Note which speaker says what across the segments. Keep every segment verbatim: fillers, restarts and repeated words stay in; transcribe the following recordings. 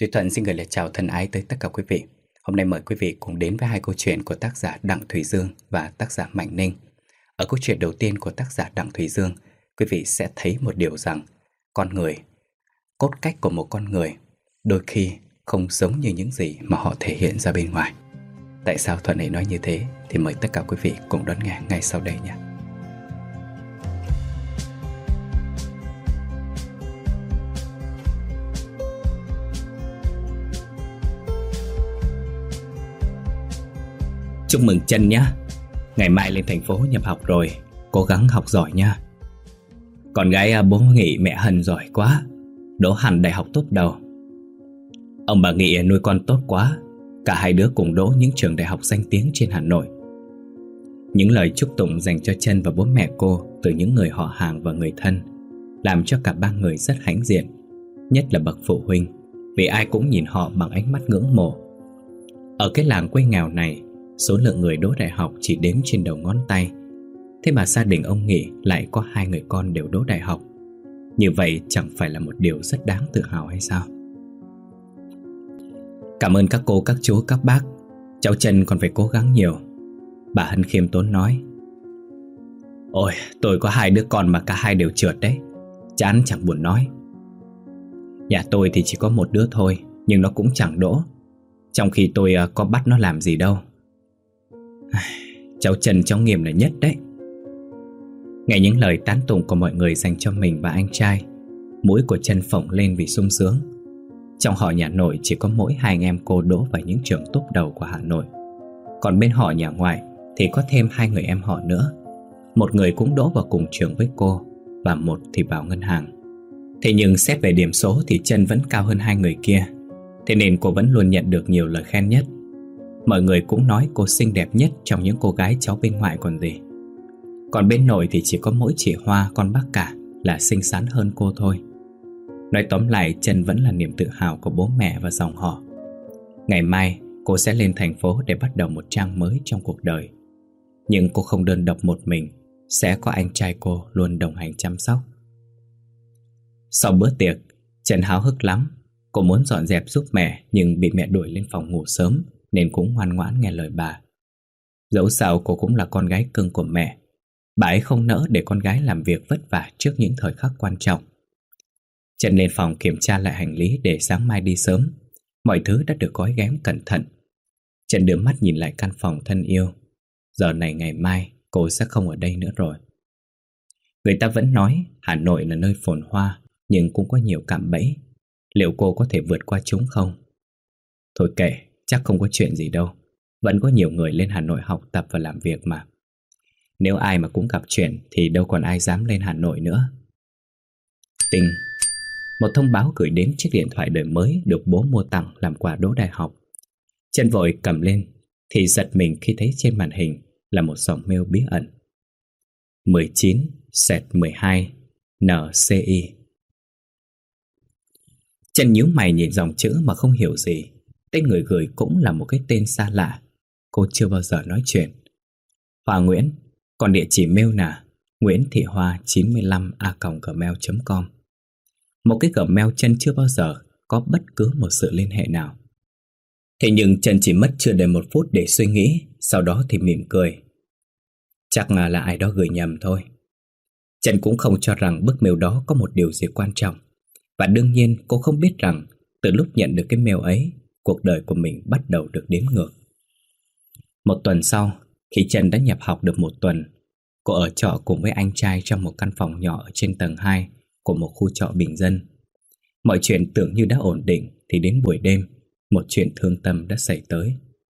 Speaker 1: Duy Thuận xin gửi lời chào thân ái tới tất cả quý vị. Hôm nay mời quý vị cùng đến với hai câu chuyện của tác giả Đặng Thùy Dương và tác giả Mạnh Ninh. Ở câu chuyện đầu tiên của tác giả Đặng Thùy Dương, quý vị sẽ thấy một điều rằng con người, cốt cách của một con người đôi khi không giống như những gì mà họ thể hiện ra bên ngoài. Tại sao Thuận lại nói như thế thì mời tất cả quý vị cùng đón nghe ngay sau đây nhé.
Speaker 2: Chúc mừng Trân nhá. Ngày mai lên thành phố nhập học rồi, cố gắng học giỏi nha. Con gái bố Nghị mẹ Hân giỏi quá, đỗ hẳn đại học tốt đầu. Ông bà Nghị nuôi con tốt quá, cả hai đứa cùng đỗ những trường đại học danh tiếng trên Hà Nội. Những lời chúc tụng dành cho Trân và bố mẹ cô từ những người họ hàng và người thân làm cho cả ba người rất hãnh diện, nhất là bậc phụ huynh, vì ai cũng nhìn họ bằng ánh mắt ngưỡng mộ. Ở cái làng quê nghèo này, số lượng người đỗ đại học chỉ đếm trên đầu ngón tay. Thế mà gia đình ông Nghị lại có hai người con đều đỗ đại học. Như vậy chẳng phải là một điều rất đáng tự hào hay sao? Cảm ơn các cô, các chú, các bác. Cháu Trân còn phải cố gắng nhiều. Bà Hân khiêm tốn nói. Ôi, tôi có hai đứa con mà cả hai đều trượt đấy. Chán chẳng buồn nói. Nhà tôi thì chỉ có một đứa thôi, nhưng nó cũng chẳng đỗ. Trong khi tôi có bắt nó làm gì đâu. Cháu Trân cháu Nghiêm là nhất đấy. Nghe những lời tán tụng của mọi người dành cho mình và anh trai, mũi của Trân phồng lên vì sung sướng. Trong họ nhà nội chỉ có mỗi hai anh em cô đỗ vào những trường top đầu của Hà Nội. Còn bên họ nhà ngoại thì có thêm hai người em họ nữa. Một người cũng đỗ vào cùng trường với cô, và một thì vào ngân hàng. Thế nhưng xét về điểm số thì Trân vẫn cao hơn hai người kia. Thế nên cô vẫn luôn nhận được nhiều lời khen nhất. Mọi người cũng nói cô xinh đẹp nhất trong những cô gái cháu bên ngoại còn gì. Còn bên nội thì chỉ có mỗi chị Hoa, con bác cả, là xinh xắn hơn cô thôi. Nói tóm lại, Trân vẫn là niềm tự hào của bố mẹ và dòng họ. Ngày mai cô sẽ lên thành phố để bắt đầu một trang mới trong cuộc đời. Nhưng cô không đơn độc một mình, sẽ có anh trai cô luôn đồng hành chăm sóc. Sau bữa tiệc, Trân háo hức lắm. Cô muốn dọn dẹp giúp mẹ, nhưng bị mẹ đuổi lên phòng ngủ sớm, nên cũng ngoan ngoãn nghe lời bà. Dẫu sao cô cũng là con gái cưng của mẹ. Bà ấy không nỡ để con gái làm việc vất vả trước những thời khắc quan trọng. Trân lên phòng kiểm tra lại hành lý để sáng mai đi sớm. Mọi thứ đã được gói ghém cẩn thận. Trân đưa mắt nhìn lại căn phòng thân yêu. Giờ này ngày mai cô sẽ không ở đây nữa rồi. Người ta vẫn nói Hà Nội là nơi phồn hoa, nhưng cũng có nhiều cạm bẫy. Liệu cô có thể vượt qua chúng không? Thôi kệ, chắc không có chuyện gì đâu. Vẫn có nhiều người lên Hà Nội học tập và làm việc mà. Nếu ai mà cũng gặp chuyện thì đâu còn ai dám lên Hà Nội nữa. Tinh. Một thông báo gửi đến chiếc điện thoại đời mới được bố mua tặng làm quà đỗ đại học. Trân vội cầm lên thì giật mình khi thấy trên màn hình là một dòng mail bí ẩn. mười chín mười hai en xê i. Trân nhíu mày nhìn dòng chữ mà không hiểu gì. Tên người gửi cũng là một cái tên xa lạ. Cô chưa bao giờ nói chuyện. Hoa Nguyễn. Còn địa chỉ mail là nguyễn thị hoa chín mươi lăm a còng gmail chấm com. Một cái Gmail Trân chưa bao giờ có bất cứ một sự liên hệ nào. Thế nhưng Trân chỉ mất chưa đầy một phút để suy nghĩ. Sau đó thì mỉm cười. Chắc là, là ai đó gửi nhầm thôi. Trân cũng không cho rằng bức mail đó có một điều gì quan trọng. Và đương nhiên cô không biết rằng từ lúc nhận được cái mail ấy, cuộc đời của mình bắt đầu được đếm ngược. Một tuần sau, khi Trân đã nhập học được một tuần, cô ở trọ cùng với anh trai trong một căn phòng nhỏ ở trên tầng hai của một khu trọ bình dân. Mọi chuyện tưởng như đã ổn định thì đến buổi đêm, một chuyện thương tâm đã xảy tới.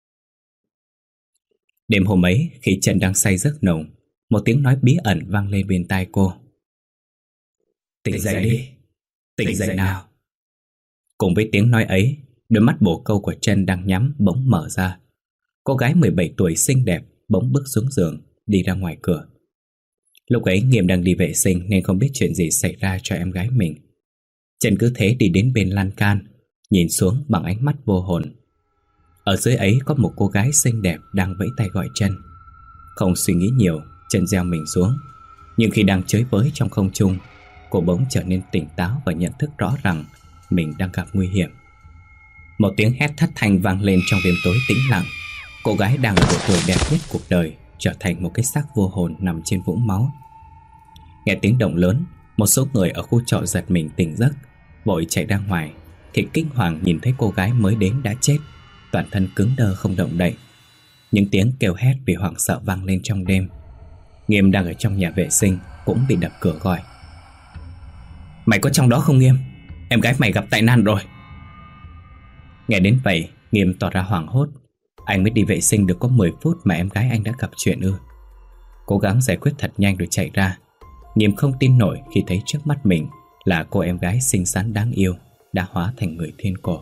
Speaker 2: Đêm hôm ấy, khi Trân đang say giấc nồng, một tiếng nói bí ẩn vang lên bên tai cô. Tỉnh dậy đi, tỉnh dậy nào. Cùng với tiếng nói ấy, đôi mắt bồ câu của Trân đang nhắm bỗng mở ra. Cô gái mười bảy tuổi xinh đẹp bỗng bước xuống giường, đi ra ngoài cửa. Lúc ấy Nghiêm đang đi vệ sinh nên không biết chuyện gì xảy ra cho em gái mình. Trân cứ thế đi đến bên lan can, nhìn xuống bằng ánh mắt vô hồn. Ở dưới ấy có một cô gái xinh đẹp đang vẫy tay gọi Trân. Không suy nghĩ nhiều, Trân gieo mình xuống. Nhưng khi đang chới với trong không trung, cô bỗng trở nên tỉnh táo và nhận thức rõ rằng mình đang gặp nguy hiểm. Một tiếng hét thất thanh vang lên trong đêm tối tĩnh lặng. Cô gái đang ở độ tuổi đẹp nhất cuộc đời trở thành một cái xác vô hồn nằm trên vũng máu. Nghe tiếng động lớn, một số người ở khu trọ giật mình tỉnh giấc, vội chạy ra ngoài thì kinh hoàng nhìn thấy cô gái mới đến đã chết, toàn thân cứng đơ không động đậy. Những tiếng kêu hét vì hoảng sợ vang lên trong đêm. Nghiêm đang ở trong nhà vệ sinh cũng bị đập cửa gọi. Mày có trong đó không Nghiêm? Em gái mày gặp tai nạn rồi. Nghe đến vậy, Nghiêm tỏ ra hoảng hốt. Anh mới đi vệ sinh được có mười phút mà em gái anh đã gặp chuyện ư? Cố gắng giải quyết thật nhanh rồi chạy ra. Nghiêm không tin nổi khi thấy trước mắt mình là cô em gái xinh xắn đáng yêu đã hóa thành người thiên cổ.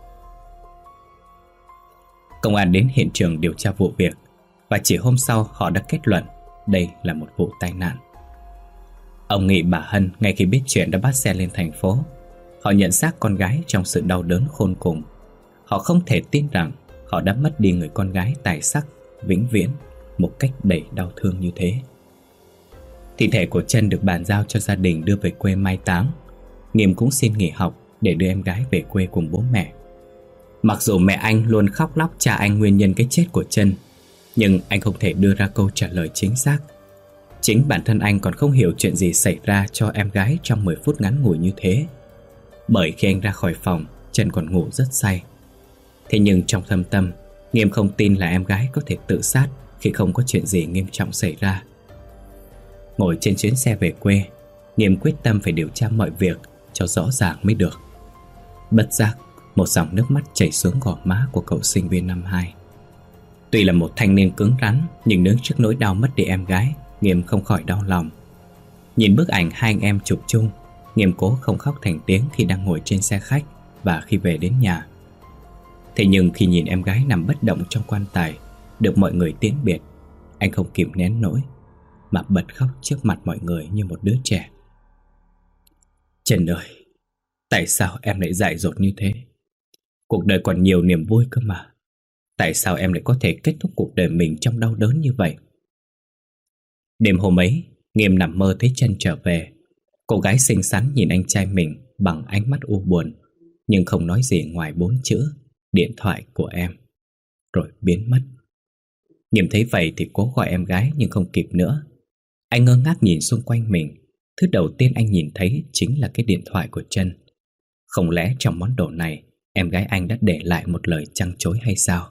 Speaker 2: Công an đến hiện trường điều tra vụ việc, và chỉ hôm sau họ đã kết luận đây là một vụ tai nạn. Ông Nghị bà Hân ngay khi biết chuyện đã bắt xe lên thành phố. Họ nhận xác con gái trong sự đau đớn khôn cùng. Họ không thể tin rằng họ đã mất đi người con gái tài sắc vĩnh viễn một cách đầy đau thương như thế. Thi thể của Trân được bàn giao cho gia đình đưa về quê mai táng. Nghiêm cũng xin nghỉ học để đưa em gái về quê cùng bố mẹ. Mặc dù mẹ anh luôn khóc lóc trả anh nguyên nhân cái chết của Trân, nhưng anh không thể đưa ra câu trả lời chính xác. Chính bản thân anh còn không hiểu chuyện gì xảy ra cho em gái trong mười phút ngắn ngủi như thế. Bởi khi anh ra khỏi phòng, Trân còn ngủ rất say. Thế nhưng trong thâm tâm, Nghiêm không tin là em gái có thể tự sát khi không có chuyện gì nghiêm trọng xảy ra. Ngồi trên chuyến xe về quê, Nghiêm quyết tâm phải điều tra mọi việc cho rõ ràng mới được. Bất giác, một dòng nước mắt chảy xuống gò má của cậu sinh viên năm hai. Tuy là một thanh niên cứng rắn, nhưng đứng trước nỗi đau mất đi em gái, Nghiêm không khỏi đau lòng. Nhìn bức ảnh hai anh em chụp chung, Nghiêm cố không khóc thành tiếng khi đang ngồi trên xe khách và khi về đến nhà. Thế nhưng khi nhìn em gái nằm bất động trong quan tài, được mọi người tiễn biệt, anh không kìm nén nổi mà bật khóc trước mặt mọi người như một đứa trẻ. Trần ơi, tại sao em lại dại dột như thế? Cuộc đời còn nhiều niềm vui cơ mà. Tại sao em lại có thể kết thúc cuộc đời mình trong đau đớn như vậy? Đêm hôm ấy, Nghiêm nằm mơ thấy Trân trở về. Cô gái xinh xắn nhìn anh trai mình bằng ánh mắt u buồn, nhưng không nói gì ngoài bốn chữ điện thoại của em, rồi biến mất. Nghiêm thấy vậy thì cố gọi em gái nhưng không kịp nữa. Anh ngơ ngác nhìn xung quanh mình. Thứ đầu tiên anh nhìn thấy chính là cái điện thoại của Trân. Không lẽ trong món đồ này em gái anh đã để lại một lời trăng trối hay sao?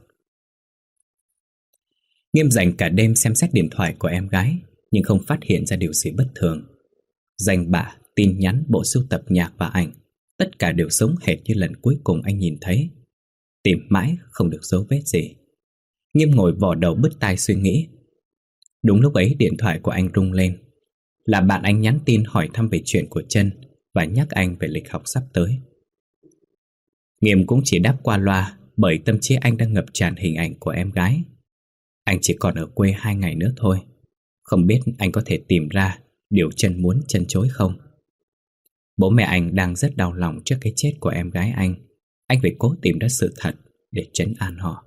Speaker 2: Nghiêm dành cả đêm xem xét điện thoại của em gái, nhưng không phát hiện ra điều gì bất thường. Danh bạ, tin nhắn, bộ sưu tập nhạc và ảnh, tất cả đều giống hệt như lần cuối cùng anh nhìn thấy. Tìm mãi không được dấu vết gì. Nghiêm ngồi vò đầu bứt tai suy nghĩ. Đúng lúc ấy điện thoại của anh rung lên. Là bạn anh nhắn tin hỏi thăm về chuyện của Trân và nhắc anh về lịch học sắp tới. Nghiêm cũng chỉ đáp qua loa, bởi tâm trí anh đang ngập tràn hình ảnh của em gái. Anh chỉ còn ở quê hai ngày nữa thôi. Không biết anh có thể tìm ra điều Trân muốn chân chối không? Bố mẹ anh đang rất đau lòng trước cái chết của em gái anh. Anh phải cố tìm ra sự thật để trấn an họ.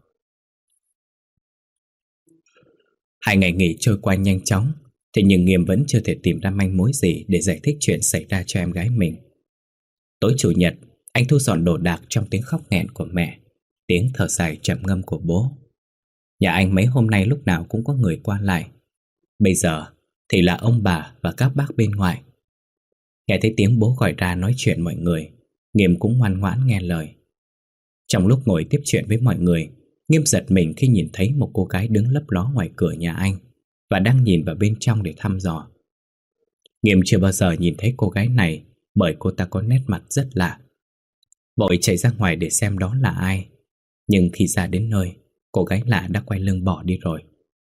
Speaker 2: Hai ngày nghỉ trôi qua nhanh chóng, thế nhưng Nghiêm vẫn chưa thể tìm ra manh mối gì để giải thích chuyện xảy ra cho em gái mình. Tối chủ nhật, anh thu dọn đồ đạc trong tiếng khóc nghẹn của mẹ, tiếng thở dài trầm ngâm của bố. Nhà anh mấy hôm nay lúc nào cũng có người qua lại. Bây giờ thì là ông bà và các bác bên ngoài. Nghe thấy tiếng bố gọi ra nói chuyện mọi người, Nghiêm cũng ngoan ngoãn nghe lời. Trong lúc ngồi tiếp chuyện với mọi người, Nghiêm giật mình khi nhìn thấy một cô gái đứng lấp ló ngoài cửa nhà anh và đang nhìn vào bên trong để thăm dò. Nghiêm chưa bao giờ nhìn thấy cô gái này, bởi cô ta có nét mặt rất lạ. Vội chạy ra ngoài để xem đó là ai, nhưng khi ra đến nơi, cô gái lạ đã quay lưng bỏ đi rồi.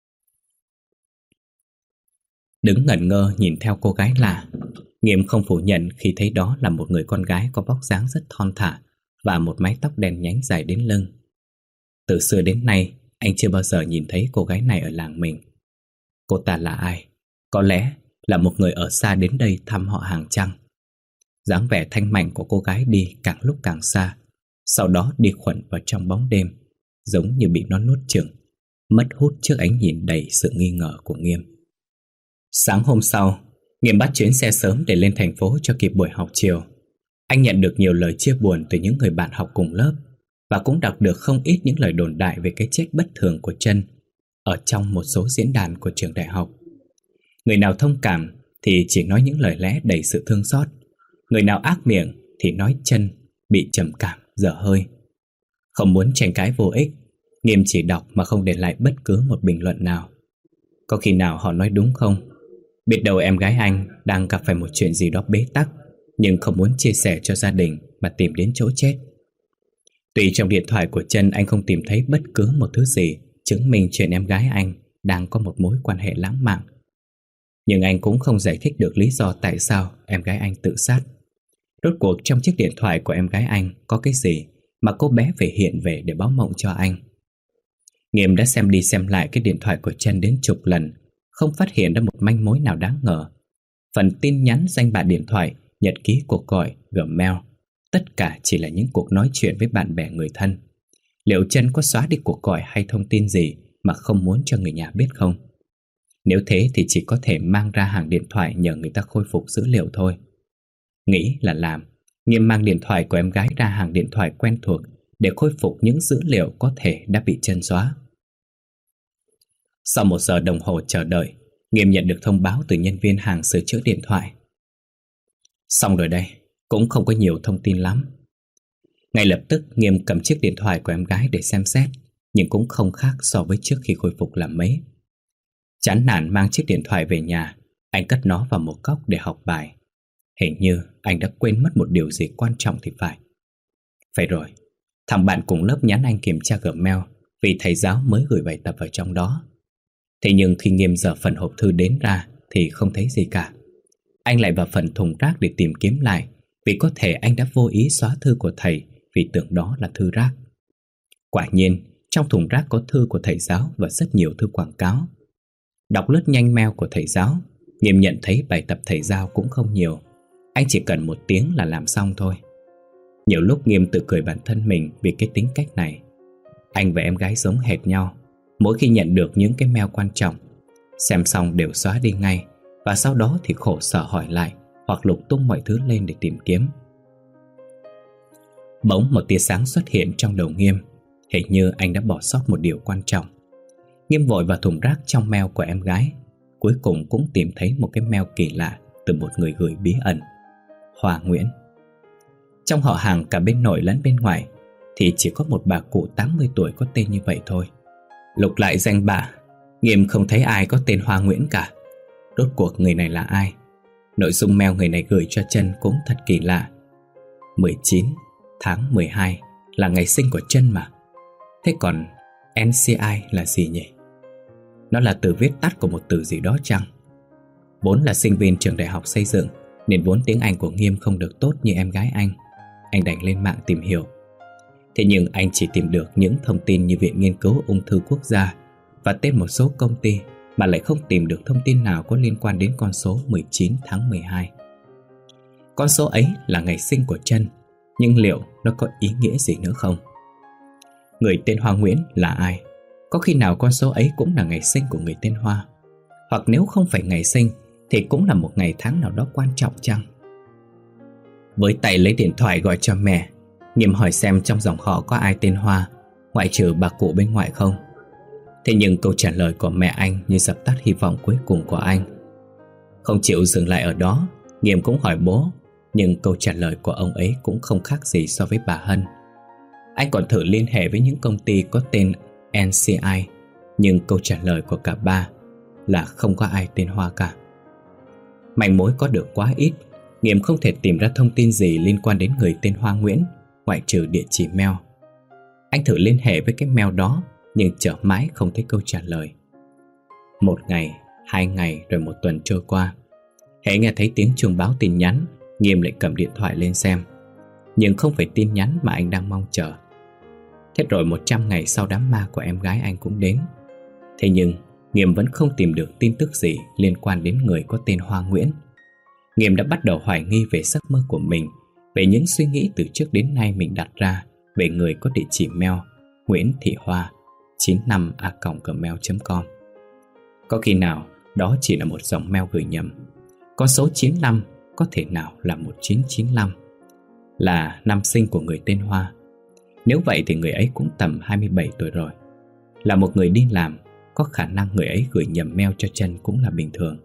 Speaker 2: Đứng ngẩn ngơ nhìn theo cô gái lạ, Nghiêm không phủ nhận khi thấy đó là một người con gái có vóc dáng rất thon thả và một mái tóc đen nhánh dài đến lưng. Từ xưa đến nay, anh chưa bao giờ nhìn thấy cô gái này ở làng mình. Cô ta là ai? Có lẽ là một người ở xa đến đây thăm họ hàng chăng? Dáng vẻ thanh mảnh của cô gái đi càng lúc càng xa, sau đó đi khuẩn vào trong bóng đêm, giống như bị nó nuốt chửng, mất hút trước ánh nhìn đầy sự nghi ngờ của Nghiêm. Sáng hôm sau, Nghiêm bắt chuyến xe sớm để lên thành phố cho kịp buổi học chiều. Anh nhận được nhiều lời chia buồn từ những người bạn học cùng lớp. và cũng đọc được không ít những lời đồn đại về cái chết bất thường của Trân ở trong một số diễn đàn của trường đại học. Người nào thông cảm thì chỉ nói những lời lẽ đầy sự thương xót, người nào ác miệng thì nói Trân bị trầm cảm, dở hơi. Không muốn tranh cãi vô ích, Nghiêm chỉ đọc mà không để lại bất cứ một bình luận nào. Có khi nào họ nói đúng không? Biết đâu em gái anh đang gặp phải một chuyện gì đó bế tắc, nhưng không muốn chia sẻ cho gia đình mà tìm đến chỗ chết. Tuy trong điện thoại của Trân anh không tìm thấy bất cứ một thứ gì chứng minh chuyện em gái anh đang có một mối quan hệ lãng mạn, nhưng anh cũng không giải thích được lý do tại sao em gái anh tự sát. Rốt cuộc trong chiếc điện thoại của em gái anh có cái gì mà cô bé phải hiện về để báo mộng cho anh? Nghiêm đã xem đi xem lại cái điện thoại của Trân đến chục lần, không phát hiện ra một manh mối nào đáng ngờ. Phần tin nhắn, danh bạ điện thoại, nhật ký cuộc gọi, Gmail, tất cả chỉ là những cuộc nói chuyện với bạn bè người thân. Liệu Trân có xóa đi cuộc gọi hay thông tin gì mà không muốn cho người nhà biết không? Nếu thế thì chỉ có thể mang ra hàng điện thoại nhờ người ta khôi phục dữ liệu thôi. Nghĩ là làm, Nghiêm mang điện thoại của em gái ra hàng điện thoại quen thuộc để khôi phục những dữ liệu có thể đã bị Trân xóa. Sau một giờ đồng hồ chờ đợi, Nghiêm nhận được thông báo từ nhân viên hàng sửa chữa điện thoại. Xong rồi đây, cũng không có nhiều thông tin lắm. Ngay lập tức Nghiêm cầm chiếc điện thoại của em gái để xem xét, nhưng cũng không khác so với trước khi khôi phục làm mấy. Chán nản mang chiếc điện thoại về nhà, anh cất nó vào một góc để học bài. Hình như anh đã quên mất một điều gì quan trọng thì phải. Phải rồi, thằng bạn cùng lớp nhắn anh kiểm tra Gmail vì thầy giáo mới gửi bài tập vào trong đó. Thế nhưng khi Nghiêm dở phần hộp thư đến ra thì không thấy gì cả. Anh lại vào phần thùng rác để tìm kiếm lại, vì có thể anh đã vô ý xóa thư của thầy vì tưởng đó là thư rác. Quả nhiên, trong thùng rác có thư của thầy giáo và rất nhiều thư quảng cáo. Đọc lướt nhanh mail của thầy giáo, Nghiêm nhận thấy bài tập thầy giao cũng không nhiều. Anh chỉ cần một tiếng là làm xong thôi. Nhiều lúc Nghiêm tự cười bản thân mình vì cái tính cách này. Anh và em gái giống hệt nhau. Mỗi khi nhận được những cái mail quan trọng, xem xong đều xóa đi ngay, và sau đó thì khổ sở hỏi lại hoặc lục tung mọi thứ lên để tìm kiếm. Bỗng một tia sáng xuất hiện trong đầu Nghiêm. Hình như anh đã bỏ sót một điều quan trọng. Nghiêm vội vào thùng rác trong mail của em gái. Cuối cùng cũng tìm thấy một cái mail kỳ lạ từ một người gửi bí ẩn: Hoa Nguyễn. Trong họ hàng cả bên nội lẫn bên ngoài thì chỉ có một bà cụ tám mươi tuổi có tên như vậy thôi. Lục lại danh bạ, Nghiêm không thấy ai có tên Hoa Nguyễn cả. Rốt cuộc người này là ai? Nội dung mail người này gửi cho Trân cũng thật kỳ lạ. mười chín tháng mười hai là ngày sinh của Trân mà. Thế còn en xê i là gì nhỉ? Nó là từ viết tắt của một từ gì đó chăng? Vốn là sinh viên trường đại học xây dựng nên vốn tiếng Anh của Nghiêm không được tốt như em gái anh. Anh đành lên mạng tìm hiểu. Thế nhưng anh chỉ tìm được những thông tin như Viện Nghiên cứu Ung thư Quốc gia và tên một số công ty, mà lại không tìm được thông tin nào có liên quan đến con số mười chín tháng mười hai. Con số ấy là ngày sinh của Trân, nhưng liệu nó có ý nghĩa gì nữa không? Người tên Hoa Nguyễn là ai? Có khi nào con số ấy cũng là ngày sinh của người tên Hoa? Hoặc nếu không phải ngày sinh thì cũng là một ngày tháng nào đó quan trọng chăng? Với tay lấy điện thoại gọi cho mẹ, Nghiêm hỏi xem trong dòng họ có ai tên Hoa, ngoại trừ bà cụ bên ngoại không. Thế nhưng câu trả lời của mẹ anh như dập tắt hy vọng cuối cùng của anh. Không chịu dừng lại ở đó, Nghiêm cũng hỏi bố, nhưng câu trả lời của ông ấy cũng không khác gì so với bà Hân. Anh còn thử liên hệ với những công ty có tên en xê i, nhưng câu trả lời của cả ba là không có ai tên Hoa cả. Manh mối có được quá ít, Nghiêm không thể tìm ra thông tin gì liên quan đến người tên Hoa Nguyễn, ngoại trừ địa chỉ mail. Anh thử liên hệ với cái mail đó, nhưng chờ mãi không thấy câu trả lời. Một ngày, hai ngày rồi một tuần trôi qua. Hễ nghe thấy tiếng chuông báo tin nhắn, Nghiêm lại cầm điện thoại lên xem. Nhưng không phải tin nhắn mà anh đang mong chờ. Thế rồi một trăm ngày sau đám ma của em gái anh cũng đến. Thế nhưng Nghiêm vẫn không tìm được tin tức gì liên quan đến người có tên Hoa Nguyễn. Nghiêm đã bắt đầu hoài nghi về giấc mơ của mình, về những suy nghĩ từ trước đến nay mình đặt ra về người có địa chỉ mail Nguyễn Thị Hoa chín năm a còng gmail chấm com. Có khi nào đó chỉ là một dòng mail gửi nhầm? Con số chín lăm có thể nào là một chín chín lăm, là năm sinh của người tên Hoa? Nếu vậy thì người ấy cũng tầm hai mươi bảy tuổi rồi. Là một người đi làm, có khả năng người ấy gửi nhầm mail cho Trân cũng là bình thường.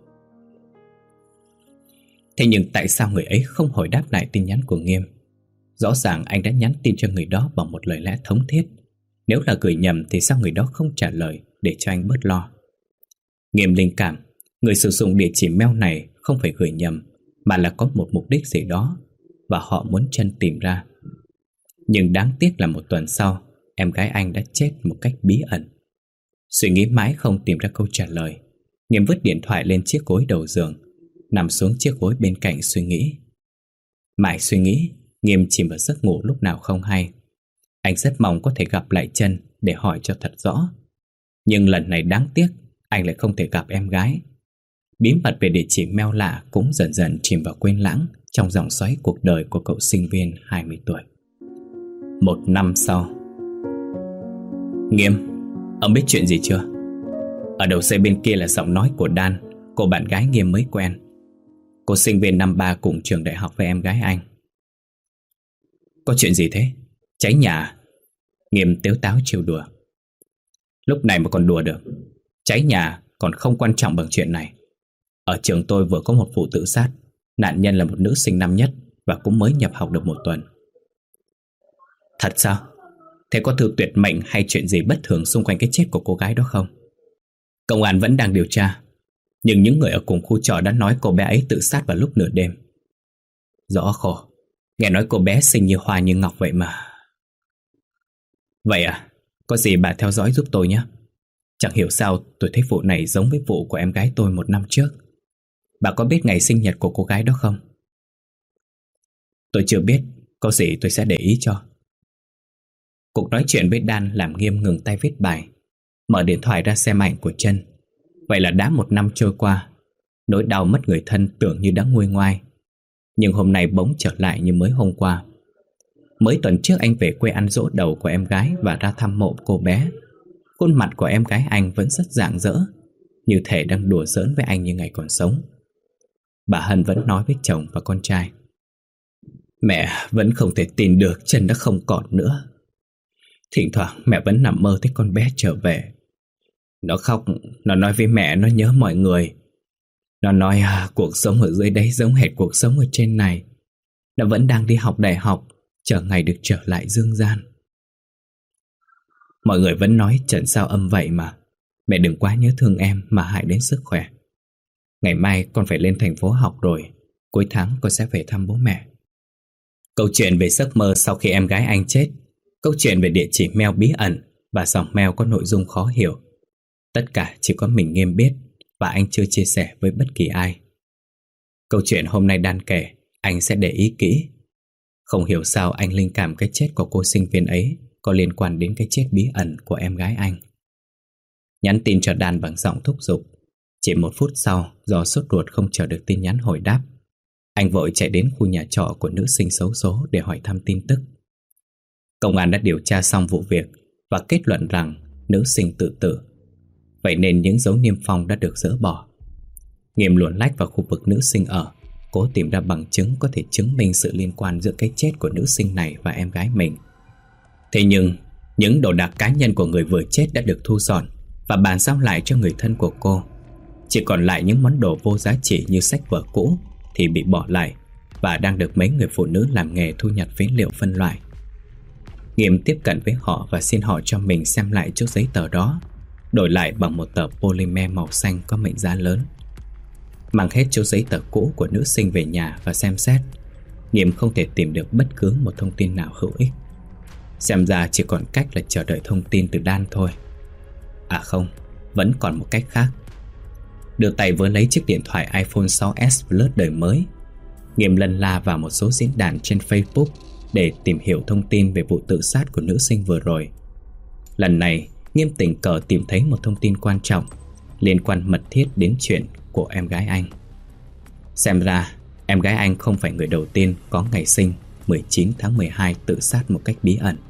Speaker 2: Thế nhưng tại sao người ấy không hồi đáp lại tin nhắn của Nghiêm? Rõ ràng anh đã nhắn tin cho người đó bằng một lời lẽ thống thiết. Nếu là gửi nhầm thì sao người đó không trả lời để cho anh bớt lo? Nghiêm linh cảm, người sử dụng địa chỉ mail này không phải gửi nhầm, mà là có một mục đích gì đó, và họ muốn Trân tìm ra. Nhưng đáng tiếc là một tuần sau, em gái anh đã chết một cách bí ẩn. Suy nghĩ mãi không tìm ra câu trả lời, Nghiêm vứt điện thoại lên chiếc gối đầu giường, nằm xuống chiếc gối bên cạnh suy nghĩ. Mãi suy nghĩ, Nghiêm chìm vào giấc ngủ lúc nào không hay. Anh rất mong có thể gặp lại Trân để hỏi cho thật rõ. Nhưng lần này đáng tiếc, anh lại không thể gặp em gái. Bí mật về địa chỉ mail lạ cũng dần dần chìm vào quên lãng trong dòng xoáy cuộc đời của cậu sinh viên hai mươi tuổi. Một năm sau. Nghiêm, ông biết chuyện gì chưa? Ở đầu dây bên kia là giọng nói của Đan, cô bạn gái Nghiêm mới quen. Cô sinh viên năm ba cùng trường đại học với em gái anh. Có chuyện gì thế? Cháy nhà? Nghiêm tếu táo trêu đùa. Lúc này mà còn đùa được? Cháy nhà còn không quan trọng bằng chuyện này. Ở trường tôi vừa có một vụ tự sát. Nạn nhân là một nữ sinh năm nhất và cũng mới nhập học được một tuần. Thật sao? Thế có thư tuyệt mệnh hay chuyện gì bất thường xung quanh cái chết của cô gái đó không? Công an vẫn đang điều tra, nhưng những người ở cùng khu trọ đã nói cô bé ấy tự sát vào lúc nửa đêm. Rõ khổ. Nghe nói cô bé xinh như hoa như ngọc vậy mà. Vậy à? Có gì bà theo dõi giúp tôi nhé. Chẳng hiểu sao tôi thấy vụ này giống với vụ của em gái tôi một năm trước. Bà có biết ngày sinh nhật của cô gái đó không? Tôi chưa biết. Có gì tôi sẽ để ý cho. Cuộc nói chuyện với Đan làm Nghiêm ngừng tay viết bài, mở điện thoại ra xem ảnh của Trân. Vậy là đã một năm trôi qua. Nỗi đau mất người thân tưởng như đã nguôi ngoai, nhưng hôm nay bỗng trở lại như mới hôm qua. Mới tuần trước anh về quê ăn giỗ đầu của em gái và ra thăm mộ cô bé. Khuôn mặt của em gái anh vẫn rất rạng rỡ, như thể đang đùa giỡn với anh như ngày còn sống. Bà Hân vẫn nói với chồng và con trai. Mẹ vẫn không thể tin được Trân đã không còn nữa. Thỉnh thoảng mẹ vẫn nằm mơ thấy con bé trở về. Nó khóc, nó nói với mẹ nó nhớ mọi người. Nó nói à, cuộc sống ở dưới đấy giống hệt cuộc sống ở trên này. Nó vẫn đang đi học đại học, chờ ngày được trở lại dương gian. Mọi người vẫn nói Trần sao âm vậy mà. Mẹ đừng quá nhớ thương em mà hại đến sức khỏe. Ngày mai con phải lên thành phố học rồi. Cuối tháng con sẽ về thăm bố mẹ. Câu chuyện về giấc mơ sau khi em gái anh chết, câu chuyện về địa chỉ mail bí ẩn và dòng mail có nội dung khó hiểu, tất cả chỉ có mình Nghiêm biết, và anh chưa chia sẻ với bất kỳ ai. Câu chuyện hôm nay Đan kể, anh sẽ để ý kỹ. Không hiểu sao anh linh cảm cái chết của cô sinh viên ấy có liên quan đến cái chết bí ẩn của em gái anh. Nhắn tin cho Đan bằng giọng thúc giục. Chỉ một phút sau, do sốt ruột không chờ được tin nhắn hồi đáp, anh vội chạy đến khu nhà trọ của nữ sinh xấu số để hỏi thăm tin tức. Công an đã điều tra xong vụ việc và kết luận rằng nữ sinh tự tử. Vậy nên những dấu niêm phong đã được dỡ bỏ. Nghiêm luồn lách vào khu vực nữ sinh ở, cố tìm ra bằng chứng có thể chứng minh sự liên quan giữa cái chết của nữ sinh này và em gái mình. Thế nhưng, những đồ đạc cá nhân của người vừa chết đã được thu dọn và bàn giao lại cho người thân của cô. Chỉ còn lại những món đồ vô giá trị như sách vở cũ thì bị bỏ lại và đang được mấy người phụ nữ làm nghề thu nhặt phế liệu phân loại. Nghiêm tiếp cận với họ và xin họ cho mình xem lại chút giấy tờ đó, đổi lại bằng một tờ polymer màu xanh có mệnh giá lớn. Mang hết chút giấy tờ cũ của nữ sinh về nhà và xem xét, Nghiêm không thể tìm được bất cứ một thông tin nào hữu ích. Xem ra chỉ còn cách là chờ đợi thông tin từ Đan thôi. À không, vẫn còn một cách khác. Đưa tay với lấy chiếc điện thoại iPhone sáu S Plus đời mới, Nghiêm lân la vào một số diễn đàn trên Facebook để tìm hiểu thông tin về vụ tự sát của nữ sinh vừa rồi. Lần này, Nghiêm tình cờ tìm thấy một thông tin quan trọng liên quan mật thiết đến chuyện của em gái anh. Xem ra, em gái anh không phải người đầu tiên có ngày sinh mười chín tháng mười hai tự sát một cách bí ẩn.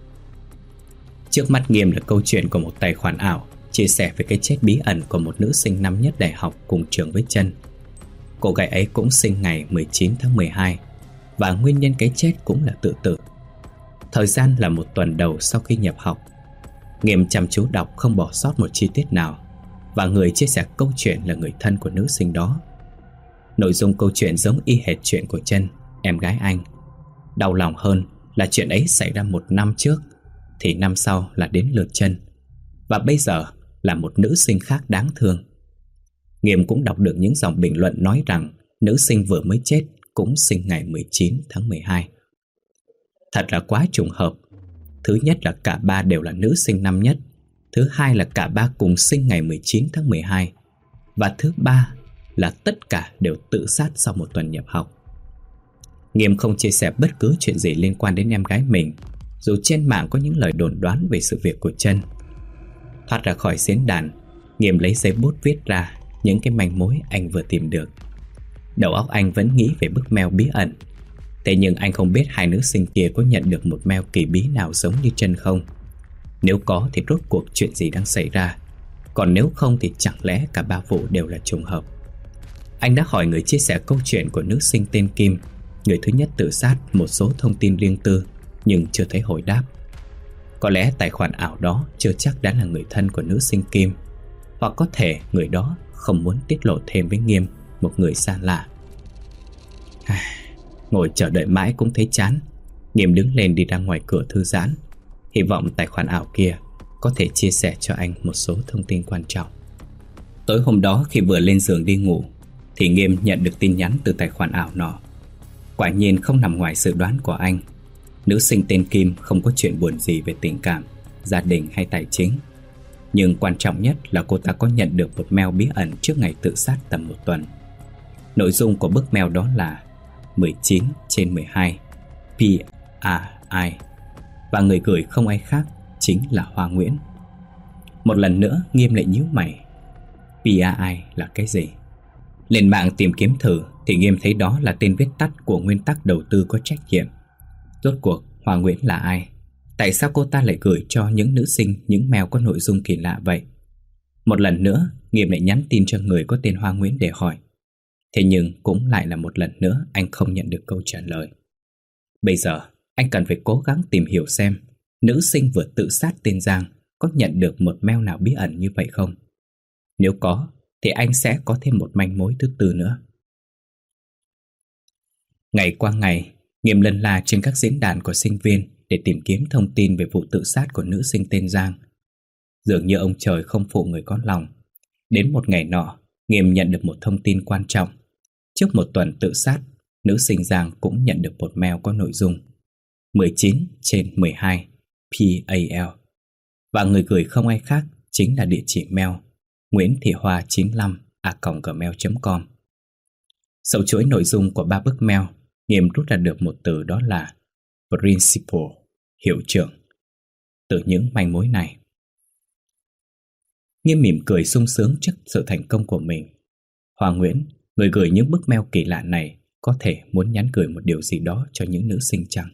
Speaker 2: Trước mắt Nghiêm là câu chuyện của một tài khoản ảo chia sẻ về cái chết bí ẩn của một nữ sinh năm nhất đại học cùng trường với Trân. Cô gái ấy cũng sinh ngày mười chín tháng mười hai và nguyên nhân cái chết cũng là tự tử. Thời gian là một tuần đầu sau khi nhập học. Nghiêm chăm chú đọc không bỏ sót một chi tiết nào, và người chia sẻ câu chuyện là người thân của nữ sinh đó. Nội dung câu chuyện giống y hệt chuyện của Trân, em gái anh. Đau lòng hơn là chuyện ấy xảy ra một năm trước, thì năm sau là đến lượt Trân, và bây giờ là một nữ sinh khác đáng thương. Nghiêm cũng đọc được những dòng bình luận nói rằng nữ sinh vừa mới chết cũng sinh ngày mười chín tháng mười hai. Thật là quá trùng hợp. Thứ nhất là cả ba đều là nữ sinh năm nhất. Thứ hai là cả ba cùng sinh ngày mười chín tháng mười hai. Và thứ ba là tất cả đều tự sát sau một tuần nhập học. Nghiêm không chia sẻ bất cứ chuyện gì liên quan đến em gái mình, dù trên mạng có những lời đồn đoán về sự việc của Trân. Thoát ra khỏi diễn đàn, Nghiêm lấy giấy bút viết ra những cái manh mối anh vừa tìm được. Đầu óc anh vẫn nghĩ về bức mail bí ẩn. Thế nhưng anh không biết hai nữ sinh kia có nhận được một mail kỳ bí nào giống như Trân không. Nếu có thì rốt cuộc chuyện gì đang xảy ra. Còn nếu không thì chẳng lẽ cả ba vụ đều là trùng hợp. Anh đã hỏi người chia sẻ câu chuyện của nữ sinh tên Kim, người thứ nhất tự sát, một số thông tin riêng tư, nhưng chưa thấy hồi đáp. Có lẽ tài khoản ảo đó chưa chắc đã là người thân của nữ sinh Kim, hoặc có thể người đó không muốn tiết lộ thêm với Nghiêm, một người xa lạ. Ngồi chờ đợi mãi cũng thấy chán, Nghiêm đứng lên đi ra ngoài cửa thư giãn, hy vọng tài khoản ảo kia có thể chia sẻ cho anh một số thông tin quan trọng. Tối hôm đó khi vừa lên giường đi ngủ thì Nghiêm nhận được tin nhắn từ tài khoản ảo nọ. Quả nhiên không nằm ngoài dự đoán của anh. Nữ sinh tên Kim không có chuyện buồn gì về tình cảm, gia đình hay tài chính. Nhưng quan trọng nhất là cô ta có nhận được một mail bí ẩn trước ngày tự sát tầm một tuần. Nội dung của bức mail đó là mười chín trên mười hai P A I, và người gửi không ai khác chính là Hoa Nguyễn. Một lần nữa Nghiêm lại nhíu mày. P A I là cái gì? Lên mạng tìm kiếm thử thì Nghiêm thấy đó là tên viết tắt của nguyên tắc đầu tư có trách nhiệm. Rốt cuộc Hoa Nguyễn là ai? Tại sao cô ta lại gửi cho những nữ sinh những mail có nội dung kỳ lạ vậy? Một lần nữa Nghiêm lại nhắn tin cho người có tên Hoa Nguyễn để hỏi. Thế nhưng cũng lại là một lần nữa anh không nhận được câu trả lời. Bây giờ anh cần phải cố gắng tìm hiểu xem nữ sinh vừa tự sát tên Giang có nhận được một mail nào bí ẩn như vậy không. Nếu có thì anh sẽ có thêm một manh mối thứ tư nữa. Ngày qua ngày, Nghiêm lân la trên các diễn đàn của sinh viên để tìm kiếm thông tin về vụ tự sát của nữ sinh tên Giang. Dường như ông trời không phụ người có lòng. Đến một ngày nọ, Nghiêm nhận được một thông tin quan trọng. Trước một tuần tự sát, nữ sinh Giang cũng nhận được một mail có nội dung mười chín trên mười hai P A L, và người gửi không ai khác chính là địa chỉ mail Nguyễn Thị Hoa chín lăm a còng gmail chấm com. Sau chuỗi nội dung của ba bức mail, Nghiêm rút ra được một từ, đó là Principal, hiệu trưởng. Từ những manh mối này, Nghiêm mỉm cười sung sướng trước sự thành công của mình. Hoa Nguyễn, người gửi những bức mail kỳ lạ này, có thể muốn nhắn gửi một điều gì đó cho những nữ sinh chăng?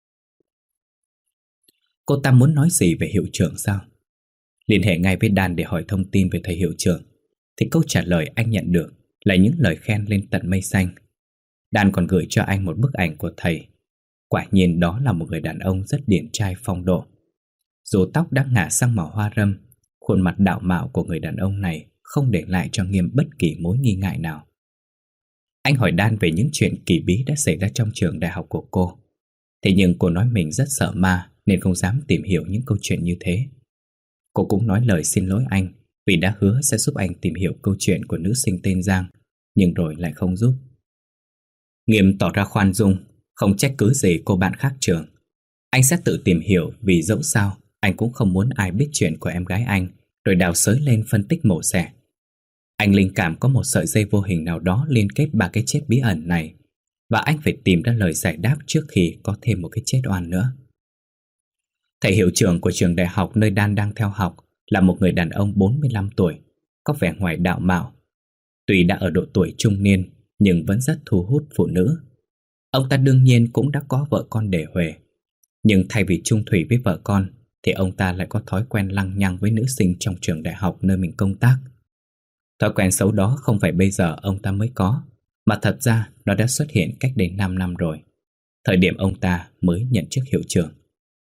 Speaker 2: Cô ta muốn nói gì về hiệu trưởng sao? Liên hệ ngay với Dan để hỏi thông tin về thầy hiệu trưởng, thì câu trả lời anh nhận được là những lời khen lên tận mây xanh. Dan còn gửi cho anh một bức ảnh của thầy. Quả nhiên đó là một người đàn ông rất điển trai phong độ. Dù tóc đã ngả sang màu hoa râm, khuôn mặt đạo mạo của người đàn ông này không để lại cho Nghiêm bất kỳ mối nghi ngại nào. Anh hỏi Dan về những chuyện kỳ bí đã xảy ra trong trường đại học của cô. Thế nhưng cô nói mình rất sợ ma nên không dám tìm hiểu những câu chuyện như thế. Cô cũng nói lời xin lỗi anh vì đã hứa sẽ giúp anh tìm hiểu câu chuyện của nữ sinh tên Giang, nhưng rồi lại không giúp. Nghiêm tỏ ra khoan dung, không trách cứ gì cô bạn khác trường. Anh sẽ tự tìm hiểu, vì dẫu sao anh cũng không muốn ai biết chuyện của em gái anh rồi đào xới lên phân tích mổ xẻ. Anh linh cảm có một sợi dây vô hình nào đó liên kết ba cái chết bí ẩn này, và anh phải tìm ra lời giải đáp trước khi có thêm một cái chết oan nữa. Thầy hiệu trưởng của trường đại học nơi Dan đang theo học là một người đàn ông bốn mươi lăm tuổi, có vẻ ngoài đạo mạo. Tuy đã ở độ tuổi trung niên nhưng vẫn rất thu hút phụ nữ. Ông ta đương nhiên cũng đã có vợ con để huề, nhưng thay vì chung thủy với vợ con thì ông ta lại có thói quen lăng nhăng với nữ sinh trong trường đại học nơi mình công tác. Thói quen xấu đó không phải bây giờ ông ta mới có, mà thật ra nó đã xuất hiện cách đây năm năm rồi, thời điểm ông ta mới nhận chức hiệu trưởng.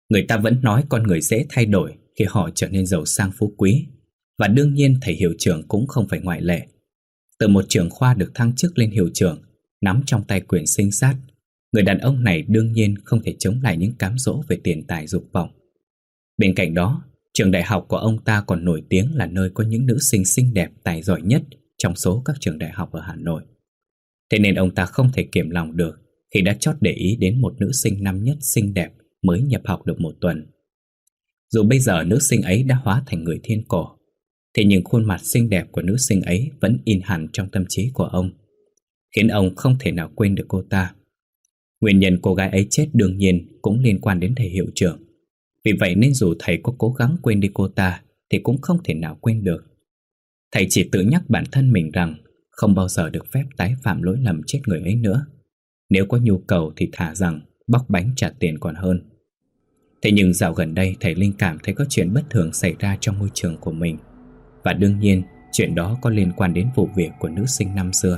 Speaker 2: Người ta vẫn nói con người dễ thay đổi khi họ trở nên giàu sang phú quý, và đương nhiên thầy hiệu trưởng cũng không phải ngoại lệ. Từ một trưởng khoa được thăng chức lên hiệu trưởng, nắm trong tay quyền sinh sát, người đàn ông này đương nhiên không thể chống lại những cám dỗ về tiền tài dục vọng. Bên cạnh đó, trường đại học của ông ta còn nổi tiếng là nơi có những nữ sinh xinh đẹp tài giỏi nhất trong số các trường đại học ở Hà Nội. Thế nên ông ta không thể kiềm lòng được khi đã chót để ý đến một nữ sinh năm nhất xinh đẹp mới nhập học được một tuần. Dù bây giờ nữ sinh ấy đã hóa thành người thiên cổ, thế nhưng khuôn mặt xinh đẹp của nữ sinh ấy vẫn in hẳn trong tâm trí của ông, khiến ông không thể nào quên được cô ta. Nguyên nhân cô gái ấy chết đương nhiên cũng liên quan đến thầy hiệu trưởng. Vì vậy nên dù thầy có cố gắng quên đi cô ta thì cũng không thể nào quên được. Thầy chỉ tự nhắc bản thân mình rằng không bao giờ được phép tái phạm lỗi lầm chết người ấy nữa. Nếu có nhu cầu thì thà rằng bóc bánh trả tiền còn hơn. Thế nhưng dạo gần đây thầy linh cảm thấy có chuyện bất thường xảy ra trong môi trường của mình. Và đương nhiên chuyện đó có liên quan đến vụ việc của nữ sinh năm xưa.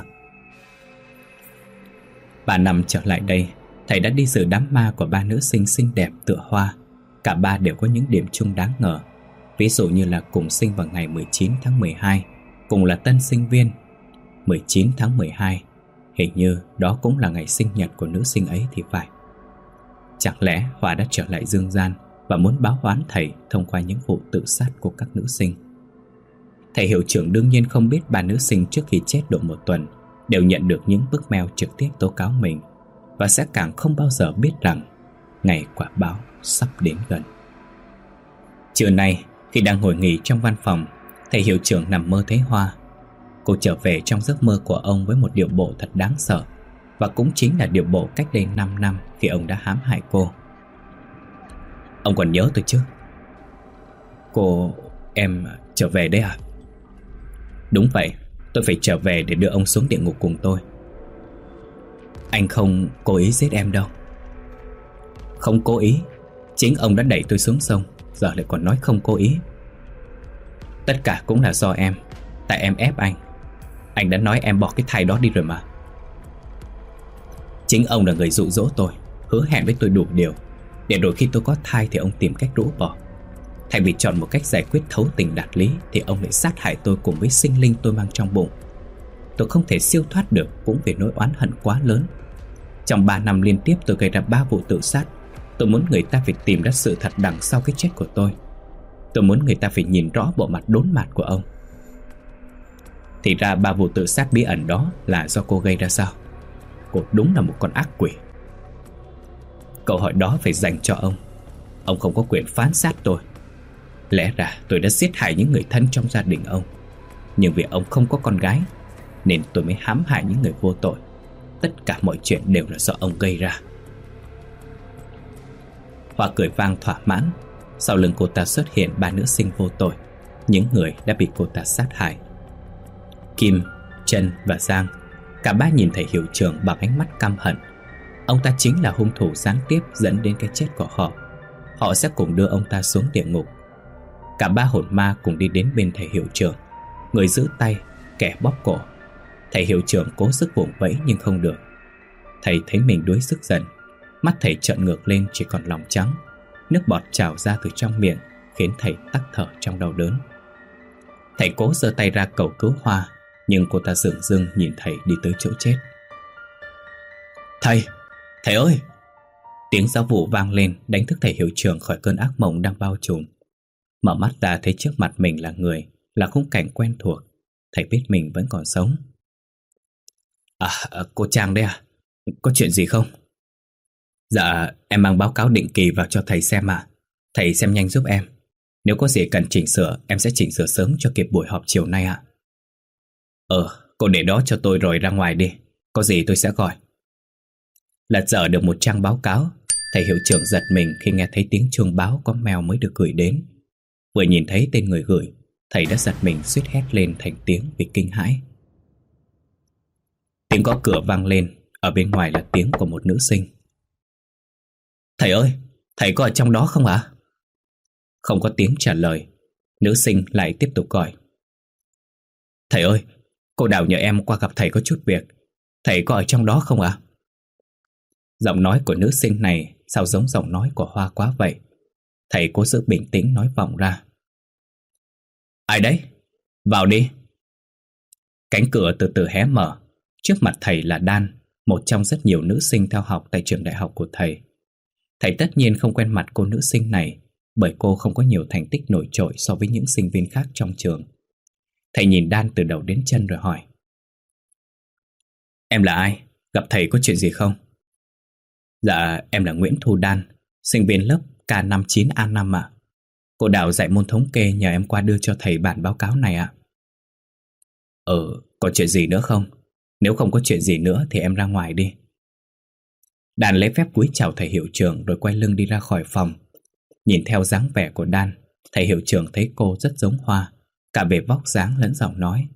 Speaker 2: Ba năm trở lại đây, thầy đã đi dự đám ma của ba nữ sinh xinh đẹp tựa hoa. Cả ba đều có những điểm chung đáng ngờ. Ví dụ như là cùng sinh vào ngày mười chín tháng mười hai, cùng là tân sinh viên. mười chín tháng mười hai, hình như đó cũng là ngày sinh nhật của nữ sinh ấy thì phải. Chẳng lẽ Hoa đã trở lại dương gian và muốn báo oán thầy thông qua những vụ tự sát của các nữ sinh? Thầy hiệu trưởng đương nhiên không biết ba nữ sinh trước khi chết độ một tuần đều nhận được những bức mail trực tiếp tố cáo mình, và sẽ càng không bao giờ biết rằng ngày quả báo sắp đến gần. Trưa nay, khi đang ngồi nghỉ trong văn phòng, thầy hiệu trưởng nằm mơ thấy Hoa. Cô trở về trong giấc mơ của ông với một điệu bộ thật đáng sợ, và cũng chính là điệu bộ cách đây năm năm khi ông đã hãm hại cô. Ông còn nhớ tôi chứ? Cô... em trở về đấy à? Đúng vậy, tôi phải trở về để đưa ông xuống địa ngục cùng tôi. Anh không cố ý giết em đâu. Không cố ý? Chính ông đã đẩy tôi xuống sông, giờ lại còn nói không cố ý. Tất cả cũng là do em. Tại em ép anh. Anh đã nói em bỏ cái thai đó đi rồi mà. Chính ông là người dụ dỗ tôi, hứa hẹn với tôi đủ điều, để rồi khi tôi có thai thì ông tìm cách rũ bỏ. Thay vì chọn một cách giải quyết thấu tình đạt lý thì ông lại sát hại tôi cùng với sinh linh tôi mang trong bụng. Tôi không thể siêu thoát được cũng vì nỗi oán hận quá lớn. Trong ba năm liên tiếp tôi gây ra ba vụ tự sát. Tôi muốn người ta phải tìm ra sự thật đằng sau cái chết của tôi. Tôi muốn người ta phải nhìn rõ bộ mặt đốn mạt của ông. Thì ra ba vụ tự sát bí ẩn đó là do cô gây ra sao? Cô đúng là một con ác quỷ. Câu hỏi đó phải dành cho ông. Ông không có quyền phán xét tôi. Lẽ ra tôi đã giết hại những người thân trong gia đình ông, nhưng vì ông không có con gái nên tôi mới hãm hại những người vô tội. Tất cả mọi chuyện đều là do ông gây ra. Hoa cười vang thỏa mãn. Sau lưng cô ta xuất hiện ba nữ sinh vô tội, những người đã bị cô ta sát hại. Kim, Trân và Giang, cả ba nhìn thầy hiệu trưởng bằng ánh mắt căm hận. Ông ta chính là hung thủ gián tiếp dẫn đến cái chết của họ. Họ sẽ cùng đưa ông ta xuống địa ngục. Cả ba hồn ma cùng đi đến bên thầy hiệu trưởng, người giữ tay, kẻ bóp cổ. Thầy hiệu trưởng cố sức vùng vẫy nhưng không được. Thầy thấy mình đuối sức dần. Mắt thầy trợn ngược lên chỉ còn lòng trắng. Nước bọt trào ra từ trong miệng, khiến thầy tắc thở trong đau đớn. Thầy cố giơ tay ra cầu cứu Hoa, nhưng cô ta dửng dưng nhìn thầy đi tới chỗ chết. Thầy! Thầy ơi! Tiếng giáo vụ vang lên đánh thức thầy hiệu trưởng khỏi cơn ác mộng đang bao trùm. Mở mắt ra thấy trước mặt mình là người, là khung cảnh quen thuộc. Thầy biết mình vẫn còn sống. À, cô Trang đấy à? Có chuyện gì không? Dạ, em mang báo cáo định kỳ vào cho thầy xem ạ. Thầy xem nhanh giúp em. Nếu có gì cần chỉnh sửa, em sẽ chỉnh sửa sớm cho kịp buổi họp chiều nay ạ. Ờ, cô để đó cho tôi rồi ra ngoài đi. Có gì tôi sẽ gọi. Lật dở được một trang báo cáo, thầy hiệu trưởng giật mình khi nghe thấy tiếng chuông báo có mail mới được gửi đến. Vừa nhìn thấy tên người gửi, thầy đã giật mình suýt hét lên thành tiếng vì kinh hãi. Tiếng gõ cửa vang lên, ở bên ngoài là tiếng của một nữ sinh. Thầy ơi, thầy có ở trong đó không ạ? Không có tiếng trả lời. Nữ sinh lại tiếp tục gọi. Thầy ơi, cô Đào nhờ em qua gặp thầy có chút việc. Thầy có ở trong đó không ạ? Giọng nói của nữ sinh này sao giống giọng nói của Hoa quá vậy, Thầy cố giữ bình tĩnh nói vọng ra: "Ai đấy? Vào đi." Cánh cửa từ từ hé mở. Trước mặt thầy là Đan, một trong rất nhiều nữ sinh theo học tại trường đại học của thầy. Thầy tất nhiên không quen mặt cô nữ sinh này, bởi cô không có nhiều thành tích nổi trội so với những sinh viên khác trong trường. Thầy nhìn Đan từ đầu đến chân rồi hỏi: "Em là ai? Gặp thầy có chuyện gì không?" "Dạ, em là Nguyễn Thu Đan, sinh viên lớp K năm chín A năm ạ. Cô Đào dạy môn thống kê nhờ em qua đưa cho thầy bản báo cáo này ạ." "Ừ, còn chuyện gì nữa không? Nếu không có chuyện gì nữa thì em ra ngoài đi." Đan lấy phép cúi chào thầy hiệu trưởng rồi quay lưng đi ra khỏi phòng. Nhìn theo dáng vẻ của Đan, thầy hiệu trưởng thấy cô rất giống Hoa, cả về vóc dáng lẫn giọng nói.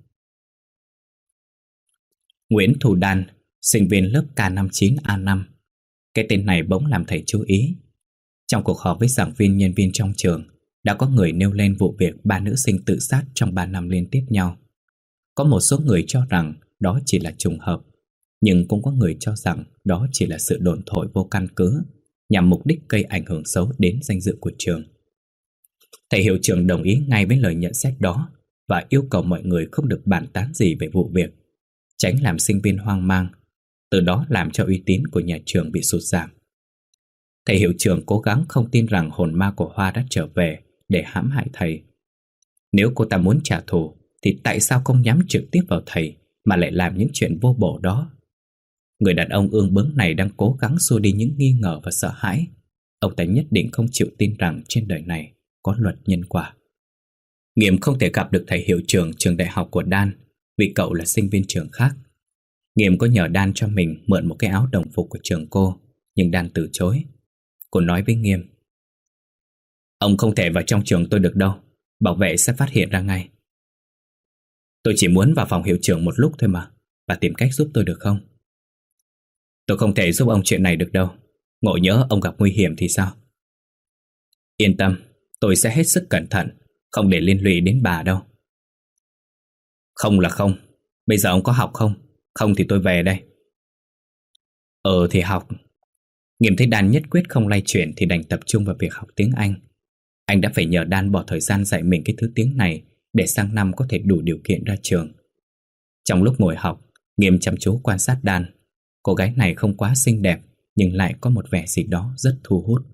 Speaker 2: Nguyễn Thu Đan, sinh viên lớp K năm chín A năm. Cái tên này bỗng làm thầy chú ý. Trong cuộc họp với giảng viên nhân viên trong trường, đã có người nêu lên vụ việc ba nữ sinh tự sát trong ba năm liên tiếp nhau. Có một số người cho rằng đó chỉ là trùng hợp, nhưng cũng có người cho rằng đó chỉ là sự đồn thổi vô căn cứ, nhằm mục đích gây ảnh hưởng xấu đến danh dự của trường. Thầy hiệu trưởng đồng ý ngay với lời nhận xét đó và yêu cầu mọi người không được bàn tán gì về vụ việc, tránh làm sinh viên hoang mang, từ đó làm cho uy tín của nhà trường bị sụt giảm. Thầy hiệu trưởng cố gắng không tin rằng hồn ma của Hoa đã trở về để hãm hại thầy. Nếu cô ta muốn trả thù thì tại sao không nhắm trực tiếp vào thầy mà lại làm những chuyện vô bổ đó? Người đàn ông ương bướng này đang cố gắng xua đi những nghi ngờ và sợ hãi. Ông ta nhất định không chịu tin rằng trên đời này có luật nhân quả. Nghiêm không thể gặp được thầy hiệu trưởng trường đại học của Đan vì cậu là sinh viên trường khác. Nghiêm có nhờ Đan cho mình mượn một cái áo đồng phục của trường cô, nhưng Đan từ chối. Cô nói với Nghiêm: "Ông không thể vào trong trường tôi được đâu, bảo vệ sẽ phát hiện ra ngay." "Tôi chỉ muốn vào phòng hiệu trưởng một lúc thôi mà, bà tìm cách giúp tôi được không?" "Tôi không thể giúp ông chuyện này được đâu, ngộ nhỡ ông gặp nguy hiểm thì sao?" "Yên tâm, tôi sẽ hết sức cẩn thận, không để liên lụy đến bà đâu." "Không là không, bây giờ ông có học không? Không thì tôi về đây." "Ờ thì học." Nghiêm thấy Đan nhất quyết không lay chuyển thì đành tập trung vào việc học tiếng Anh. Anh đã phải nhờ Đan bỏ thời gian dạy mình cái thứ tiếng này để sang năm có thể đủ điều kiện ra trường. Trong lúc ngồi học, Nghiêm chăm chú quan sát Đan. Cô gái này không quá xinh đẹp, nhưng lại có một vẻ gì đó rất thu hút.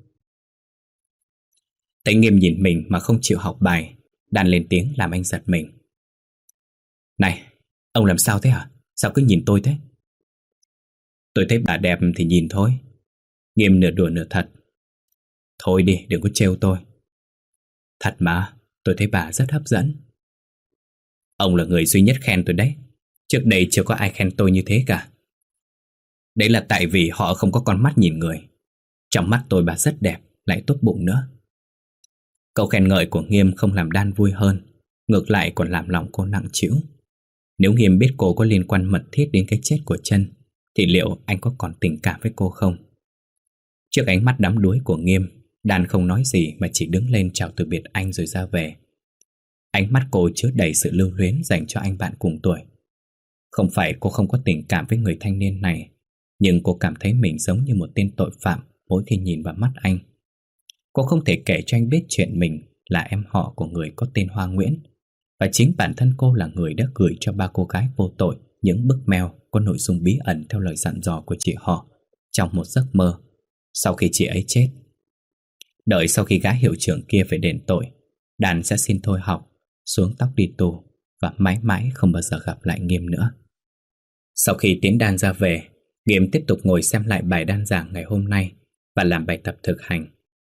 Speaker 2: Thấy Nghiêm nhìn mình mà không chịu học bài, Đan lên tiếng làm anh giật mình. "Này, ông làm sao thế hả? Sao cứ nhìn tôi thế?" "Tôi thấy bà đẹp thì nhìn thôi." Nghiêm nửa đùa nửa thật. "Thôi đi, đừng có trêu tôi." "Thật mà, tôi thấy bà rất hấp dẫn." "Ông là người duy nhất khen tôi đấy. Trước đây chưa có ai khen tôi như thế cả." "Đấy là tại vì họ không có con mắt nhìn người. Trong mắt tôi bà rất đẹp, lại tốt bụng nữa." Câu khen ngợi của Nghiêm không làm Đan vui hơn, ngược lại còn làm lòng cô nặng trĩu. Nếu Nghiêm biết cô có liên quan mật thiết đến cái chết của Trân, thì liệu anh có còn tình cảm với cô không? Trước ánh mắt đắm đuối của Nghiêm, Đan không nói gì mà chỉ đứng lên chào từ biệt anh rồi ra về. Ánh mắt cô chứa đầy sự lưu luyến dành cho anh bạn cùng tuổi. Không phải cô không có tình cảm với người thanh niên này, nhưng cô cảm thấy mình giống như một tên tội phạm mỗi khi nhìn vào mắt anh. Cô không thể kể cho anh biết chuyện mình là em họ của người có tên Hoa Nguyễn, và chính bản thân cô là người đã gửi cho ba cô gái vô tội những bức mail có nội dung bí ẩn theo lời dặn dò của chị họ trong một giấc mơ sau khi chị ấy chết. Đợi sau khi gã hiệu trưởng kia phải đền tội, Đan sẽ xin thôi học, xuống tóc đi tù và mãi mãi không bao giờ gặp lại Nghiêm nữa. Sau khi tiễn Đan ra về, Nghiêm tiếp tục ngồi xem lại bài Đan giảng ngày hôm nay và làm bài tập thực hành.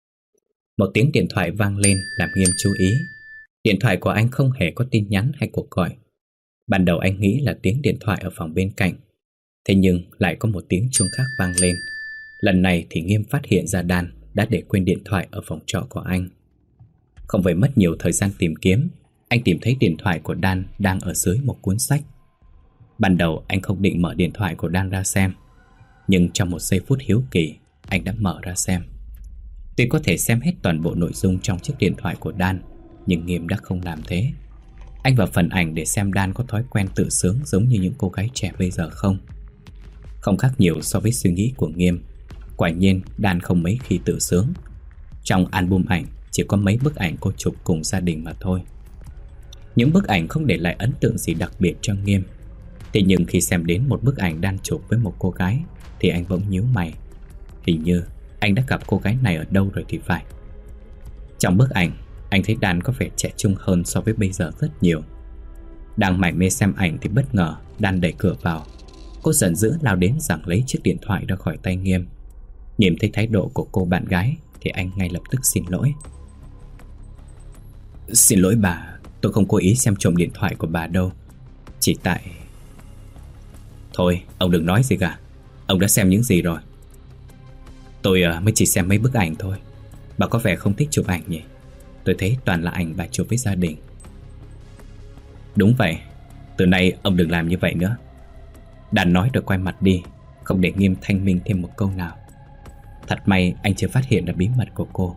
Speaker 2: Một tiếng điện thoại vang lên làm Nghiêm chú ý. Điện thoại của anh không hề có tin nhắn hay cuộc gọi. Ban đầu anh nghĩ là tiếng điện thoại ở phòng bên cạnh, thế nhưng lại có một tiếng chuông khác vang lên. Lần này thì Nghiêm phát hiện ra Đan đã để quên điện thoại ở phòng trọ của anh. Không phải mất nhiều thời gian tìm kiếm, anh tìm thấy điện thoại của Đan đang ở dưới một cuốn sách. Ban đầu anh không định mở điện thoại của Đan ra xem, nhưng trong một giây phút hiếu kỳ, anh đã mở ra xem. Tuy có thể xem hết toàn bộ nội dung trong chiếc điện thoại của Đan, nhưng Nghiêm đã không làm thế. Anh vào phần ảnh để xem Đan có thói quen tự sướng giống như những cô gái trẻ bây giờ không. Không khác nhiều so với suy nghĩ của Nghiêm. Quả nhiên Đan không mấy khi tự sướng. Trong album ảnh chỉ có mấy bức ảnh cô chụp cùng gia đình mà thôi. Những bức ảnh không để lại ấn tượng gì đặc biệt cho Nghiêm. Thế nhưng khi xem đến một bức ảnh đang chụp với một cô gái thì anh bỗng nhíu mày. Hình như anh đã gặp cô gái này ở đâu rồi thì phải. Trong bức ảnh, anh thấy Đan có vẻ trẻ trung hơn so với bây giờ rất nhiều. Đang mải mê xem ảnh thì bất ngờ Đan đẩy cửa vào. Cô giận dữ lao đến giằng lấy chiếc điện thoại ra khỏi tay Nghiêm. Nhìn thấy thái độ của cô bạn gái thì anh ngay lập tức xin lỗi. Xin lỗi bà, tôi không cố ý xem trộm điện thoại của bà đâu. Chỉ tại... Thôi, ông đừng nói gì cả. Ông đã xem những gì rồi? Tôi uh, mới chỉ xem mấy bức ảnh thôi. Bà có vẻ không thích chụp ảnh nhỉ? Tôi thấy toàn là ảnh bà chụp với gia đình. Đúng vậy, từ nay ông đừng làm như vậy nữa. Đàn nói rồi quay mặt đi, không để Nghiêm thanh minh thêm một câu nào. Thật may anh chưa phát hiện ra bí mật của cô.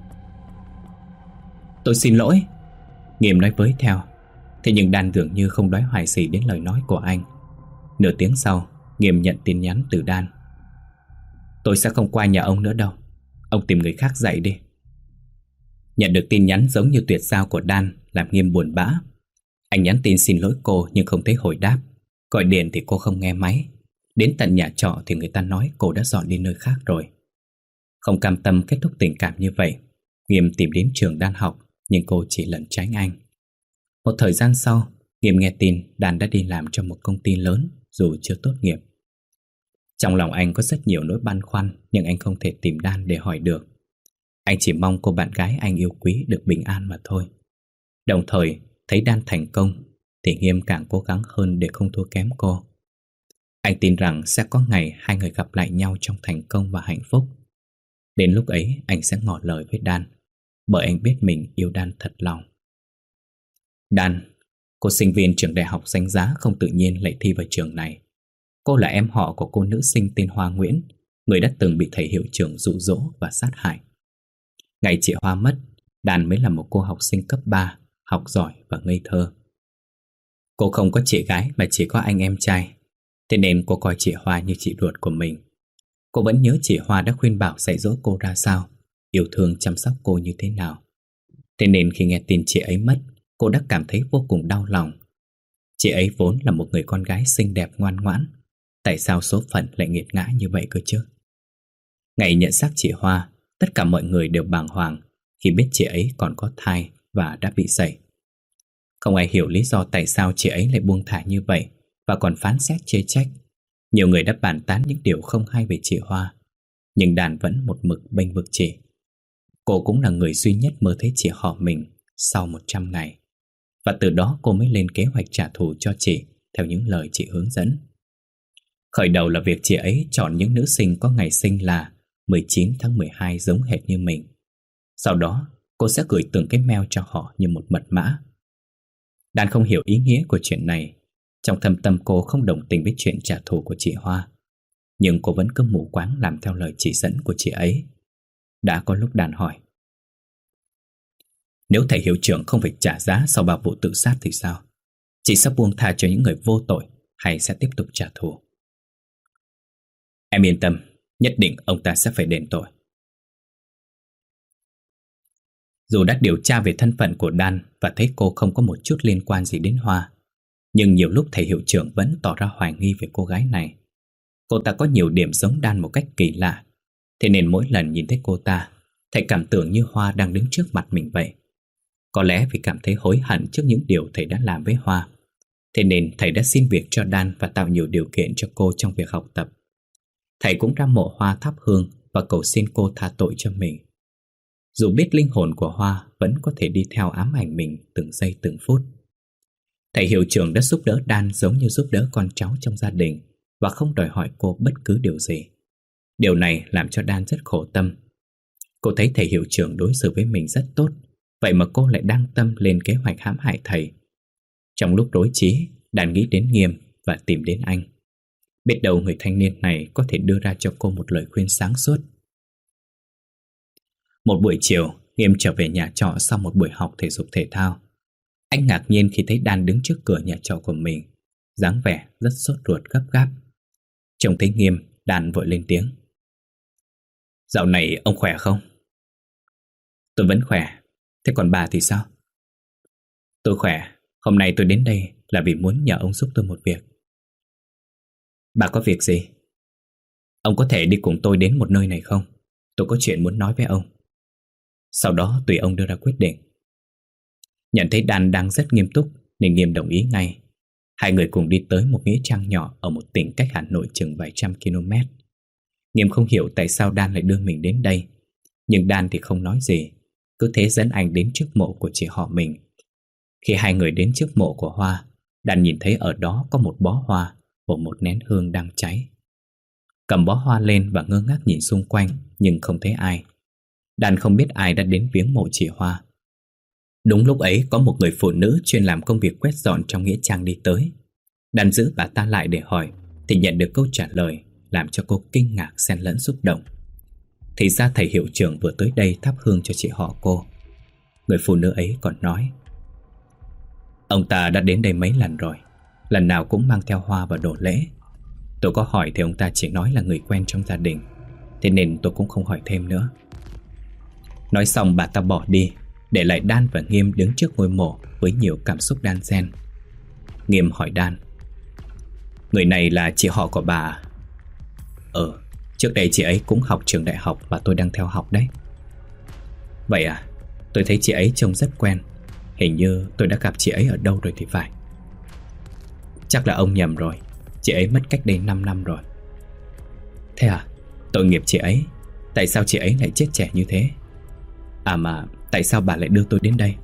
Speaker 2: Tôi xin lỗi, Nghiêm nói với theo. Thế nhưng Đan dường như không đoái hoài gì đến lời nói của anh. Nửa tiếng sau, Nghiêm nhận tin nhắn từ Đan. Tôi sẽ không qua nhà ông nữa đâu. Ông tìm người khác dạy đi. Nhận được tin nhắn giống như tuyệt giao của Đan làm Nghiêm buồn bã. Anh nhắn tin xin lỗi cô nhưng không thấy hồi đáp. Gọi điện thì cô không nghe máy. Đến tận nhà trọ thì người ta nói cô đã dọn đi nơi khác rồi. Không cam tâm kết thúc tình cảm như vậy, Nghiêm tìm đến trường Đan học, nhưng cô chỉ lẩn tránh anh. Một thời gian sau, Nghiêm nghe tin Đan đã đi làm cho một công ty lớn dù chưa tốt nghiệp. Trong lòng anh có rất nhiều nỗi băn khoăn, nhưng anh không thể tìm Đan để hỏi được. Anh chỉ mong cô bạn gái anh yêu quý được bình an mà thôi. Đồng thời, thấy Đan thành công thì Nghiêm càng cố gắng hơn để không thua kém cô. Anh tin rằng sẽ có ngày hai người gặp lại nhau trong thành công và hạnh phúc. Đến lúc ấy anh sẽ ngỏ lời với Đan, bởi anh biết mình yêu Đan thật lòng. Đan, cô sinh viên trường đại học danh giá không tự nhiên lại thi vào trường này. Cô là em họ của cô nữ sinh tên Hoa Nguyễn, người đã từng bị thầy hiệu trưởng dụ dỗ và sát hại. Ngày chị Hoa mất, Đan mới là một cô học sinh cấp ba, học giỏi và ngây thơ. Cô không có chị gái mà chỉ có anh em trai, thế nên cô coi chị Hoa như chị ruột của mình. Cô vẫn nhớ chị Hoa đã khuyên bảo dạy dỗ cô ra sao, yêu thương chăm sóc cô như thế nào. Thế nên khi nghe tin chị ấy mất, cô đã cảm thấy vô cùng đau lòng. Chị ấy vốn là một người con gái xinh đẹp ngoan ngoãn. Tại sao số phận lại nghiệt ngã như vậy cơ chứ? Ngày nhận xác chị Hoa, tất cả mọi người đều bàng hoàng khi biết chị ấy còn có thai và đã bị sẩy. Không ai hiểu lý do tại sao chị ấy lại buông thả như vậy và còn phán xét chê trách. Nhiều người đã bàn tán những điều không hay về chị Hoa, nhưng Đan vẫn một mực bênh vực chị. Cô cũng là người duy nhất mơ thấy chị họ mình sau một trăm ngày. Và từ đó cô mới lên kế hoạch trả thù cho chị theo những lời chị hướng dẫn. Khởi đầu là việc chị ấy chọn những nữ sinh có ngày sinh là mười chín tháng mười hai giống hệt như mình. Sau đó cô sẽ gửi từng cái mail cho họ như một mật mã. Đan không hiểu ý nghĩa của chuyện này. Trong thâm tâm cô không đồng tình với chuyện trả thù của chị Hoa, nhưng cô vẫn cứ mù quáng làm theo lời chỉ dẫn của chị ấy. Đã có lúc Đan hỏi, nếu thầy hiệu trưởng không phải trả giá sau ba vụ tự sát thì sao? Chị sẽ buông tha cho những người vô tội hay sẽ tiếp tục trả thù? Em yên tâm, nhất định ông ta sẽ phải đền tội. Dù đã điều tra về thân phận của Đan và thấy cô không có một chút liên quan gì đến Hoa, nhưng nhiều lúc thầy hiệu trưởng vẫn tỏ ra hoài nghi về cô gái này. Cô ta có nhiều điểm giống Đan một cách kỳ lạ, thế nên mỗi lần nhìn thấy cô ta, thầy cảm tưởng như Hoa đang đứng trước mặt mình vậy. Có lẽ vì cảm thấy hối hận trước những điều thầy đã làm với Hoa, thế nên thầy đã xin việc cho Đan và tạo nhiều điều kiện cho cô trong việc học tập. Thầy cũng ra mộ Hoa thắp hương và cầu xin cô tha tội cho mình. Dù biết linh hồn của Hoa vẫn có thể đi theo ám ảnh mình từng giây từng phút. Thầy hiệu trưởng đã giúp đỡ Đan giống như giúp đỡ con cháu trong gia đình và không đòi hỏi cô bất cứ điều gì. Điều này làm cho Đan rất khổ tâm. Cô thấy thầy hiệu trưởng đối xử với mình rất tốt, vậy mà cô lại đang tâm lên kế hoạch hãm hại thầy. Trong lúc rối trí, Đan nghĩ đến Nghiêm và tìm đến anh. Biết đâu người thanh niên này có thể đưa ra cho cô một lời khuyên sáng suốt. Một buổi chiều, Nghiêm trở về nhà trọ sau một buổi học thể dục thể thao. Anh ngạc nhiên khi thấy Đan đứng trước cửa nhà trọ của mình, dáng vẻ rất sốt ruột gấp gáp. Trông thấy Nghiêm, Đan vội lên tiếng. Dạo này ông khỏe không? Tôi vẫn khỏe, Thế còn bà thì sao? Tôi khỏe. Hôm nay tôi đến đây là vì muốn nhờ ông giúp tôi một việc. Bà có việc gì? Ông có thể đi cùng tôi đến một nơi này không? Tôi có chuyện muốn nói với ông. Sau đó tùy ông đưa ra quyết định. Nhận thấy Dan đang rất nghiêm túc nên Nghiêm đồng ý ngay. Hai người cùng đi tới một nghĩa trang nhỏ ở một tỉnh cách Hà Nội chừng vài trăm km. Nghiêm không hiểu tại sao Dan lại đưa mình đến đây, nhưng Dan thì không nói gì, cứ thế dẫn anh đến trước mộ của chị họ mình. Khi hai người đến trước mộ của Hoa, Dan nhìn thấy ở đó có một bó hoa và một nén hương đang cháy. Cầm bó hoa lên và ngơ ngác nhìn xung quanh, nhưng không thấy ai. Dan không biết ai đã đến viếng mộ chị Hoa. Đúng lúc ấy có một người phụ nữ chuyên làm công việc quét dọn trong nghĩa trang đi tới. Dan giữ bà ta lại để hỏi, thì nhận được câu trả lời làm cho cô kinh ngạc xen lẫn xúc động. Thì ra thầy hiệu trưởng vừa tới đây thắp hương cho chị họ cô. Người phụ nữ ấy còn nói, ông ta đã đến đây mấy lần rồi, lần nào cũng mang theo hoa và đồ lễ. Tôi có hỏi thì ông ta chỉ nói là người quen trong gia đình, thế nên tôi cũng không hỏi thêm nữa. Nói xong bà ta bỏ đi, để lại Dan và Nghiêm đứng trước ngôi mộ với nhiều cảm xúc đan xen. Nghiêm hỏi Dan, người này là chị họ của bà à? Ừ, trước đây chị ấy cũng học trường đại học và tôi đang theo học đấy. Vậy à, tôi thấy chị ấy trông rất quen. Hình như tôi đã gặp chị ấy ở đâu rồi thì phải. Chắc là ông nhầm rồi, chị ấy mất cách đây năm năm rồi. Thế à, tội nghiệp chị ấy. Tại sao chị ấy lại chết trẻ như thế? À mà, tại sao bà lại đưa tôi đến đây?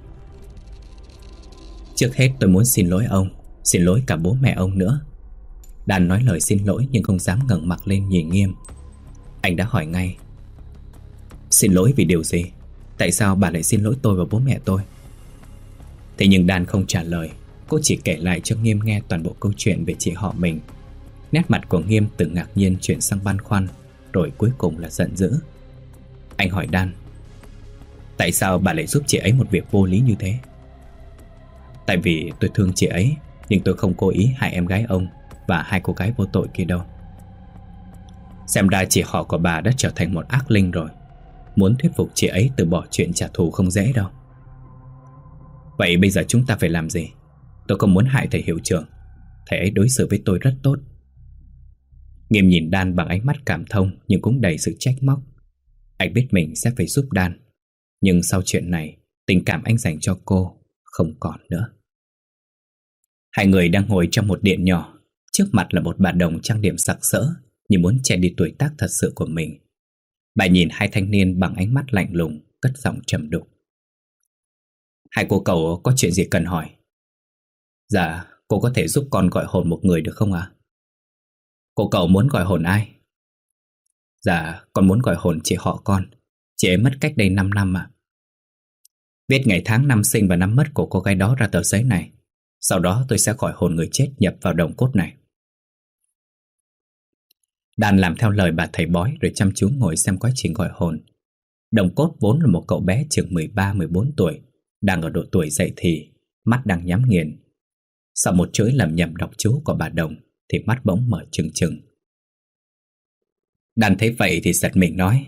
Speaker 2: Trước hết tôi muốn xin lỗi ông, xin lỗi cả bố mẹ ông nữa. Dan nói lời xin lỗi nhưng không dám ngẩng mặt lên nhìn Nghiêm. Anh đã hỏi ngay, xin lỗi vì điều gì? Tại sao bà lại xin lỗi tôi và bố mẹ tôi? Thế nhưng Dan không trả lời. Cô chỉ kể lại cho Nghiêm nghe toàn bộ câu chuyện về chị họ mình. Nét mặt của Nghiêm từ ngạc nhiên chuyển sang băn khoăn, rồi cuối cùng là giận dữ. Anh hỏi Dan, tại sao bà lại giúp chị ấy một việc vô lý như thế? Tại vì tôi thương chị ấy, nhưng tôi không cố ý hại em gái ông và hai cô gái vô tội kia đâu. Xem ra chị họ của bà đã trở thành một ác linh rồi. Muốn thuyết phục chị ấy từ bỏ chuyện trả thù không dễ đâu. Vậy bây giờ chúng ta phải làm gì? Tôi không muốn hại thầy hiệu trưởng. Thầy ấy đối xử với tôi rất tốt. Nghiêm nhìn Dan bằng ánh mắt cảm thông nhưng cũng đầy sự trách móc. Anh biết mình sẽ phải giúp Dan, nhưng sau chuyện này, tình cảm anh dành cho cô không còn nữa. Hai người đang ngồi trong một điện nhỏ. Trước mặt là một bà đồng trang điểm sặc sỡ, như muốn che đi tuổi tác thật sự của mình. Bà nhìn hai thanh niên bằng ánh mắt lạnh lùng, cất giọng trầm đục. Hai cô cậu có chuyện gì cần hỏi? Dạ, cô có thể giúp con gọi hồn một người được không ạ? Cô cậu muốn gọi hồn ai? Dạ, con muốn gọi hồn chị họ con. Chị ấy mất cách đây năm năm ạ. Viết ngày tháng năm sinh và năm mất của cô gái đó ra tờ giấy này. Sau đó tôi sẽ gọi hồn người chết nhập vào đồng cốt này. Dan làm theo lời bà thầy bói rồi chăm chú ngồi xem quá trình gọi hồn. Đồng cốt vốn là một cậu bé chừng mười ba mười bốn tuổi, đang ở độ tuổi dậy thì, mắt đang nhắm nghiền. Sau một chuỗi lầm nhầm đọc chú của bà đồng thì mắt bỗng mở trừng trừng. Dan thấy vậy thì giật mình nói,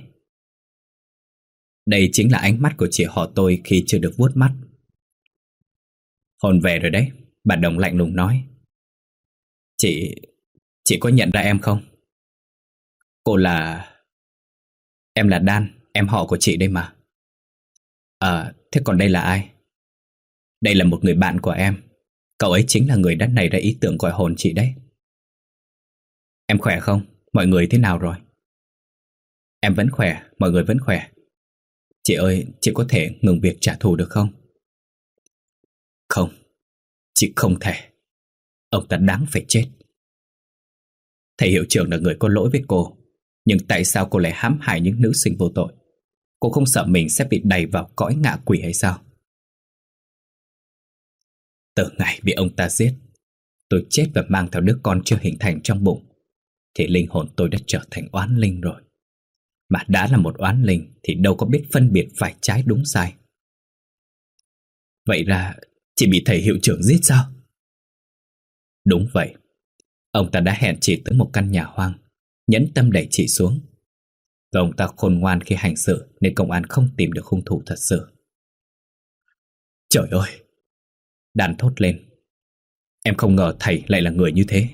Speaker 2: đây chính là ánh mắt của chị họ tôi khi chưa được vuốt mắt. Hồn về rồi đấy, bà đồng lạnh lùng nói. Chị... chị có nhận ra em không? Cô là... Em là Dan, em họ của chị đây mà. À, thế còn đây là ai? Đây là một người bạn của em. Cậu ấy chính là người đã nảy ra ý tưởng gọi hồn chị đấy. Em khỏe không? Mọi người thế nào rồi? Em vẫn khỏe, mọi người vẫn khỏe. Chị ơi, chị có thể ngừng việc trả thù được không? Không, chị không thể. Ông ta đáng phải chết. Thầy hiệu trưởng là người có lỗi với cô, nhưng tại sao cô lại hãm hại những nữ sinh vô tội? Cô không sợ mình sẽ bị đày vào cõi ngạ quỷ hay sao? Từ ngày bị ông ta giết, tôi chết và mang theo đứa con chưa hình thành trong bụng, thì linh hồn tôi đã trở thành oán linh rồi. Mà đã là một oán linh thì đâu có biết phân biệt phải trái đúng sai. Vậy ra chị bị thầy hiệu trưởng giết sao? Đúng vậy. Ông ta đã hẹn chị tới một căn nhà hoang, nhẫn tâm đẩy chị xuống. Và ông ta khôn ngoan khi hành sự nên công an không tìm được hung thủ thật sự. Trời ơi! Đan thốt lên. Em không ngờ thầy lại là người như thế.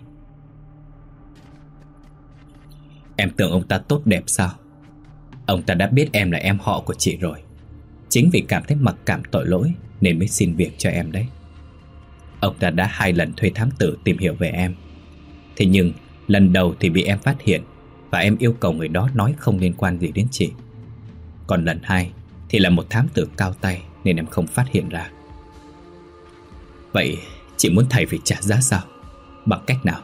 Speaker 2: Em tưởng ông ta tốt đẹp sao? Ông ta đã biết em là em họ của chị rồi. Chính vì cảm thấy mặc cảm tội lỗi nên mới xin việc cho em đấy. Ông ta đã hai lần thuê thám tử tìm hiểu về em. Thế nhưng lần đầu thì bị em phát hiện và em yêu cầu người đó nói không liên quan gì đến chị. Còn lần hai thì là một thám tử cao tay nên em không phát hiện ra. Vậy chị muốn thầy phải trả giá sao? Bằng cách nào?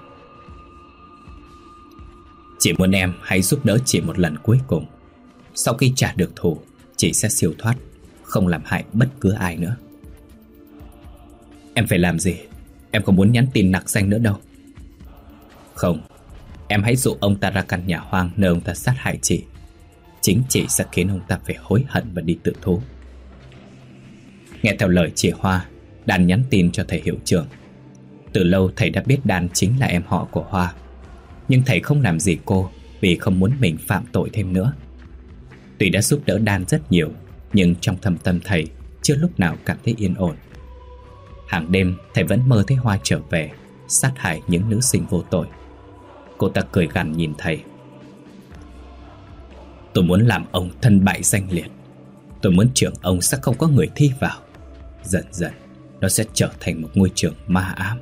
Speaker 2: Chị muốn em hãy giúp đỡ chị một lần cuối cùng. Sau khi trả được thù, chị sẽ siêu thoát, không làm hại bất cứ ai nữa. Em phải làm gì? Em không muốn nhắn tin nặc danh nữa đâu. Không, em hãy dụ ông ta ra căn nhà hoang nơi ông ta sát hại chị. Chính chị sẽ khiến ông ta phải hối hận và đi tự thú. Nghe theo lời chị Hoa, Đan nhắn tin cho thầy hiệu trưởng. Từ lâu thầy đã biết Đan chính là em họ của Hoa, nhưng thầy không làm gì cô vì không muốn mình phạm tội thêm nữa. Tuy đã giúp đỡ Đan rất nhiều, nhưng trong thâm tâm thầy chưa lúc nào cảm thấy yên ổn. Hàng đêm thầy vẫn mơ thấy Hoa trở về, sát hại những nữ sinh vô tội. Cô ta cười gằn nhìn thầy. Tôi muốn làm ông thân bại danh liệt. Tôi muốn trường ông sẽ không có người thi vào. Dần dần nó sẽ trở thành một ngôi trường ma ám.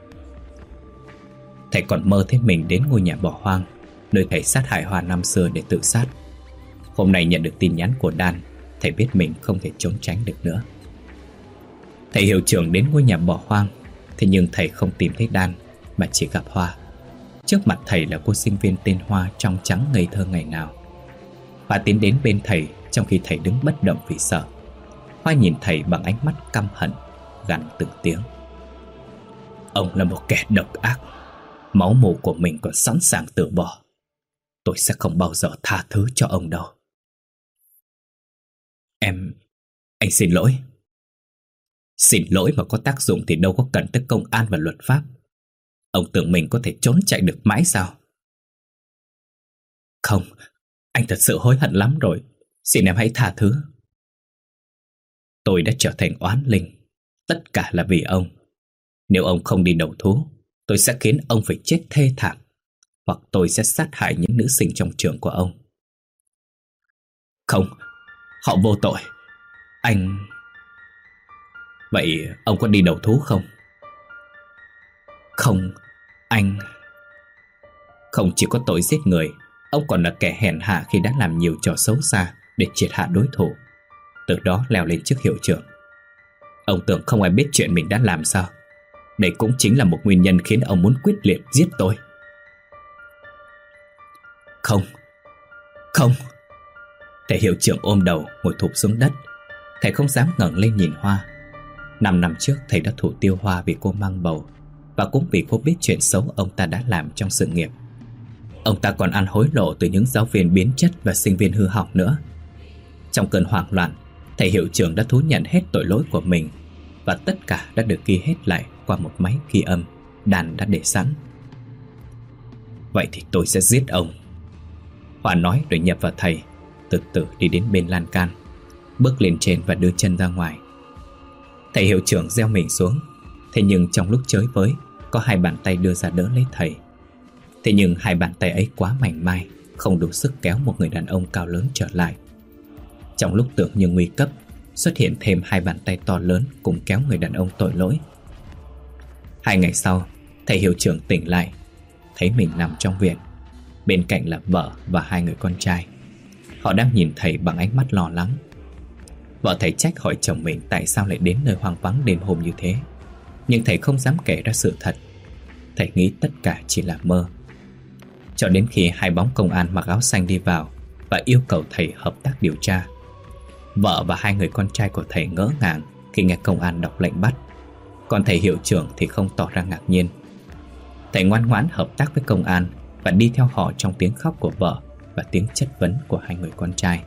Speaker 2: Thầy còn mơ thấy mình đến ngôi nhà bỏ hoang nơi thầy sát hại Hoa năm xưa để tự sát. Hôm nay nhận được tin nhắn của Đan, thầy biết mình không thể trốn tránh được nữa. Thầy hiệu trưởng đến ngôi nhà bỏ hoang, thế nhưng thầy không tìm thấy Đan mà chỉ gặp Hoa. Trước mặt thầy là cô sinh viên tên Hoa trong trắng ngây thơ ngày nào. Hoa tiến đến bên thầy trong khi thầy đứng bất động vì sợ. Hoa nhìn thầy bằng ánh mắt căm hận, gằn từng tiếng. Ông là một kẻ độc ác. Máu mủ của mình còn sẵn sàng từ bỏ. Tôi sẽ không bao giờ tha thứ cho ông đâu. Em... Anh xin lỗi. Xin lỗi mà có tác dụng thì đâu có cần tới công an và luật pháp. Ông tưởng mình có thể trốn chạy được mãi sao? Không, anh thật sự hối hận lắm rồi. Xin em hãy tha thứ. Tôi đã trở thành oán linh. Tất cả là vì ông. Nếu ông không đi đầu thú, tôi sẽ khiến ông phải chết thê thảm. Hoặc tôi sẽ sát hại những nữ sinh trong trường của ông. Không, họ vô tội. Anh... Vậy ông có đi đầu thú không? Không, anh... Không chỉ có tội giết người, ông còn là kẻ hèn hạ khi đã làm nhiều trò xấu xa để triệt hạ đối thủ, từ đó leo lên chức hiệu trưởng. Ông tưởng không ai biết chuyện mình đã làm sao? Đây cũng chính là một nguyên nhân khiến ông muốn quyết liệt giết tôi. Không, không. Thầy hiệu trưởng ôm đầu ngồi thụp xuống đất. Thầy không dám ngẩng lên nhìn Hoa. Năm năm trước thầy đã thủ tiêu Hoa vì cô mang bầu, và cũng vì cô biết chuyện xấu ông ta đã làm trong sự nghiệp. Ông ta còn ăn hối lộ từ những giáo viên biến chất và sinh viên hư hỏng nữa. Trong cơn hoảng loạn, thầy hiệu trưởng đã thú nhận hết tội lỗi của mình, và tất cả đã được ghi hết lại qua một máy ghi âm Đan đã để sẵn. Vậy thì tôi sẽ giết ông, Hoa nói rồi nhập vào thầy, từ từ đi đến bên lan can, bước lên trên và đưa chân ra ngoài. Thầy hiệu trưởng gieo mình xuống. Thế nhưng trong lúc chới với, có hai bàn tay đưa ra đỡ lấy thầy. Thế nhưng hai bàn tay ấy quá mảnh mai, không đủ sức kéo một người đàn ông cao lớn trở lại. Trong lúc tưởng như nguy cấp, xuất hiện thêm hai bàn tay to lớn cùng kéo người đàn ông tội lỗi. Hai ngày sau, thầy hiệu trưởng tỉnh lại, thấy mình nằm trong viện. Bên cạnh là vợ và hai người con trai. Họ đang nhìn thầy bằng ánh mắt lo lắng. Vợ thầy trách hỏi chồng mình tại sao lại đến nơi hoang vắng đêm hôm như thế, nhưng thầy không dám kể ra sự thật. Thầy nghĩ tất cả chỉ là mơ. Cho đến khi hai bóng công an mặc áo xanh đi vào và yêu cầu thầy hợp tác điều tra. Vợ và hai người con trai của thầy ngỡ ngàng khi nghe công an đọc lệnh bắt, còn thầy hiệu trưởng thì không tỏ ra ngạc nhiên. Thầy ngoan ngoãn hợp tác với công an và đi theo họ trong tiếng khóc của vợ và tiếng chất vấn của hai người con trai.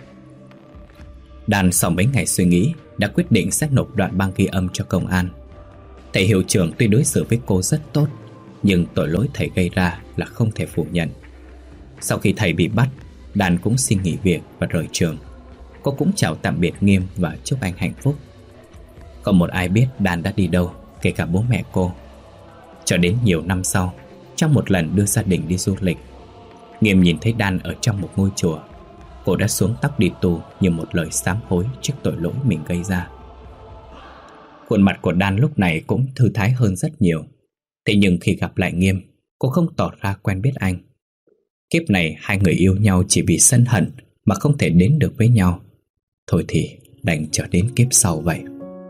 Speaker 2: Đan sau mấy ngày suy nghĩ đã quyết định sẽ nộp đoạn băng ghi âm cho công an. Thầy hiệu trưởng tuy đối xử với cô rất tốt, nhưng tội lỗi thầy gây ra là không thể phủ nhận. Sau khi thầy bị bắt, Đan cũng xin nghỉ việc và rời trường. Cô cũng chào tạm biệt Nghiêm và chúc anh hạnh phúc. Không một ai biết Đan đã đi đâu, kể cả bố mẹ cô. Cho đến nhiều năm sau, trong một lần đưa gia đình đi du lịch, Nghiêm nhìn thấy Đan ở trong một ngôi chùa. Cô đã xuống tóc đi tu như một lời sám hối trước tội lỗi mình gây ra. Khuôn mặt của Đan lúc này cũng thư thái hơn rất nhiều. Thế nhưng khi gặp lại Nghiêm, cô không tỏ ra quen biết anh. Kiếp này hai người yêu nhau chỉ vì sân hận mà không thể đến được với nhau. Thôi thì đành chờ đến kiếp sau vậy.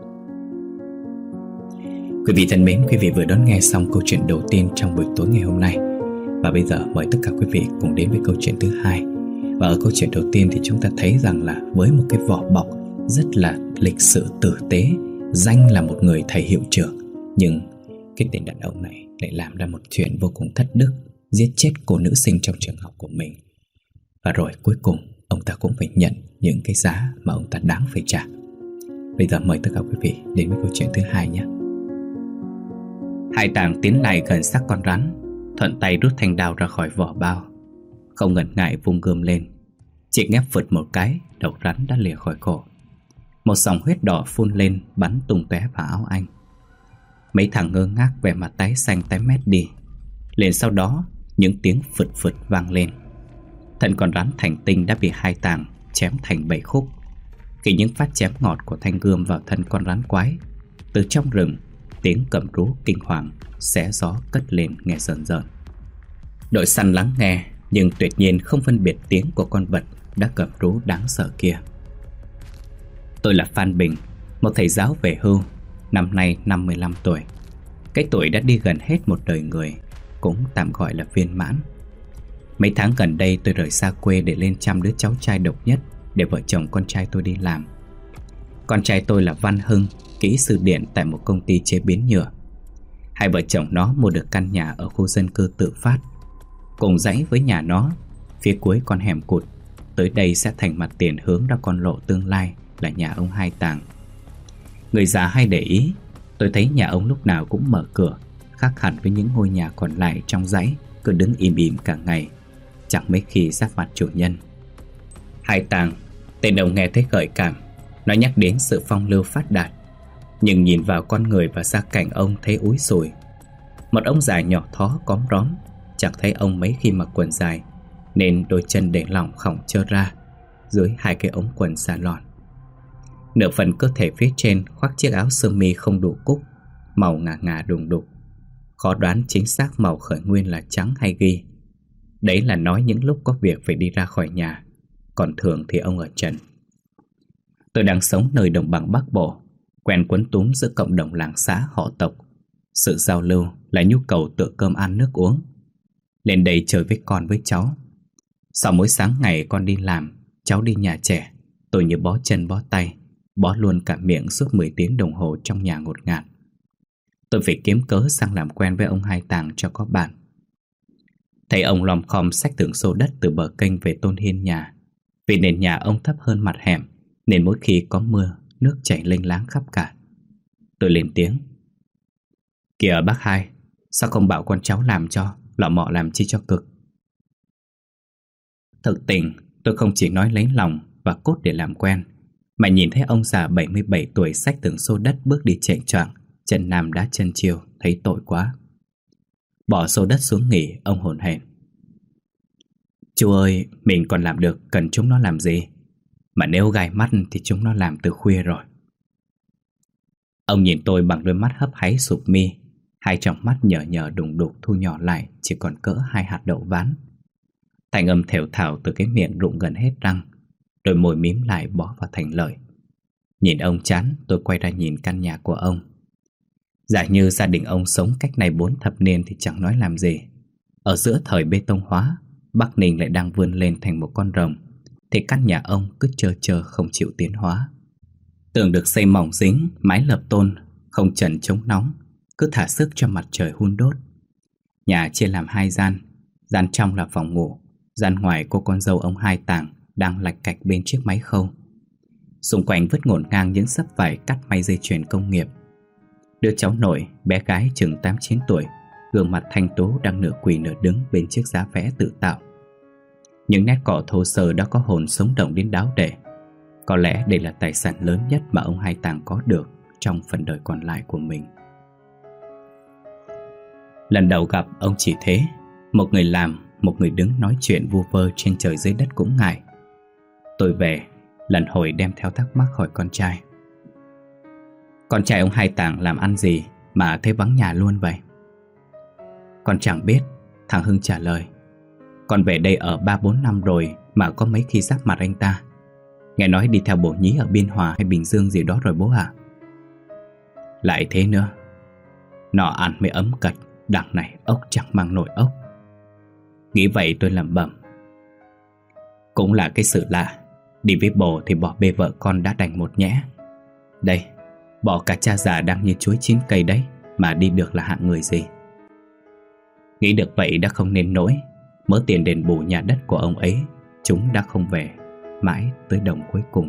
Speaker 2: Quý vị thân mến, quý vị vừa đón nghe xong câu chuyện đầu tiên trong buổi tối ngày hôm nay. Và bây giờ mời tất cả quý vị cùng đến với câu chuyện thứ hai. Và ở câu chuyện đầu tiên thì chúng ta thấy rằng là với một cái vỏ bọc rất là lịch sự tử tế, danh là một người thầy hiệu trưởng, nhưng cái tên đàn ông này lại làm ra một chuyện vô cùng thất đức, giết chết cô nữ sinh trong trường học của mình. Và rồi cuối cùng ông ta cũng phải nhận những cái giá mà ông ta đáng phải trả. Bây giờ mời tất cả quý vị đến với câu chuyện thứ hai nhé. Hai Tàng tiến lại gần xác con rắn, thuận tay rút thanh đao ra khỏi vỏ bao. Không ngần ngại vung gươm lên, chỉ ngép phượt một cái, đầu rắn đã lìa khỏi cổ. Một dòng huyết đỏ phun lên, bắn tung tóe vào áo anh. Mấy thằng ngơ ngác, vẻ mặt tái xanh tái mét đi. Liền sau đó những tiếng phượt phượt vang lên. Thân con rắn thành tinh đã bị Hai Tàng chém thành bảy khúc. Khi những phát chém ngọt của thanh gươm vào thân con rắn quái, từ trong rừng tiếng cầm rú kinh hoàng xé gió cất lên nghe rợn rợn. Đội săn lắng nghe, nhưng tuyệt nhiên không phân biệt tiếng của con vật đã cầm rú đáng sợ kia. Tôi là Phan Bình, một thầy giáo về hưu, năm nay năm mươi lăm tuổi. Cái tuổi đã đi gần hết một đời người, cũng tạm gọi là viên mãn. Mấy tháng gần đây tôi rời xa quê để lên chăm đứa cháu trai độc nhất để vợ chồng con trai tôi đi làm. Con trai tôi là Văn Hưng, kỹ sư điện tại một công ty chế biến nhựa. Hai vợ chồng nó mua được căn nhà ở khu dân cư tự phát, cùng dãy với nhà nó, phía cuối con hẻm cụt. Tới đây sẽ thành mặt tiền hướng ra con lộ tương lai là nhà ông Hai Tàng. Người già hay để ý, tôi thấy nhà ông lúc nào cũng mở cửa, khác hẳn với những ngôi nhà còn lại trong dãy cứ đứng im ỉm cả ngày, chẳng mấy khi giáp mặt chủ nhân. Hai Tàng, tên ông nghe thấy gợi cảm, nó nhắc đến sự phong lưu phát đạt, nhưng nhìn vào con người và gia cảnh ông thấy úi sùi. Một ông già nhỏ thó cóm róm, chẳng thấy ông mấy khi mặc quần dài, nên đôi chân để lỏng khỏng trơ ra dưới hai cái ống quần xà lòn. Nửa phần cơ thể phía trên khoác chiếc áo sơ mi không đủ cúc, màu ngà ngà đùng đục. Khó đoán chính xác màu khởi nguyên là trắng hay ghi. Đấy là nói những lúc có việc phải đi ra khỏi nhà, còn thường thì ông ở trần. Tôi đang sống nơi đồng bằng Bắc Bộ, quen quấn túm giữa cộng đồng làng xã họ tộc. Sự giao lưu là nhu cầu tựa cơm ăn nước uống. Lên đây chơi với con với cháu. Sau mỗi sáng ngày con đi làm, cháu đi nhà trẻ, tôi như bó chân bó tay, bó luôn cả miệng suốt mười tiếng đồng hồ trong nhà ngột ngạt. Tôi phải kiếm cớ sang làm quen với ông Hai Tàng cho có bạn. Thấy ông lom khom xách từng xô đất từ bờ kênh về tôn hiên nhà. Vì nền nhà ông thấp hơn mặt hẻm, nên mỗi khi có mưa, nước chảy lênh láng khắp cả. Tôi lên tiếng: "Kìa bác Hai, sao không bảo con cháu làm cho, lọ mọ làm chi cho cực?" Thực tình, tôi không chỉ nói lấy lòng và cốt để làm quen, mà nhìn thấy ông già bảy mươi bảy tuổi xách từng xô đất bước đi chệch choạng, chân nam đá chân chiều, thấy tội quá. Bỏ xô đất xuống nghỉ, ông hồn hển: "Chú ơi, mình còn làm được, cần chúng nó làm gì? Mà nếu gai mắt thì chúng nó làm từ khuya rồi." Ông nhìn tôi bằng đôi mắt hấp háy sụp mi, hai tròng mắt nhờ nhờ đùng đục thu nhỏ lại chỉ còn cỡ hai hạt đậu ván. Thành âm thều thào từ cái miệng rụng gần hết răng, đôi môi mím lại bó vào thành lời. Nhìn ông chán, tôi quay ra nhìn căn nhà của ông. Giả như gia đình ông sống cách này bốn thập niên thì chẳng nói làm gì. Ở giữa thời bê tông hóa, Bắc Ninh lại đang vươn lên thành một con rồng, thì căn nhà ông cứ trơ trơ không chịu tiến hóa. Tường được xây mỏng dính, mái lợp tôn, không trần chống nóng, cứ thả sức cho mặt trời hun đốt. Nhà chia làm hai gian, gian trong là phòng ngủ, gian ngoài cô con dâu ông Hai Tàng đang lạch cạch bên chiếc máy khâu. Xung quanh vứt ngổn ngang những xấp vải cắt may dây chuyền công nghiệp. Đứa cháu nội, bé gái chừng tám chín tuổi, gương mặt thanh tú đang nửa quỳ nửa đứng bên chiếc giá vẽ tự tạo. Những nét cọ thô sơ đã có hồn sống động đến đáo để. Có lẽ đây là tài sản lớn nhất mà ông Hai Tàng có được trong phần đời còn lại của mình. Lần đầu gặp ông chỉ thế, một người làm, một người đứng nói chuyện vu vơ trên trời dưới đất cũng ngại. Tôi về, lần hồi đem theo thắc mắc hỏi con trai: con trai ông Hai Tàng làm ăn gì mà thấy vắng nhà luôn vậy? Con chẳng biết, thằng Hưng trả lời. Con về đây ở ba bốn năm rồi mà có mấy khi giáp mặt anh ta. Nghe nói đi theo bộ nhí ở Biên Hòa hay Bình Dương gì đó rồi bố à? Lại thế nữa, nọ ăn mới ấm cật, đằng này ốc chẳng mang nổi ốc. Nghĩ vậy tôi lẩm bẩm: cũng là cái sự lạ, đi với bồ thì bỏ bê vợ con đã đành một nhẽ. Đây, bỏ cả cha già đang như chuối chín cây đấy mà đi được là hạng người gì. Nghĩ được vậy đã không nên nỗi, mớ tiền đền bù nhà đất của ông ấy chúng đã không về mãi tới đồng cuối cùng.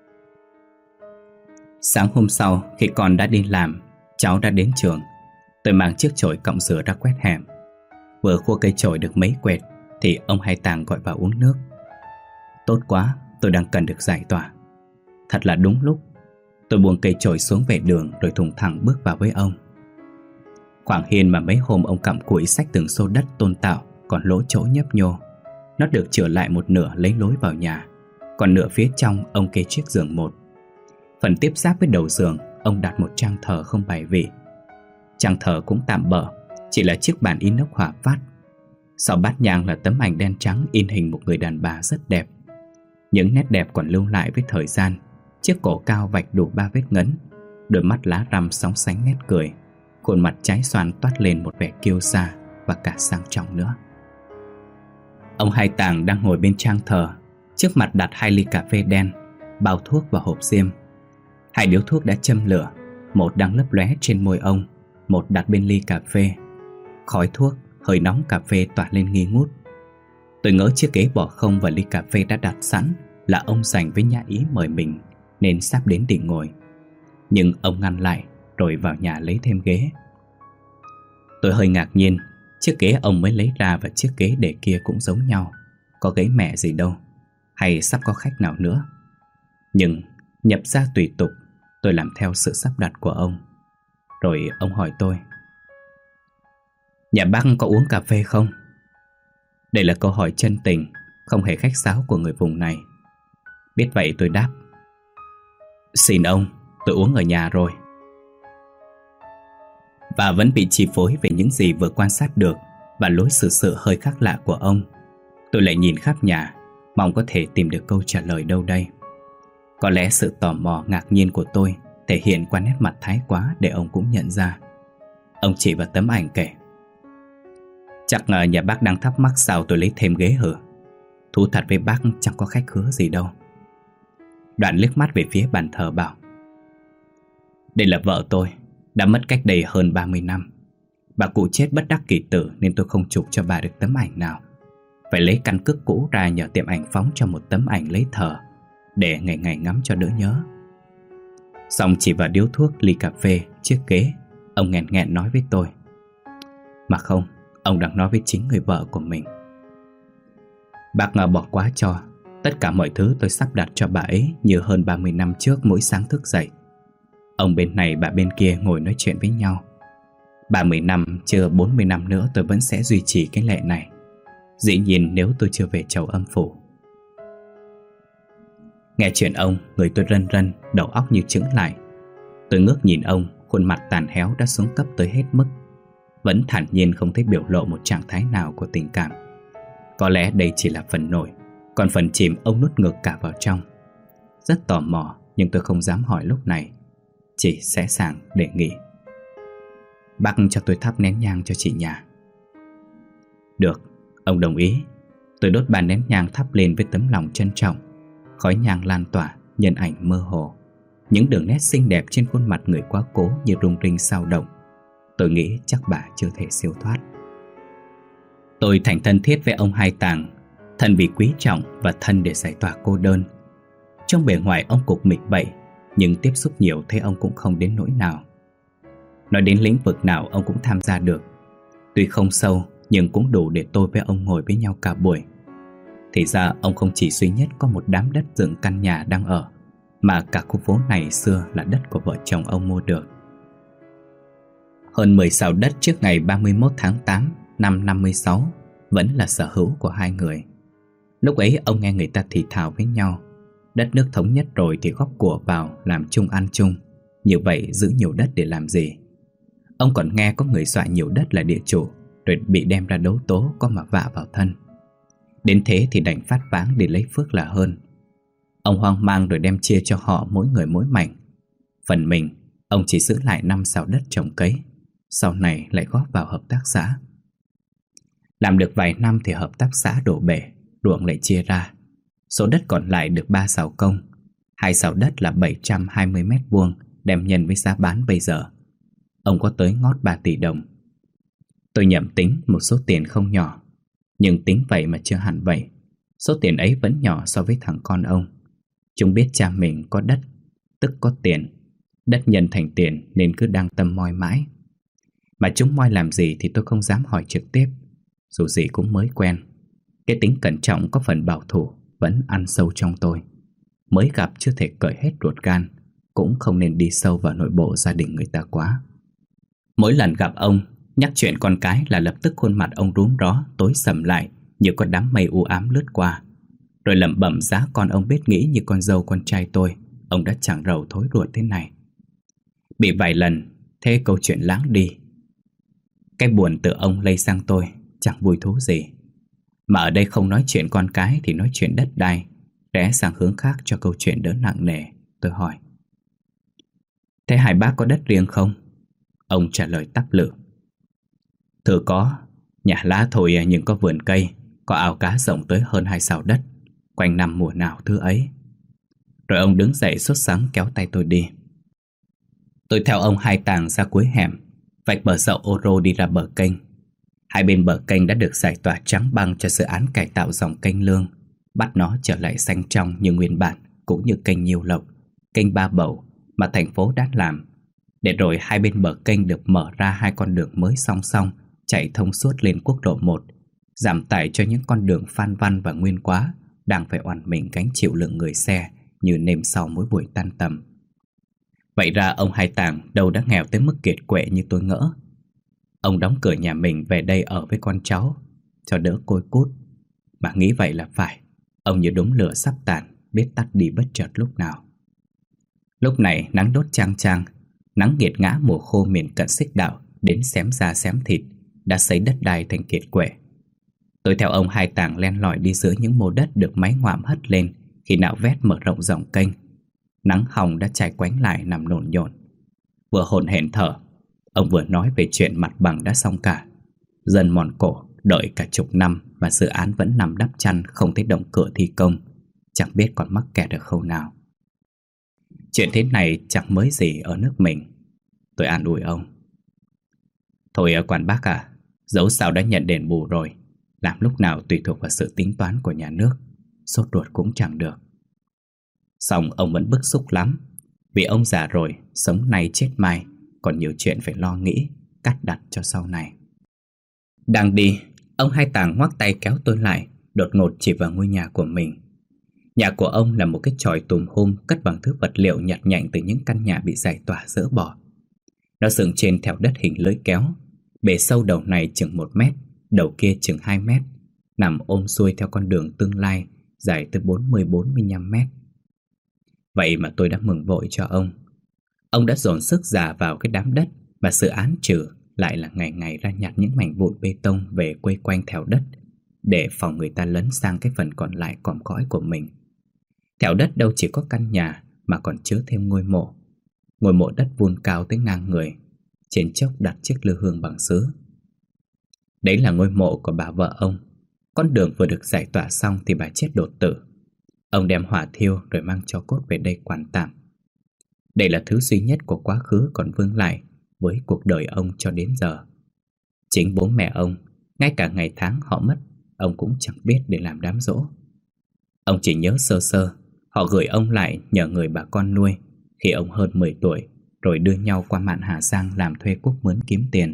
Speaker 2: Sáng hôm sau, khi con đã đi làm, cháu đã đến trường, tôi mang chiếc chổi cọng dừa ra quét hẻm. Vừa khua cây chổi được mấy quẹt thì ông Hai Tàng gọi vào uống nước. Tốt quá, tôi đang cần được giải tỏa. Thật là đúng lúc. Tôi buông cây chổi xuống vệ đường rồi thùng thẳng bước vào với ông. Khoảng hiên mà mấy hôm ông cặm cụi xách từng xô đất tôn tạo còn lỗ chỗ nhấp nhô, nó được chữa lại một nửa lấy lối vào nhà, còn nửa phía trong ông kê chiếc giường một. Phần tiếp giáp với đầu giường, ông đặt một trang thờ không bài vị. Trang thờ cũng tạm bợ, chỉ là chiếc bàn inox hỏa phát. Sau bát nhang là tấm ảnh đen trắng in hình một người đàn bà rất đẹp. Những nét đẹp còn lưu lại với thời gian. Chiếc cổ cao vạch đủ ba vết ngấn, đôi mắt lá răm sóng sánh nét cười, khuôn mặt trái xoan toát lên một vẻ kiêu sa và cả sang trọng nữa. Ông Hai Tàng đang ngồi bên trang thờ, trước mặt đặt hai ly cà phê đen, bao thuốc và hộp diêm. Hai điếu thuốc đã châm lửa, một đang lấp lóe trên môi ông, một đặt bên ly cà phê. Khói thuốc, hơi nóng cà phê tỏa lên nghi ngút. Tôi ngỡ chiếc ghế bỏ không và ly cà phê đã đặt sẵn là ông dành với nhã ý mời mình, nên sắp đến định ngồi. Nhưng ông ngăn lại rồi vào nhà lấy thêm ghế. Tôi hơi ngạc nhiên, chiếc ghế ông mới lấy ra và chiếc ghế để kia cũng giống nhau, có ghế mẹ gì đâu, hay sắp có khách nào nữa. Nhưng nhập ra tùy tục, tôi làm theo sự sắp đặt của ông. Rồi ông hỏi tôi: nhà bác có uống cà phê không? Đây là câu hỏi chân tình, không hề khách sáo của người vùng này. Biết vậy tôi đáp: xin ông, tôi uống ở nhà rồi. Và vẫn bị chi phối về những gì vừa quan sát được và lối xử sự hơi khác lạ của ông, tôi lại nhìn khắp nhà, mong có thể tìm được câu trả lời đâu đây. Có lẽ sự tò mò ngạc nhiên của tôi thể hiện qua nét mặt thái quá để ông cũng nhận ra. Ông chỉ vào tấm ảnh kể: chắc ngờ nhà bác đang thắc mắc sao tôi lấy thêm ghế hử? Thú thật với bác chẳng có khách khứa gì đâu. Đoạn liếc mắt về phía bàn thờ bảo: đây là vợ tôi, đã mất cách đây hơn ba mươi năm. Bà cụ chết bất đắc kỳ tử nên tôi không chụp cho bà được tấm ảnh nào. Phải lấy căn cước cũ ra nhờ tiệm ảnh phóng cho một tấm ảnh lấy thờ, để ngày ngày ngắm cho đỡ nhớ. Xong chỉ vào điếu thuốc, ly cà phê, chiếc ghế, ông nghẹn nghẹn nói với tôi: mà không, ông đang nói với chính người vợ của mình. Bác ngờ bỏ quá cho. Tất cả mọi thứ tôi sắp đặt cho bà ấy như hơn ba mươi năm trước mỗi sáng thức dậy. Ông bên này bà bên kia ngồi nói chuyện với nhau. Ba mươi năm chưa bốn mươi năm nữa tôi vẫn sẽ duy trì cái lệ này. Dĩ nhiên nếu tôi chưa về chầu âm phủ. Nghe chuyện ông, người tôi rân rân, đầu óc như chững lại. Tôi ngước nhìn ông, khuôn mặt tàn héo đã xuống cấp tới hết mức, vẫn thản nhiên không thấy biểu lộ một trạng thái nào của tình cảm. Có lẽ đây chỉ là phần nổi, còn phần chìm ông nuốt ngược cả vào trong. Rất tò mò nhưng tôi không dám hỏi lúc này, chỉ sẵn sàng đề nghị: bác cho tôi thắp nén nhang cho chị nhà. Được, ông đồng ý. Tôi đốt bàn nén nhang thắp lên với tấm lòng trân trọng. Khói nhang lan tỏa, nhân ảnh mơ hồ. Những đường nét xinh đẹp trên khuôn mặt người quá cố như rung rinh sao động. Tôi nghĩ chắc bà chưa thể siêu thoát. Tôi thành thân thiết với ông Hai Tàng, thân vì quý trọng và thân để giải tỏa cô đơn. Trong bề ngoài ông cục mịch bậy, nhưng tiếp xúc nhiều thấy ông cũng không đến nỗi nào. Nói đến lĩnh vực nào ông cũng tham gia được. Tuy không sâu nhưng cũng đủ để tôi với ông ngồi với nhau cả buổi. Thì ra ông không chỉ duy nhất có một đám đất dựng căn nhà đang ở, mà cả khu phố này xưa là đất của vợ chồng ông mua được. Hơn mười sào đất trước ngày ba mươi mốt tháng tám năm năm mươi sáu vẫn là sở hữu của hai người. Lúc ấy ông nghe người ta thì thào với nhau, đất nước thống nhất rồi thì góp của vào làm chung ăn chung, như vậy giữ nhiều đất để làm gì. Ông còn nghe có người dọa nhiều đất là địa chủ, rồi bị đem ra đấu tố có mà vạ vào thân. Đến thế thì đành phát váng để lấy phước là hơn. Ông hoang mang rồi đem chia cho họ mỗi người mỗi mảnh. Phần mình, ông chỉ giữ lại năm sào đất trồng cấy, sau này lại góp vào hợp tác xã. Làm được vài năm thì hợp tác xã đổ bể, ruộng lại chia ra. Số đất còn lại được ba sào công. Hai sào đất là bảy trăm hai mươi mét vuông, đem nhân với giá bán bây giờ, ông có tới ngót ba tỷ đồng. Tôi nhẩm tính một số tiền không nhỏ, nhưng tính vậy mà chưa hẳn vậy. Số tiền ấy vẫn nhỏ so với thằng con ông. Chúng biết cha mình có đất, tức có tiền. Đất nhân thành tiền nên cứ đang tâm moi mãi. Mà chúng moi làm gì thì tôi không dám hỏi trực tiếp. Dù gì cũng mới quen. Cái tính cẩn trọng có phần bảo thủ vẫn ăn sâu trong tôi. Mới gặp chưa thể cởi hết ruột gan, cũng không nên đi sâu vào nội bộ gia đình người ta quá. Mỗi lần gặp ông, nhắc chuyện con cái là lập tức khuôn mặt ông rúm ró, tối sầm lại như có đám mây u ám lướt qua. Rồi lẩm bẩm giá con ông biết nghĩ như con dâu con trai tôi, ông đã chẳng rầu thối ruột thế này. Bị vài lần, thế câu chuyện láng đi. Cái buồn từ ông lây sang tôi, chẳng vui thú gì. Mà ở đây không nói chuyện con cái thì nói chuyện đất đai, rẽ sang hướng khác cho câu chuyện đỡ nặng nề. Tôi hỏi: thế hai bác có đất riêng không? Ông trả lời tắp lự: thưa có, nhà lá thôi nhưng có vườn cây, có ao cá rộng tới hơn hai sào đất, quanh năm mùa nào thứ ấy. Rồi ông đứng dậy sốt sắng kéo tay tôi đi. Tôi theo ông hai tàng ra cuối hẻm, vạch bờ dậu ô rô đi ra bờ kênh. Hai bên bờ kênh đã được giải tỏa trắng băng cho dự án cải tạo dòng kênh Lương, bắt nó trở lại xanh trong như nguyên bản, cũng như kênh Nhiêu Lộc, kênh Ba Bầu mà thành phố đã làm. Để rồi hai bên bờ kênh được mở ra hai con đường mới song song chạy thông suốt lên quốc lộ một, giảm tải cho những con đường Phan Văn và Nguyên Quá đang phải oằn mình gánh chịu lượng người xe như nêm sau mỗi buổi tan tầm. Vậy ra ông Hai Tàng đâu đã nghèo tới mức kiệt quệ như tôi ngỡ. Ông đóng cửa nhà mình về đây ở với con cháu cho đỡ côi cút. Mà nghĩ vậy là phải. Ông như đống lửa sắp tàn, biết tắt đi bất chợt lúc nào. Lúc này nắng đốt chang chang, nắng nghiệt ngã mùa khô miền cận xích đạo đến xém da xém thịt đã sấy đất đai thành kiệt quệ. Tôi theo ông Hai Tàng len lỏi đi giữa những mô đất được máy ngoạm hất lên khi nạo vét mở rộng dòng kênh. Nắng hồng đã trải quánh lại nằm nồn nhồn. Vừa hổn hển thở, ông vừa nói về chuyện mặt bằng đã xong cả. Dân mòn cổ đợi cả chục năm mà dự án vẫn nằm đắp chăn không thấy động cửa thi công, chẳng biết còn mắc kẹt được khâu nào. Chuyện thế này chẳng mới gì ở nước mình. Tôi an ủi ông: thôi quản bác à, dẫu sao đã nhận đền bù rồi, làm lúc nào tùy thuộc vào sự tính toán của nhà nước, sốt ruột cũng chẳng được. Xong ông vẫn bức xúc lắm, vì ông già rồi, sống nay chết mai, còn nhiều chuyện phải lo nghĩ, cắt đặt cho sau này. Đang đi, ông Hai Tàng ngoắc tay kéo tôi lại, đột ngột chỉ vào ngôi nhà của mình. Nhà của ông là một cái chòi tùm hum cất bằng thứ vật liệu nhặt nhạnh từ những căn nhà bị giải tỏa dỡ bỏ. Nó dựng trên thẻo đất hình lưỡi kéo, bề sâu đầu này chừng một mét, đầu kia chừng hai mét, nằm ôm xuôi theo con đường tương lai dài tới bốn mươi bốn mươi lăm mét. Vậy mà tôi đã mừng vội cho ông. Ông đã dồn sức già vào cái đám đất mà dự án trừ lại là ngày ngày ra nhặt những mảnh vụn bê tông về quây quanh thẻo đất, để phòng người ta lấn sang cái phần còn lại còm cõi của mình. Thẻo đất đâu chỉ có căn nhà mà còn chứa thêm ngôi mộ. Ngôi mộ đất vuông cao tới ngang người, trên chốc đặt chiếc lư hương bằng sứ. Đấy là ngôi mộ của bà vợ ông. Con đường vừa được giải tỏa xong thì bà chết đột tử. Ông đem hỏa thiêu rồi mang tro cốt về đây quản tạm. Đây là thứ duy nhất của quá khứ còn vương lại với cuộc đời ông cho đến giờ. Chính bố mẹ ông, ngay cả ngày tháng họ mất, ông cũng chẳng biết để làm đám giỗ. Ông chỉ nhớ sơ sơ, họ gửi ông lại nhờ người bà con nuôi khi ông hơn mười tuổi, rồi đưa nhau qua mạn Hà Giang làm thuê cuốc mướn kiếm tiền.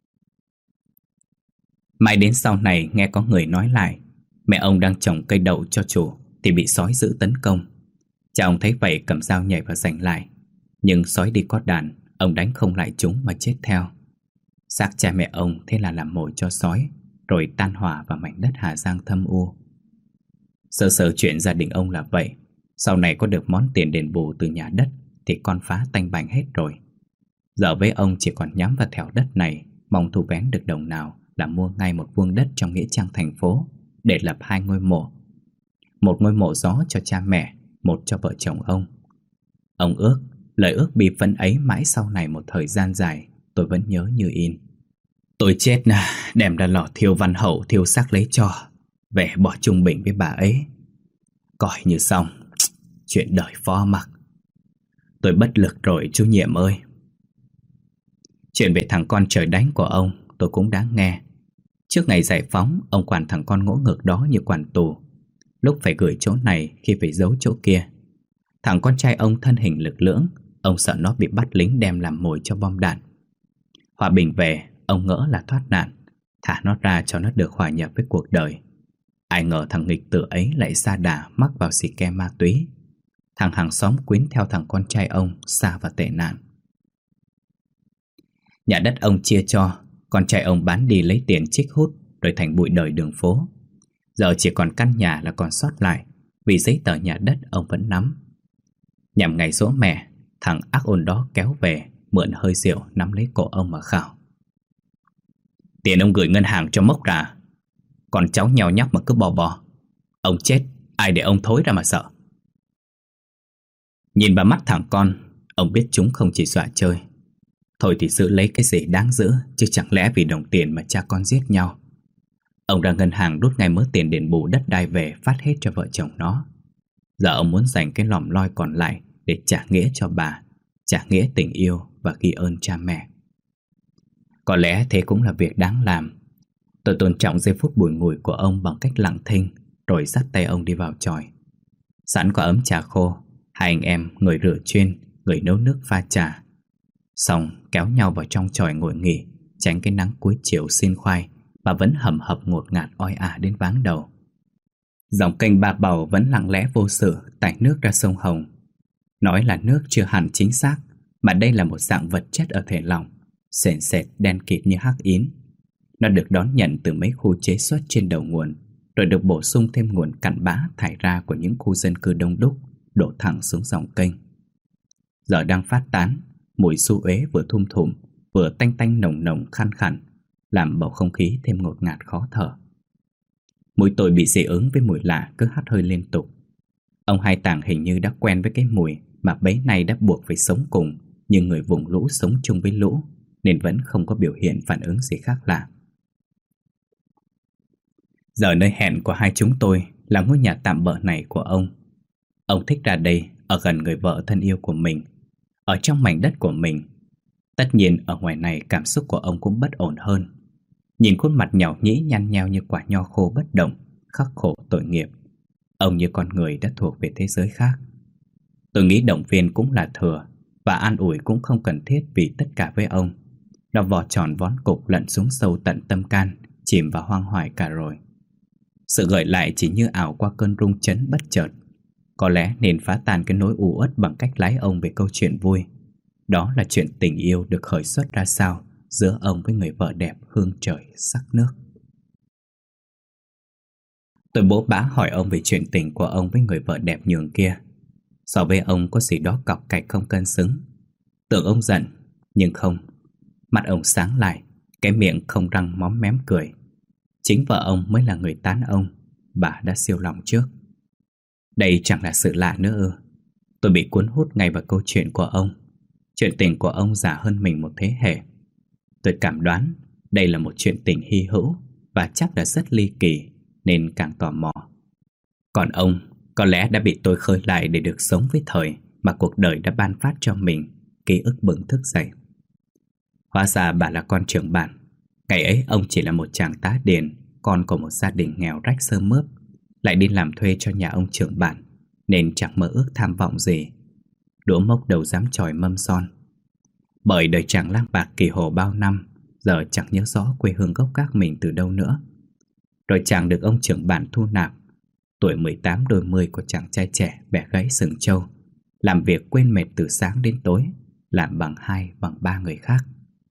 Speaker 2: Mãi đến sau này nghe có người nói lại, mẹ ông đang trồng cây đậu cho chủ thì bị sói dữ tấn công. Cha ông thấy vậy cầm dao nhảy vào giành lại, nhưng sói đi có đàn, ông đánh không lại chúng mà chết theo. Xác cha mẹ ông thế là làm mồi cho sói, rồi tan hỏa vào mảnh đất Hà Giang thâm u. Sơ sơ chuyện gia đình ông là vậy. Sau này có được món tiền đền bù từ nhà đất thì con phá tanh bành hết rồi. Giờ với ông chỉ còn nhắm vào thẻo đất này, mong thu vén được đồng nào là mua ngay một vuông đất trong nghĩa trang thành phố để lập hai ngôi mộ. Một ngôi mộ gió cho cha mẹ, một cho vợ chồng ông. Ông ước, lời ước bi phấn ấy mãi sau này một thời gian dài tôi vẫn nhớ như in. Tôi chết nè, đem ra lò thiêu văn hậu thiêu xác lấy cho, về bỏ chung bình với bà ấy. Coi như xong, chuyện đời phó mặc. Tôi bất lực rồi chú Nhiệm ơi. Chuyện về thằng con trời đánh của ông tôi cũng đã nghe. Trước ngày giải phóng, ông quản thằng con ngỗ ngược đó như quản tù. Lúc phải gửi chỗ này, khi phải giấu chỗ kia. Thằng con trai ông thân hình lực lưỡng, ông sợ nó bị bắt lính đem làm mồi cho bom đạn. Hòa bình về, ông ngỡ là thoát nạn, thả nó ra cho nó được hòa nhập với cuộc đời. Ai ngờ thằng nghịch tử ấy lại sa đà mắc vào xì ke ma túy. Thằng hàng xóm quyến theo thằng con trai ông xa vào tệ nạn. Nhà đất ông chia cho, con trai ông bán đi lấy tiền trích hút, rồi thành bụi đời đường phố. Giờ chỉ còn căn nhà là còn sót lại, vì giấy tờ nhà đất ông vẫn nắm. Nhằm ngày giỗ mẹ, thằng ác ôn đó kéo về, mượn hơi rượu nắm lấy cổ ông mà khảo. Tiền ông gửi ngân hàng cho mốc ra, còn cháu nheo nhóc mà cứ bò bò. Ông chết, ai để ông thối ra mà sợ. Nhìn vào mắt thằng con, ông biết chúng không chỉ dọa chơi. Thôi thì giữ lấy cái gì đáng giữ, chứ chẳng lẽ vì đồng tiền mà cha con giết nhau. Ông ra ngân hàng rút ngay mớ tiền đền bù đất đai về phát hết cho vợ chồng nó. Giờ ông muốn dành cái lòm loi còn lại để trả nghĩa cho bà, trả nghĩa tình yêu và ghi ơn cha mẹ. Có lẽ thế cũng là việc đáng làm. Tôi tôn trọng giây phút bùi ngùi của ông bằng cách lặng thinh, rồi dắt tay ông đi vào chòi. Sẵn có ấm trà khô, hai anh em người rửa chuyên, người nấu nước pha trà. Xong kéo nhau vào trong chòi ngồi nghỉ, tránh cái nắng cuối chiều xiên khoai mà vẫn hầm hập ngột ngạt oi ả đến váng đầu. Dòng kênh Ba Bầu vẫn lặng lẽ vô sự tải nước ra sông Hồng. Nói là nước chưa hẳn chính xác, mà đây là một dạng vật chất ở thể lỏng, sền sệt đen kịt như hắc ín. Nó được đón nhận từ mấy khu chế xuất trên đầu nguồn, rồi được bổ sung thêm nguồn cặn bã thải ra của những khu dân cư đông đúc, đổ thẳng xuống dòng kênh. Giờ đang phát tán, mùi xu uế vừa thum thủm, vừa tanh tanh nồng nồng khăn khẳn, làm bầu không khí thêm ngột ngạt khó thở. Mũi tôi bị dị ứng với mùi lạ cứ hắt hơi liên tục. Ông Hai Tàng hình như đã quen với cái mùi mà bấy nay đã buộc phải sống cùng như người vùng lũ sống chung với lũ, nên vẫn không có biểu hiện phản ứng gì khác lạ. Giờ nơi hẹn của hai chúng tôi là ngôi nhà tạm bợ này của ông. Ông thích ra đây ở gần người vợ thân yêu của mình, ở trong mảnh đất của mình. Tất nhiên ở ngoài này cảm xúc của ông cũng bất ổn hơn. Nhìn khuôn mặt nhàu nhĩ nhăn nheo như quả nho khô bất động, khắc khổ tội nghiệp, ông như con người đã thuộc về thế giới khác. Tôi nghĩ động viên cũng là thừa, và an ủi cũng không cần thiết vì tất cả với ông nó vò tròn vón cục lặn xuống sâu tận tâm can, chìm vào hoang hoài cả rồi. Sự gợi lại chỉ như ảo qua cơn rung chấn bất chợt. Có lẽ nên phá tan cái nỗi u uất bằng cách lái ông về câu chuyện vui. Đó là chuyện tình yêu được khởi xuất ra sao giữa ông với người vợ đẹp hương trời sắc nước. Tôi bố bá hỏi ông về chuyện tình của ông với người vợ đẹp nhường kia. So với ông có gì đó cọc cạch không cân xứng. Tưởng ông giận, nhưng không. Mắt ông sáng lại, cái miệng không răng móm mém cười. Chính vợ ông mới là người tán ông, bà đã siêu lòng trước. Đây chẳng là sự lạ nữa ư. Tôi bị cuốn hút ngay vào câu chuyện của ông. Chuyện tình của ông già hơn mình một thế hệ. Tôi cảm đoán đây là một chuyện tình hy hữu và chắc là rất ly kỳ, nên càng tò mò. Còn ông có lẽ đã bị tôi khơi lại để được sống với thời mà cuộc đời đã ban phát cho mình, ký ức bừng thức dậy. Hóa ra bà là con trưởng bản. Ngày ấy ông chỉ là một chàng tá điền, con của một gia đình nghèo rách sơ mướp, lại đi làm thuê cho nhà ông trưởng bản, nên chẳng mơ ước tham vọng gì. Đũa mốc đầu dám chòi mâm son. Bởi đời chàng lang bạc kỳ hồ bao năm, giờ chẳng nhớ rõ quê hương gốc gác mình từ đâu nữa. Rồi chàng được ông trưởng bản thu nạp. tuổi mười tám đôi mươi của chàng trai trẻ bẻ gãy sừng trâu, làm việc quên mệt từ sáng đến tối, làm bằng hai bằng ba người khác.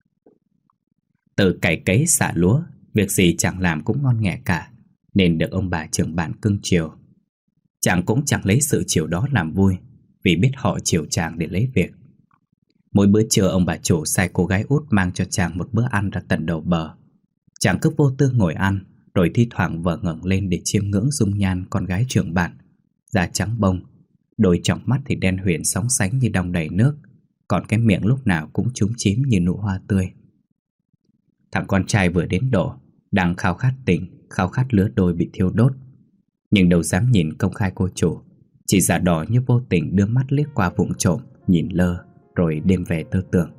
Speaker 2: Từ cày cấy xả lúa, việc gì chàng làm cũng ngon nghẻ cả, nên được ông bà trưởng bản cưng chiều. Chàng cũng chẳng lấy sự chiều đó làm vui, vì biết họ chiều chàng để lấy việc. Mỗi bữa trưa ông bà chủ sai cô gái út mang cho chàng một bữa ăn ra tận đầu bờ. Chàng cứ vô tư ngồi ăn, rồi thi thoảng vờ ngẩng lên để chiêm ngưỡng dung nhan con gái trưởng bản. Da trắng bông, đôi tròng mắt thì đen huyền sóng sánh như đong đầy nước, còn cái miệng lúc nào cũng chúm chím như nụ hoa tươi. Thằng con trai vừa đến độ, đang khao khát tình, khao khát lứa đôi bị thiêu đốt, nhưng đâu dám nhìn công khai cô chủ, chỉ giả đò như vô tình đưa mắt liếc qua vụng trộm, nhìn lơ, rồi đêm về tư tưởng.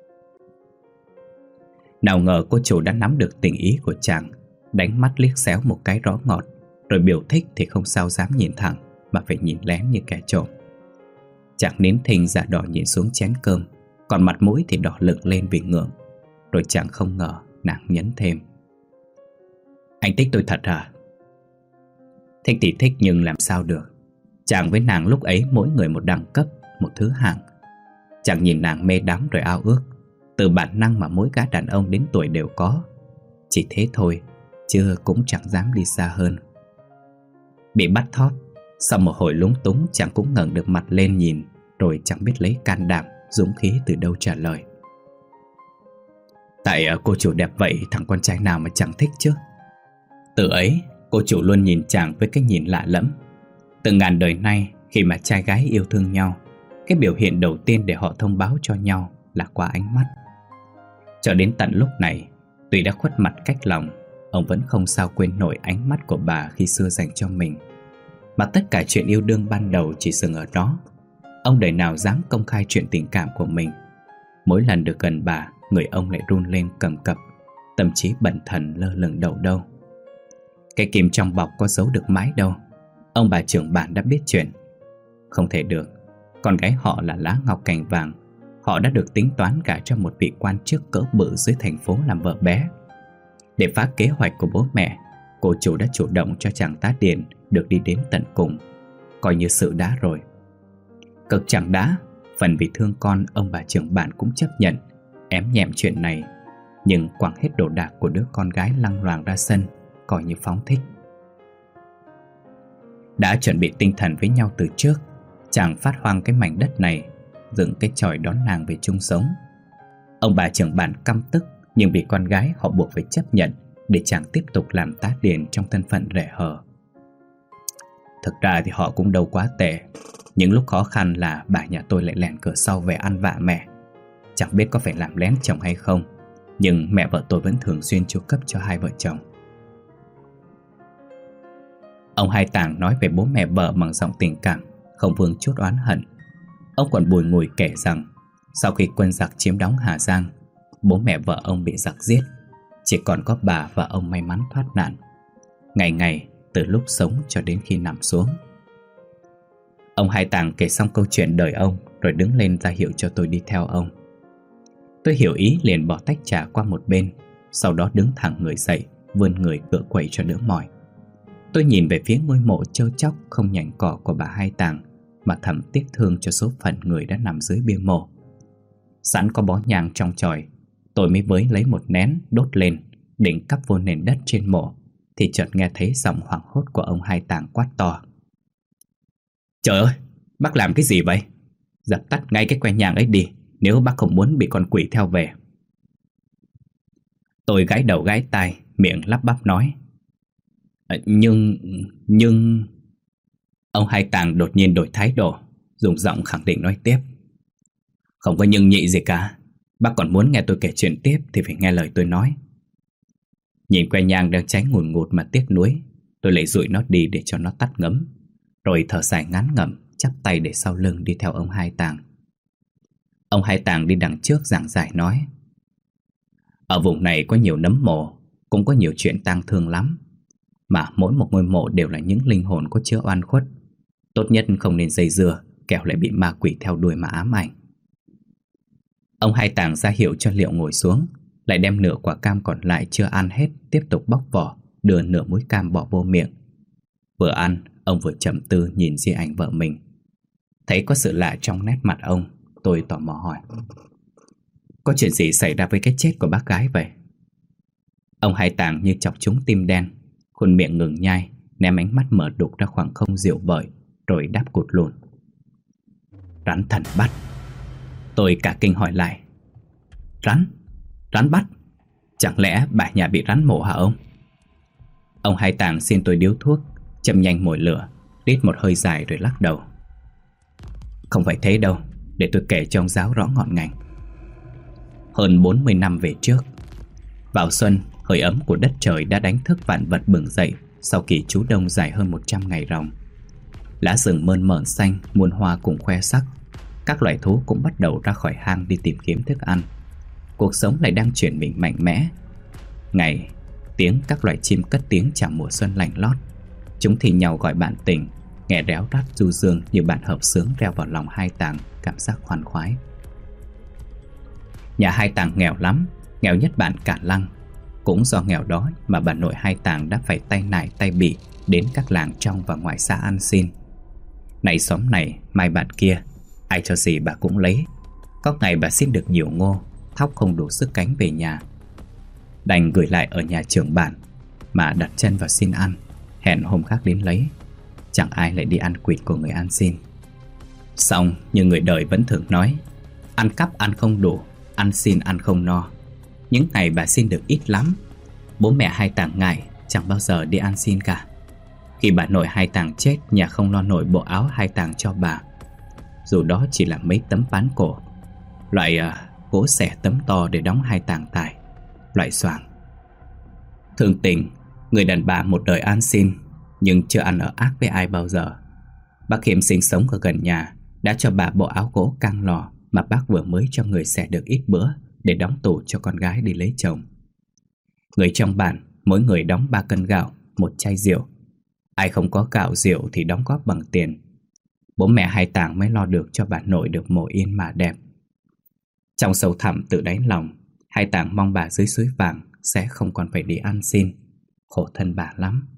Speaker 2: Nào ngờ cô chủ đã nắm được tình ý của chàng, đánh mắt liếc xéo một cái rõ ngọt, rồi biểu thích thì không sao dám nhìn thẳng, mà phải nhìn lén như kẻ trộm. Chàng nín thinh giả đò nhìn xuống chén cơm, còn mặt mũi thì đỏ lựng lên vì ngượng. Rồi chàng không ngờ nàng nhấn thêm: "Anh thích tôi thật hả?" Thích thì thích, nhưng làm sao được. Chàng với nàng lúc ấy mỗi người một đẳng cấp, một thứ hạng. Chàng nhìn nàng mê đắm rồi ao ước, từ bản năng mà mỗi gã đàn ông đến tuổi đều có. Chỉ thế thôi, chứ cũng chẳng dám đi xa hơn. Bị bắt thót, sau một hồi lúng túng, chàng cũng ngẩng được mặt lên nhìn, rồi chẳng biết lấy can đảm, dũng khí từ đâu trả lời: "Tại cô chủ đẹp vậy, thằng con trai nào mà chẳng thích chứ." Từ ấy, cô chủ luôn nhìn chàng với cái nhìn lạ lẫm. Từ ngàn đời nay, khi mà trai gái yêu thương nhau, cái biểu hiện đầu tiên để họ thông báo cho nhau là qua ánh mắt. Cho đến tận lúc này, tuy đã khuất mặt cách lòng, ông vẫn không sao quên nổi ánh mắt của bà khi xưa dành cho mình. Mà tất cả chuyện yêu đương ban đầu chỉ dừng ở đó. Ông đời nào dám công khai chuyện tình cảm của mình. Mỗi lần được gần bà, người ông lại run lên cầm cập, tâm trí bần thần lơ lửng đầu đâu. Cái kim trong bọc có giấu được mãi đâu. Ông bà trưởng bản đã biết chuyện. Không thể được, con gái họ là lá ngọc cành vàng. Họ đã được tính toán gả cho một vị quan chức cỡ bự dưới thành phố làm vợ bé. Để phá kế hoạch của bố mẹ, cô chủ đã chủ động cho chàng tá điền được đi đến tận cùng, coi như sự đã rồi. Cực chẳng đã, phần vì thương con, ông bà trưởng bản cũng chấp nhận, ém nhẹm chuyện này, nhưng quẳng hết đồ đạc của đứa con gái lăng loàng ra sân, coi như phóng thích. Đã chuẩn bị tinh thần với nhau từ trước, chàng phát hoang cái mảnh đất này, dựng cái chòi đón nàng về chung sống. Ông bà trưởng bản căm tức, nhưng vì con gái họ buộc phải chấp nhận để chàng tiếp tục làm tá điền trong thân phận rẻ hở. Thực ra thì họ cũng đâu quá tệ. Những lúc khó khăn là bà nhà tôi lại lèn cửa sau về ăn vạ mẹ. Chẳng biết có phải làm lén chồng hay không, nhưng mẹ vợ tôi vẫn thường xuyên chu cấp cho hai vợ chồng. Ông Hai Tàng nói về bố mẹ vợ bằng giọng tình cảm, không vương chút oán hận. Ông còn bùi ngùi kể rằng sau khi quân giặc chiếm đóng Hà Giang, bố mẹ vợ ông bị giặc giết, chỉ còn có bà và ông may mắn thoát nạn. Ngày ngày, từ lúc sống cho đến khi nằm xuống. Ông Hai Tàng kể xong câu chuyện đời ông, rồi đứng lên ra hiệu cho tôi đi theo ông. Tôi hiểu ý liền bỏ tách trà qua một bên, sau đó đứng thẳng người dậy, vươn người cựa quậy cho đỡ mỏi. Tôi nhìn về phía ngôi mộ trơ chóc không nhành cỏ của bà Hai Tàng, mà thầm tiếc thương cho số phận người đã nằm dưới bia mộ. Sẵn có bó nhang trong chòi, tôi mới với lấy một nén đốt lên, định cắp vô nền đất trên mộ, thì chợt nghe thấy giọng hoảng hốt của ông Hai Tàng quát to: "Trời ơi, bác làm cái gì vậy? Dập tắt ngay cái que nhang ấy đi, nếu bác không muốn bị con quỷ theo về." Tôi gãi đầu gãi tai, miệng lắp bắp nói: à, Nhưng... nhưng... Ông Hai Tàng đột nhiên đổi thái độ, dùng giọng khẳng định nói tiếp: "Không có nhưng nhị gì cả. Bác còn muốn nghe tôi kể chuyện tiếp thì phải nghe lời tôi nói." Nhìn que nhang đang cháy ngùn ngụt mà tiếc nuối, tôi lại dụi nó đi để cho nó tắt ngấm, rồi thở dài ngán ngẩm, chắp tay để sau lưng đi theo ông Hai Tàng. Ông Hai Tàng đi đằng trước giảng giải nói: "Ở vùng này có nhiều nấm mồ, cũng có nhiều chuyện tang thương lắm. Mà mỗi một ngôi mộ đều là những linh hồn có chứa oan khuất. Tốt nhất không nên dây dưa, kẻo lại bị ma quỷ theo đuôi mà ám ảnh." Ông Hai Tàng ra hiệu cho Liệu ngồi xuống, lại đem nửa quả cam còn lại chưa ăn hết tiếp tục bóc vỏ, đưa nửa múi cam bỏ vô miệng. Vừa ăn Ông vừa trầm tư nhìn di ảnh vợ mình. Thấy có sự lạ trong nét mặt ông, tôi tò mò hỏi: có chuyện gì xảy ra với cái chết của bác gái vậy? Ông Hai Tàng như chọc trúng tim đen, khuôn miệng ngừng nhai, ném ánh mắt mở đục ra khoảng không dịu vợi, rồi đáp cụt lùn: rắn thần bắt. Tôi cả kinh hỏi lại: Rắn? Rắn bắt? Chẳng lẽ bà nhà bị rắn mổ hả ông? Ông Hai Tàng xin tôi điếu thuốc, châm nhanh mồi lửa, rít một hơi dài rồi lắc đầu: không phải thế đâu, để tôi kể cho ông giáo rõ ngọn ngành. Hơn bốn mươi năm về trước, vào xuân, hơi ấm của đất trời đã đánh thức vạn vật bừng dậy sau kỳ trú đông dài hơn một trăm ngày ròng. Lá rừng mơn mởn xanh, muôn hoa cùng khoe sắc. Các loài thú cũng bắt đầu ra khỏi hang đi tìm kiếm thức ăn. Cuộc sống lại đang chuyển mình mạnh mẽ. Ngày, tiếng các loài chim cất tiếng chào mùa xuân lạnh lót. Chúng thì nhau gọi bạn tình, nghe réo rắt du dương như bạn hợp xướng reo vào lòng Hai Tàng cảm giác khoan khoái. Nhà Hai Tàng nghèo lắm, nghèo nhất bản Cả Lăng. Cũng do nghèo đó mà bà nội Hai Tàng đã phải tay nải tay bị đến các làng trong và ngoài xã ăn xin. Này xóm này, mai bạn kia, ai cho gì bà cũng lấy. Có ngày bà xin được nhiều ngô, thóc không đủ sức cánh về nhà, đành gửi lại ở nhà trưởng bản mà đặt chân vào xin ăn, hẹn hôm khác đến lấy. Chẳng ai lại đi ăn quỵt của người ăn xin. Xong như người đời vẫn thường nói, ăn cắp ăn không đủ, ăn xin ăn không no. Những ngày bà xin được ít lắm, bố mẹ Hai Tàng ngại, chẳng bao giờ đi ăn xin cả. Khi bà nội Hai Tàng chết, nhà không lo nổi bộ áo Hai Tàng cho bà, dù đó chỉ là mấy tấm ván cổ, loại uh, gỗ xẻ tấm to để đóng Hai Tàng tài, loại xoàng. Thường tình, người đàn bà một đời ăn xin nhưng chưa ăn ở ác với ai bao giờ. Bác Hiểm sinh sống ở gần nhà đã cho bà bộ áo gỗ căng lò mà bác vừa mới cho người xẻ được ít bữa để đóng tủ cho con gái đi lấy chồng. Người trong bản mỗi người đóng ba cân gạo, một chai rượu. Ai không có gạo rượu thì đóng góp bằng tiền. Bố mẹ Hai Tàng mới lo được cho bà nội được mồ yên mà đẹp. Trong sâu thẳm tự đáy lòng, Hai Tàng mong bà dưới suối vàng sẽ không còn phải đi ăn xin. Khổ thân bà lắm.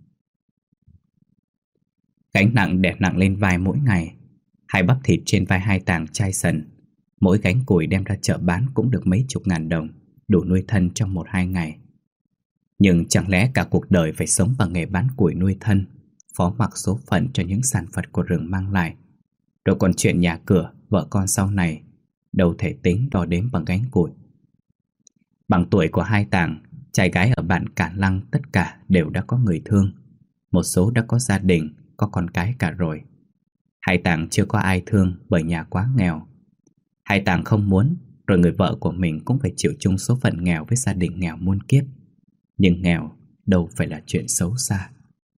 Speaker 2: Gánh nặng đè nặng lên vai mỗi ngày. Hai bắp thịt trên vai Hai Tàng chai sần. Mỗi gánh củi đem ra chợ bán cũng được mấy chục ngàn đồng, đủ nuôi thân trong một hai ngày. Nhưng chẳng lẽ cả cuộc đời phải sống bằng nghề bán củi nuôi thân, phó mặc số phận cho những sản vật của rừng mang lại. Rồi còn chuyện nhà cửa, vợ con sau này, đâu thể tính đo đếm bằng gánh củi. Bằng tuổi của Hai Tàng, trai gái ở bản Cả Lăng tất cả đều đã có người thương. Một số đã có gia đình, có con cái cả rồi. Hai Tàng chưa có ai thương bởi nhà quá nghèo. Hai Tàng không muốn, rồi người vợ của mình cũng phải chịu chung số phận nghèo với gia đình nghèo muôn kiếp. Nhưng nghèo đâu phải là chuyện xấu xa.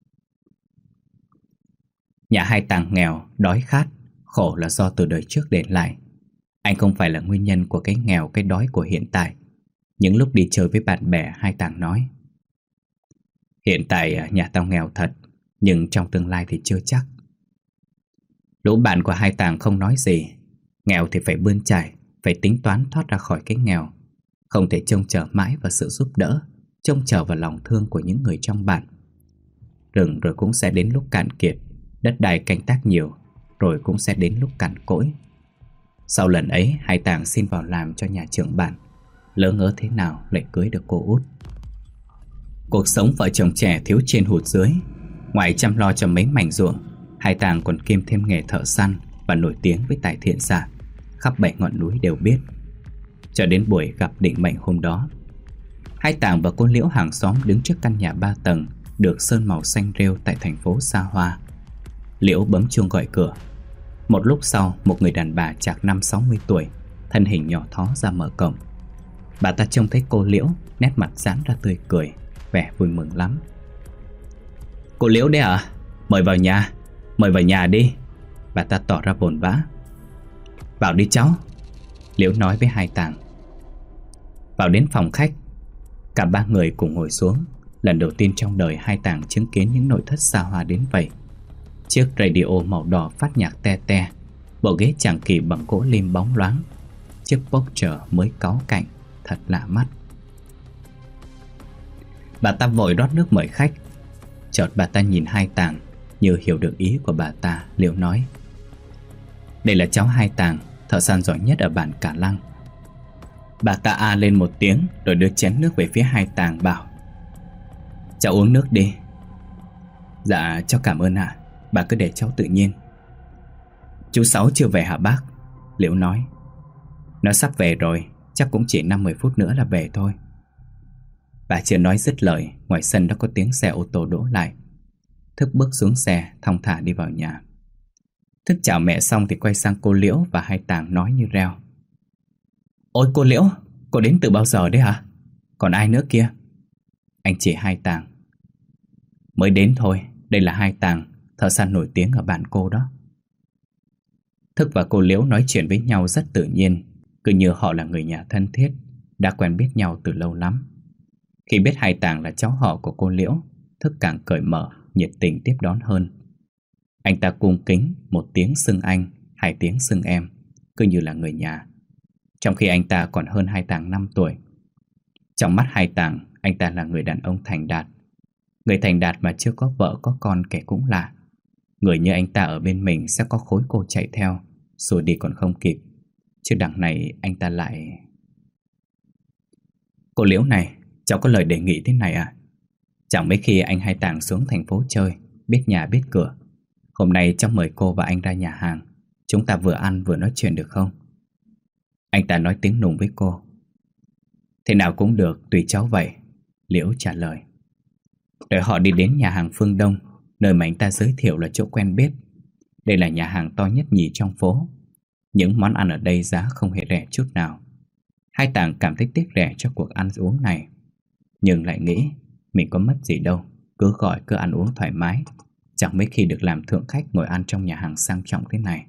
Speaker 2: Nhà Hai Tàng nghèo, đói khát, khổ là do từ đời trước để lại. Anh không phải là nguyên nhân của cái nghèo, cái đói của hiện tại. Những lúc đi chơi với bạn bè, Hai Tàng nói, hiện tại nhà tao nghèo thật, nhưng trong tương lai thì chưa chắc. Lũ bạn của Hai Tàng không nói gì. Nghèo thì phải bươn chải, phải tính toán thoát ra khỏi cái nghèo. Không thể trông chờ mãi vào sự giúp đỡ, trông chờ vào lòng thương của những người trong bản. Rừng rồi cũng sẽ đến lúc cạn kiệt, đất đai canh tác nhiều, rồi cũng sẽ đến lúc cằn cỗi. Sau lần ấy, Hai Tàng xin vào làm cho nhà trưởng bản. Lỡ ngỡ thế nào lại cưới được cô út. Cuộc sống vợ chồng trẻ thiếu trên hụt dưới. Ngoài chăm lo cho mấy mảnh ruộng, Hai Tàng còn kiêm thêm nghề thợ săn và nổi tiếng với tài thiện xạ, khắp bảy ngọn núi đều biết. Cho đến buổi gặp định mệnh hôm đó, Hai Tàng và cô Liễu hàng xóm đứng trước căn nhà ba tầng được sơn màu xanh rêu tại thành phố xa hoa. Liễu bấm chuông gọi cửa. Một lúc sau, một người đàn bà chạc năm sáu mươi tuổi, thân hình nhỏ thó ra mở cổng. Bà ta trông thấy cô Liễu, nét mặt giãn ra tươi cười, vẻ vui mừng lắm. Cô Liễu đấy à? Mời vào nhà, mời vào nhà đi. Bà ta tỏ ra vồn vã. Vào đi cháu, Liễu nói với Hai Tàng. Vào đến phòng khách, cả ba người cùng ngồi xuống. Lần đầu tiên trong đời Hai Tàng chứng kiến những nội thất xa hoa đến vậy. Chiếc radio màu đỏ phát nhạc te te, bộ ghế chàng kỳ bằng gỗ lim bóng loáng, chiếc poster mới cáu cạnh, thật lạ mắt. Bà ta vội rót nước mời khách. Chợt bà ta nhìn Hai Tàng, như hiểu được ý của bà ta, Liễu nói: "Đây là cháu Hai Tàng, thợ săn giỏi nhất ở bản Cả Lăng." Bà ta a lên một tiếng rồi đưa chén nước về phía Hai Tàng bảo: "Cháu uống nước đi." "Dạ cháu cảm ơn ạ, bà cứ để cháu tự nhiên." "Chú Sáu chưa về hả bác?" Liễu nói. "Nó sắp về rồi, chắc cũng chỉ năm mười phút nữa là về thôi." Bà chưa nói dứt lời, ngoài sân đã có tiếng xe ô tô đỗ lại. Thức bước xuống xe, thong thả đi vào nhà. Thức chào mẹ xong thì quay sang cô Liễu và Hai Tàng nói như reo: "Ôi cô Liễu, cô đến từ bao giờ đấy hả? Còn ai nữa kia?" Anh chỉ Hai Tàng: "Mới đến thôi, đây là Hai Tàng, thợ săn nổi tiếng ở bản cô đó." Thức và cô Liễu nói chuyện với nhau rất tự nhiên, cứ như họ là người nhà thân thiết, đã quen biết nhau từ lâu lắm. Khi biết Hai Tàng là cháu họ của cô Liễu, Thức càng cởi mở, nhiệt tình tiếp đón hơn. Anh ta cung kính, một tiếng xưng anh, hai tiếng xưng em, cứ như là người nhà. Trong khi anh ta còn hơn Hai Tàng năm tuổi. Trong mắt Hai Tàng, anh ta là người đàn ông thành đạt. Người thành đạt mà chưa có vợ có con kể cũng lạ. Người như anh ta ở bên mình sẽ có khối cô chạy theo, rồi đi còn không kịp. Chứ đằng này anh ta lại... "Cô Liễu này, cháu có lời đề nghị thế này à? Chẳng mấy khi anh Hai Tàng xuống thành phố chơi, biết nhà biết cửa. Hôm nay cháu mời cô và anh ra nhà hàng, chúng ta vừa ăn vừa nói chuyện được không?" Anh ta nói tiếng nùng với cô. "Thế nào cũng được, tùy cháu vậy," Liễu trả lời. Rồi họ đi đến nhà hàng Phương Đông, nơi mà anh ta giới thiệu là chỗ quen biết. Đây là nhà hàng to nhất nhì trong phố. Những món ăn ở đây giá không hề rẻ chút nào. Hai Tàng cảm thấy tiếc rẻ cho cuộc ăn uống này, nhưng lại nghĩ mình có mất gì đâu, cứ gọi cứ ăn uống thoải mái. Chẳng mấy khi được làm thượng khách ngồi ăn trong nhà hàng sang trọng thế này.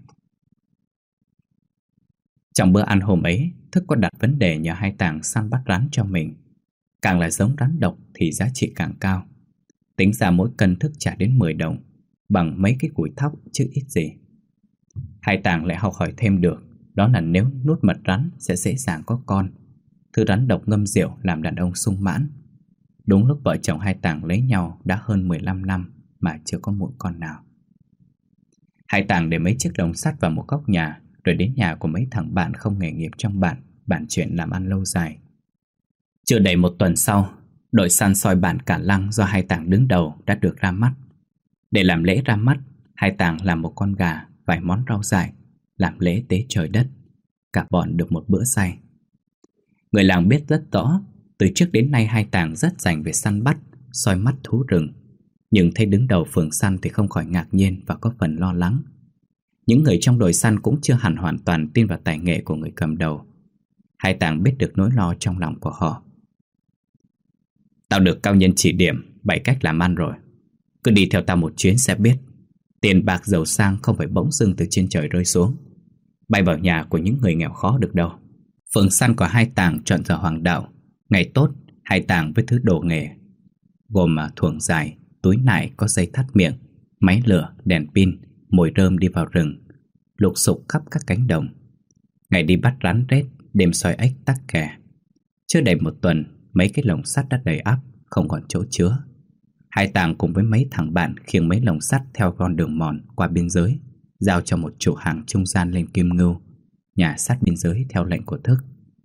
Speaker 2: Trong bữa ăn hôm ấy, Thức có đặt vấn đề nhờ Hai Tàng săn bắt rắn cho mình. Càng là giống rắn độc thì giá trị càng cao. Tính ra mỗi cân Thức trả đến mười đồng, bằng mấy cái củi thóc chứ ít gì. Hai Tàng lại học hỏi thêm được, đó là nếu nuốt mật rắn sẽ dễ dàng có con. Thứ rắn độc ngâm rượu làm đàn ông sung mãn. Đúng lúc vợ chồng Hai Tàng lấy nhau đã hơn mười lăm năm mà chưa có một con nào. Hai Tàng để mấy chiếc lồng sắt vào một góc nhà, rồi đến nhà của mấy thằng bạn không nghề nghiệp trong bản, bàn chuyện làm ăn lâu dài. Chưa đầy một tuần sau, đội săn soi bản Cả Lăng do Hai Tàng đứng đầu đã được ra mắt. Để làm lễ ra mắt, Hai Tàng làm một con gà, vài món rau dại, làm lễ tế trời đất. Cả bọn được một bữa say. Người làng biết rất rõ, từ trước đến nay Hai Tàng rất rành về săn bắt, soi mắt thú rừng. Nhưng thấy đứng đầu phường săn thì không khỏi ngạc nhiên và có phần lo lắng. Những người trong đội săn cũng chưa hẳn hoàn toàn tin vào tài nghệ của người cầm đầu. Hai Tàng biết được nỗi lo trong lòng của họ. "Tao được cao nhân chỉ điểm bảy cách làm ăn rồi. Cứ đi theo tao một chuyến sẽ biết. Tiền bạc giàu sang không phải bỗng dưng từ trên trời rơi xuống, bay vào nhà của những người nghèo khó được đâu." Phường săn của Hai Tàng chọn giờ hoàng đạo. Ngày tốt, Hai Tàng với thứ đồ nghề gồm thuồng dài, túi nải có dây thắt miệng, máy lửa, đèn pin, mồi rơm đi vào rừng, lục sục khắp các cánh đồng. Ngày đi bắt rắn rết, đêm soi ếch tắc kè. Chưa đầy một tuần, mấy cái lồng sắt đã đầy ắp, không còn chỗ chứa. Hai Tàng cùng với mấy thằng bạn khiêng mấy lồng sắt theo con đường mòn qua biên giới, giao cho một chủ hàng trung gian lên Kim Ngưu, nhà sát biên giới theo lệnh của Thức.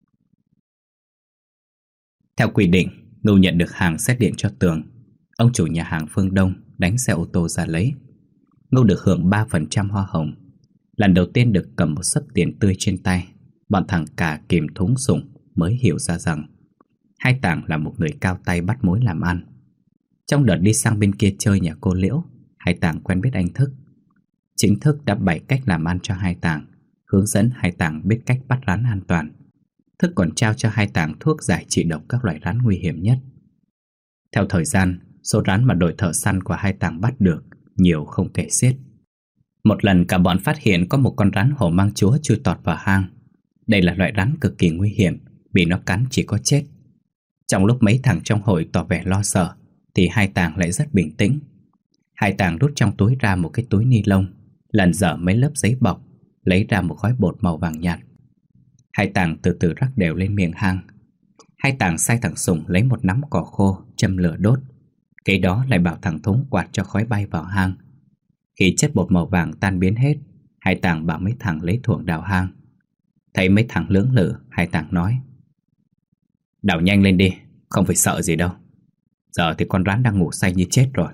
Speaker 2: Theo quy định, Ngưu nhận được hàng xét điện cho Tường. Ông chủ nhà hàng Phương Đông đánh xe ô tô ra lấy. Ngưu được hưởng ba phần trăm hoa hồng. Lần đầu tiên được cầm một xấp tiền tươi trên tay, bọn thằng cả kìm thúng sủng mới hiểu ra rằng Hai Tàng là một người cao tay bắt mối làm ăn. Trong đợt đi sang bên kia chơi nhà cô Liễu, Hai Tàng quen biết anh Thức. Chính Thức đã bày cách làm ăn cho Hai Tàng, hướng dẫn Hai Tàng biết cách bắt rắn an toàn. Thức còn trao cho Hai Tàng thuốc giải trị độc các loại rắn nguy hiểm nhất. Theo thời gian, số rắn mà đội thợ săn của Hai Tàng bắt được nhiều không kể xiết. Một lần cả bọn phát hiện có một con rắn hổ mang chúa chui tọt vào hang. Đây là loại rắn cực kỳ nguy hiểm, bị nó cắn chỉ có chết. Trong lúc mấy thằng trong hội tỏ vẻ lo sợ, thì Hai Tàng lại rất bình tĩnh. Hai Tàng rút trong túi ra một cái túi ni lông, lần dở mấy lớp giấy bọc, lấy ra một gói bột màu vàng nhạt. Hai Tàng từ từ rắc đều lên miệng hang. Hai Tàng sai thằng Sùng lấy một nắm cỏ khô châm lửa đốt, cái đó lại bảo thằng Thúng quạt cho khói bay vào hang, Khi chất bột màu vàng tan biến hết, Hai Tàng bảo mấy thằng lấy thuồng đào hang. Thấy mấy thằng lưỡng lự, Hai Tàng nói: "Đào nhanh lên đi, không phải sợ gì đâu. Giờ thì con rắn đang ngủ say như chết rồi."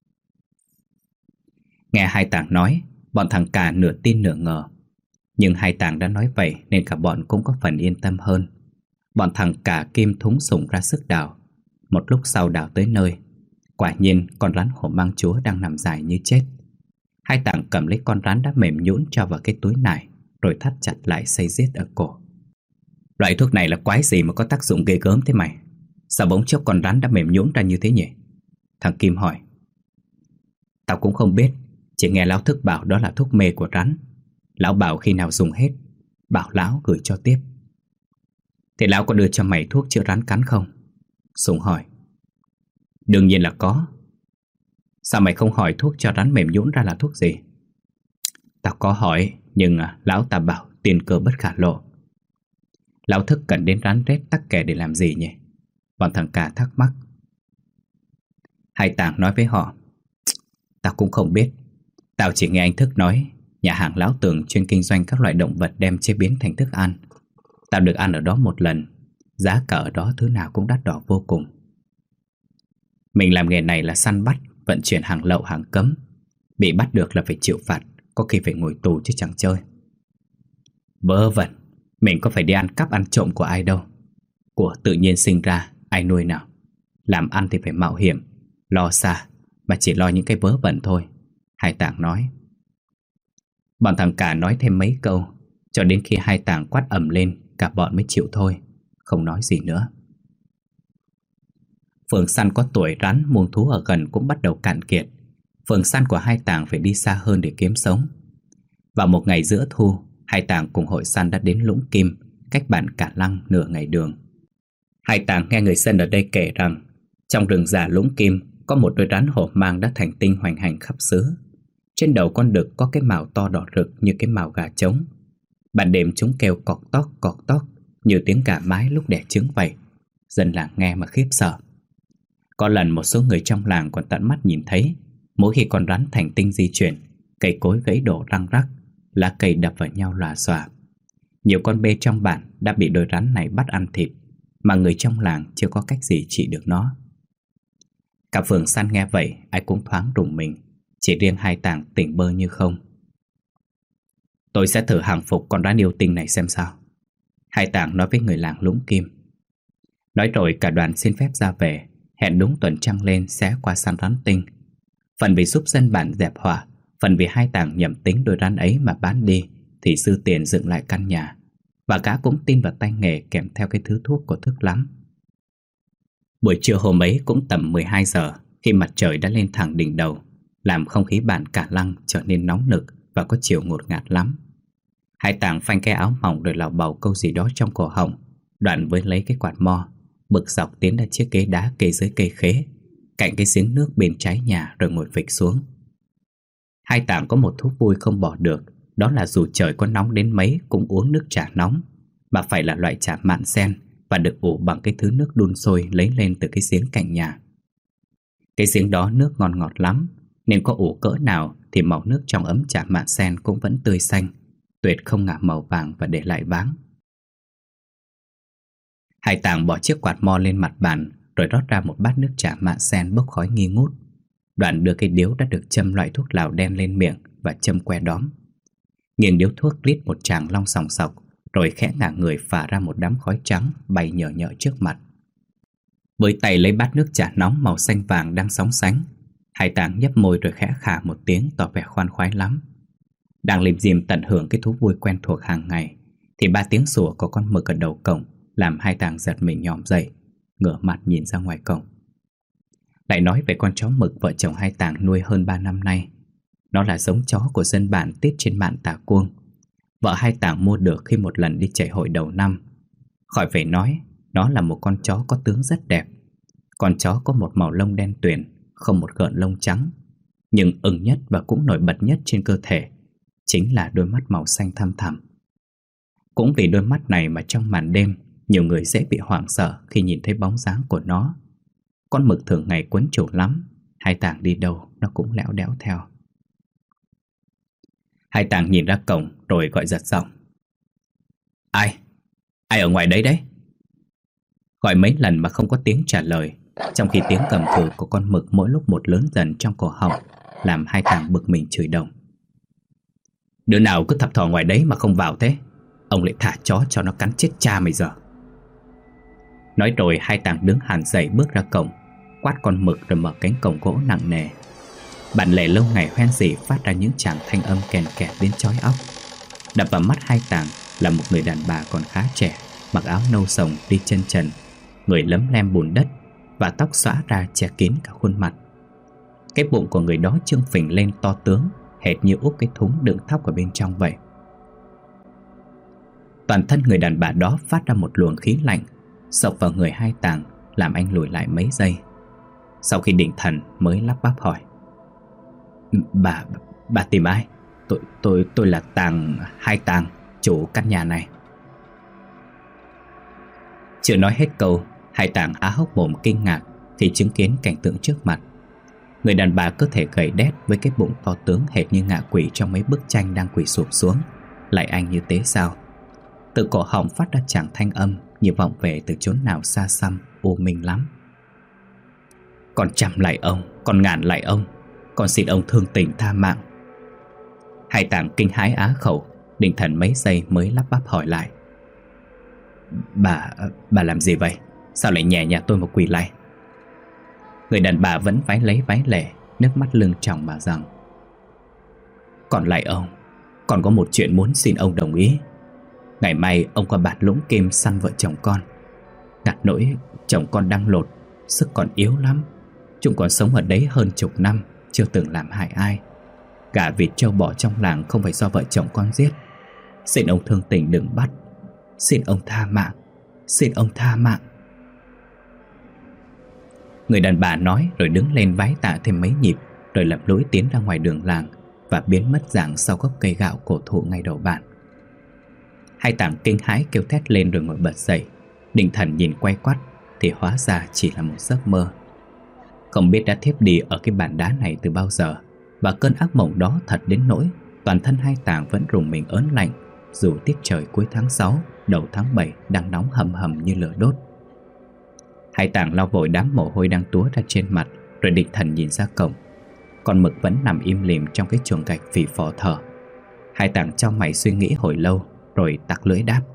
Speaker 2: Nghe Hai Tàng nói, bọn thằng cả nửa tin nửa ngờ. Nhưng Hai Tàng đã nói vậy nên cả bọn cũng có phần yên tâm hơn. Bọn thằng cả kim thúng sủng ra sức đào. Một lúc sau đào tới nơi, quả nhiên con rắn hổ mang chúa đang nằm dài như chết. Hai Tàng cầm lấy con rắn đã mềm nhũn cho vào cái túi nải, rồi thắt chặt lại xây giết ở cổ. "Loại thuốc này là quái gì mà có tác dụng ghê gớm thế mày? Sao bỗng chốc con rắn đã mềm nhũn ra như thế nhỉ?" Thằng Kim hỏi. "Tao cũng không biết, chỉ nghe lão Thức bảo đó là thuốc mê của rắn. Lão bảo khi nào dùng hết, bảo lão gửi cho tiếp." "Thế lão có đưa cho mày thuốc chữa rắn cắn không?" Sùng hỏi. "Đương nhiên là có. Sao mày không hỏi thuốc cho rắn mềm nhũn ra là thuốc gì?" "Tao có hỏi, nhưng à, lão ta bảo tiên cơ bất khả lộ." "Lão Thức cần đến rắn rết tắc kè để làm gì nhỉ?" Bọn thằng cả thắc mắc. Hai Tàng nói với họ: "Tao cũng không biết. Tao chỉ nghe anh Thức nói nhà hàng Lão Tường chuyên kinh doanh các loại động vật đem chế biến thành thức ăn. Tao được ăn ở đó một lần. Giá cả ở đó thứ nào cũng đắt đỏ vô cùng. Mình làm nghề này là săn bắt, vận chuyển hàng lậu hàng cấm. Bị bắt được là phải chịu phạt, có khi phải ngồi tù chứ chẳng chơi." "Vớ vẩn, mình có phải đi ăn cắp ăn trộm của ai đâu. Của tự nhiên sinh ra, ai nuôi nào. Làm ăn thì phải mạo hiểm, lo xa, mà chỉ lo những cái vớ vẩn thôi." Hai Tàng nói. Bọn thằng cả nói thêm mấy câu, cho đến khi Hai Tàng quát ầm lên, cả bọn mới chịu thôi, không nói gì nữa. Phường săn có tuổi rắn muông thú ở gần cũng bắt đầu cạn kiệt. Phường săn của Hai Tàng phải đi xa hơn để kiếm sống. Vào một ngày giữa thu, Hai Tàng cùng hội săn đã đến Lũng Kim, cách bản Cả Lăng nửa ngày đường. Hai Tàng nghe người dân ở đây kể rằng trong rừng già Lũng Kim có một đôi rắn hổ mang đã thành tinh hoành hành khắp xứ. Trên đầu con đực có cái mào to đỏ rực như cái mào gà trống. Ban đêm chúng kêu cọc tóc cọc tóc như tiếng gà mái lúc đẻ trứng vậy. Dân làng nghe mà khiếp sợ. Có lần một số người trong làng còn tận mắt nhìn thấy, mỗi khi con rắn thành tinh di chuyển, cây cối gãy đổ răng rắc, lá cây đập vào nhau lòa xòa. Nhiều con bê trong bản đã bị đôi rắn này bắt ăn thịt, mà người trong làng chưa có cách gì trị được nó. Cả phường săn nghe vậy, ai cũng thoáng rùng mình. Chỉ riêng Hai Tàng tỉnh bơ như không. "Tôi sẽ thử hàng phục con rắn yêu tinh này xem sao," Hai Tàng nói với người làng Lũng Kim. Nói rồi cả đoàn xin phép ra về, hẹn đúng tuần trăng lên sẽ qua săn rắn tinh. Phần vì giúp dân bản dẹp họa, phần vì Hai Tàng nhầm tính đôi rắn ấy mà bán đi thì dư tiền dựng lại căn nhà. Và gã cũng tin vào tay nghề kèm theo cái thứ thuốc của Thức lắm. Buổi trưa hôm ấy cũng tầm mười hai giờ, khi mặt trời đã lên thẳng đỉnh đầu, làm không khí bản Cả Lăng trở nên nóng nực và có chiều ngột ngạt lắm. Hai Tàng phanh cái áo mỏng rồi lảo bầu câu gì đó trong cổ họng, đoạn với lấy cái quạt mo, bực dọc tiến ra chiếc ghế đá kê dưới cây khế, cạnh cái giếng nước bên trái nhà rồi ngồi phịch xuống. Hai Tàng có một thú vui không bỏ được, đó là dù trời có nóng đến mấy cũng uống nước trà nóng, mà phải là loại trà mạn sen và được ủ bằng cái thứ nước đun sôi lấy lên từ cái giếng cạnh nhà. Cái giếng đó nước ngon ngọt lắm, nên có ủ cỡ nào thì màu nước trong ấm trà mạn sen cũng vẫn tươi xanh, tuyệt không ngả màu vàng và để lại váng. Hai Tàng bỏ chiếc quạt mo lên mặt bàn, rồi rót ra một bát nước trà mạn sen bốc khói nghi ngút. Đoạn đưa cái điếu đã được châm loại thuốc lào đen lên miệng và châm que đóm. Nghiền điếu thuốc lít một tràng long sòng sọc, rồi khẽ ngả người phả ra một đám khói trắng bay nhờ nhợ trước mặt. Với tay lấy bát nước trà nóng màu xanh vàng đang sóng sánh, Hai Tàng nhấp môi rồi khẽ khà một tiếng tỏ vẻ khoan khoái lắm. Đang lim dim tận hưởng cái thú vui quen thuộc hàng ngày, thì ba tiếng sủa của con mực ở đầu cổng làm Hai Tàng giật mình nhòm dậy, ngửa mặt nhìn ra ngoài cổng. Lại nói về con chó mực vợ chồng Hai Tàng nuôi hơn ba năm nay. Nó là giống chó của dân bản Tiết trên mạn Tà Cuông. Vợ Hai Tàng mua được khi một lần đi chảy hội đầu năm. Khỏi phải nói, nó là một con chó có tướng rất đẹp. Con chó có một màu lông đen tuyền, không một gợn lông trắng. Nhưng ưng nhất và cũng nổi bật nhất trên cơ thể chính là đôi mắt màu xanh thăm thẳm. Cũng vì đôi mắt này mà trong màn đêm, nhiều người dễ bị hoảng sợ khi nhìn thấy bóng dáng của nó. Con mực thường ngày quấn chủ lắm, Hai Tàng đi đâu nó cũng lẽo đẽo theo. Hai Tàng nhìn ra cổng rồi gọi giật giọng. Ai? Ai ở ngoài đấy đấy? Gọi mấy lần mà không có tiếng trả lời, trong khi tiếng cầm cừ của con mực mỗi lúc một lớn dần trong cổ họng, làm Hai Tàng bực mình chửi đồng. Đứa nào cứ thập thò ngoài đấy mà không vào thế? Ông lại thả chó cho nó cắn chết cha mày giờ. Nói rồi Hai Tàng đứng hẳn dậy bước ra cổng, quát con mực rồi mở cánh cổng gỗ nặng nề. Bản lề lâu ngày hoen dỉ phát ra những tràng thanh âm kèn kẹt đến chói óc. Đập vào mắt Hai Tàng là một người đàn bà còn khá trẻ, mặc áo nâu sồng đi chân trần, người lấm lem bùn đất và tóc xõa ra che kín cả khuôn mặt. Cái bụng của người đó trương phình lên to tướng, hệt như úp cái thúng đựng thóc ở bên trong vậy. Toàn thân người đàn bà đó phát ra một luồng khí lạnh, sộc vào người Hai Tàng, làm anh lùi lại mấy giây. Sau khi định thần mới lắp bắp hỏi. Bà, bà tìm ai? Tôi, tôi, tôi là Tàng, Hai Tàng, chủ căn nhà này. Chưa nói hết câu, Hai Tàng há hốc mồm kinh ngạc khi chứng kiến cảnh tượng trước mặt. Người đàn bà cơ thể gầy đét với cái bụng to tướng hệt như ngạ quỷ trong mấy bức tranh đang quỳ sụp xuống, lại anh như tế sao. Từ cổ họng phát ra tràng thanh âm như vọng về từ chốn nào xa xăm, u minh lắm. Con trăm lại ông, con ngàn lại ông, con xin ông thương tình tha mạng. Hai Tàng kinh hãi á khẩu, định thần mấy giây mới lắp bắp hỏi lại. Bà, bà làm gì vậy? Sao lại nhẹ nhà tôi một quỳ lại? Người đàn bà vẫn váy lấy váy lẻ, nước mắt lưng tròng mà rằng. Còn lại ông, còn có một chuyện muốn xin ông đồng ý. Ngày mai ông qua Bạt Lũng Kim săn vợ chồng con. Ngặt nỗi chồng con đang lột, sức còn yếu lắm. Chúng còn sống ở đấy hơn chục năm, chưa từng làm hại ai. Gà vịt trâu bò trong làng không phải do vợ chồng con giết. Xin ông thương tình đừng bắt. Xin ông tha mạng. Xin ông tha mạng. Người đàn bà nói rồi đứng lên vái tạ thêm mấy nhịp, rồi lầm lũi tiến ra ngoài đường làng và biến mất dạng sau gốc cây gạo cổ thụ ngay đầu bản. Hai Tàng kinh hãi kêu thét lên rồi ngồi bật dậy, định thần nhìn quay quắt thì hóa ra chỉ là một giấc mơ. Không biết đã thiếp đi ở cái bàn đá này từ bao giờ, và cơn ác mộng đó thật đến nỗi toàn thân Hai Tàng vẫn rùng mình ớn lạnh, dù tiết trời cuối tháng sáu, đầu tháng bảy đang nóng hầm hầm như lửa đốt. Hai Tàng lau vội đám mồ hôi đang túa ra trên mặt, rồi định thần nhìn ra cổng. Con mực vẫn nằm im lìm trong cái chuồng gạch phì phò thở. Hai Tàng trong mày suy nghĩ hồi lâu, rồi tặc lưỡi đáp.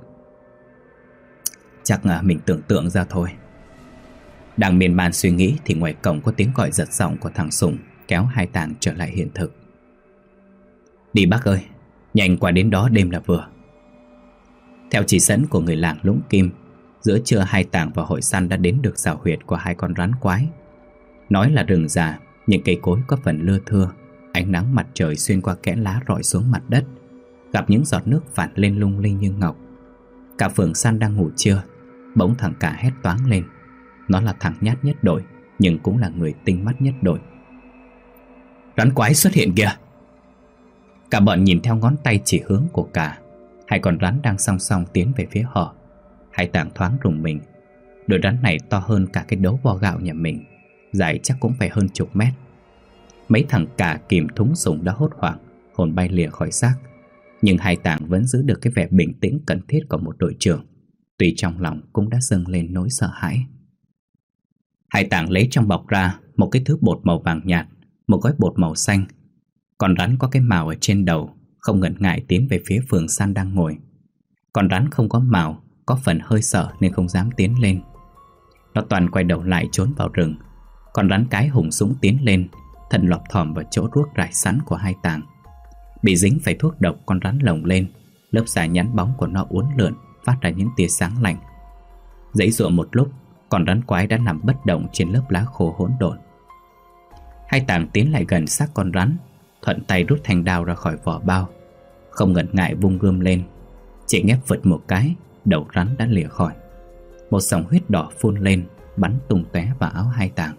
Speaker 2: Chắc là mình tưởng tượng ra thôi. Đang miên man suy nghĩ thì ngoài cổng có tiếng gọi giật giọng của thằng Sùng, kéo Hai Tàng trở lại hiện thực. Đi bác ơi, nhanh qua đến đó đêm là vừa. Theo chỉ dẫn của người làng Lũng Kim, giữa trưa Hai Tàng và hội săn đã đến được xào huyệt của hai con rắn quái. Nói là rừng già, những cây cối có phần lưa thưa, ánh nắng mặt trời xuyên qua kẽ lá rọi xuống mặt đất, gặp những giọt nước phản lên lung linh như ngọc. Cả phường săn đang ngủ trưa, bỗng thằng Cả hét toáng lên. Nó là thằng nhát nhất đội, nhưng cũng là người tinh mắt nhất đội. Rắn quái xuất hiện kìa! Cả bọn nhìn theo ngón tay chỉ hướng của Cả. Hai con rắn đang song song tiến về phía họ. Hai Tàng thoáng rùng mình. Đôi rắn này to hơn cả cái đấu vo gạo nhà mình, dài chắc cũng phải hơn chục mét. Mấy thằng Cả kìm thúng Sùng đã hốt hoảng, hồn bay lìa khỏi xác. Nhưng Hai Tàng vẫn giữ được cái vẻ bình tĩnh cần thiết của một đội trưởng, tuy trong lòng cũng đã dâng lên nỗi sợ hãi. Hai Tàng lấy trong bọc ra một cái thứ bột màu vàng nhạt, một gói bột màu xanh. Con rắn có cái mào ở trên đầu không ngần ngại tiến về phía phường săn đang ngồi. Con rắn không có mào, có phần hơi sợ nên không dám tiến lên. Nó toàn quay đầu lại trốn vào rừng. Con rắn cái hùng súng tiến lên, thân lọp thỏm vào chỗ ruốc rải sẵn của Hai Tàng. Bị dính phải thuốc độc, con rắn lồng lên, lớp da nhắn bóng của nó uốn lượn, phát ra những tia sáng lạnh. Giãy giụa một lúc, con rắn quái đã nằm bất động trên lớp lá khô hỗn độn. Hai Tàng tiến lại gần xác con rắn, thuận tay rút thanh đao ra khỏi vỏ bao, không ngần ngại vung gươm lên. Chỉ nghe phật một cái, đầu rắn đã lìa khỏi. Một dòng huyết đỏ phun lên, bắn tung tóe vào áo Hai Tàng.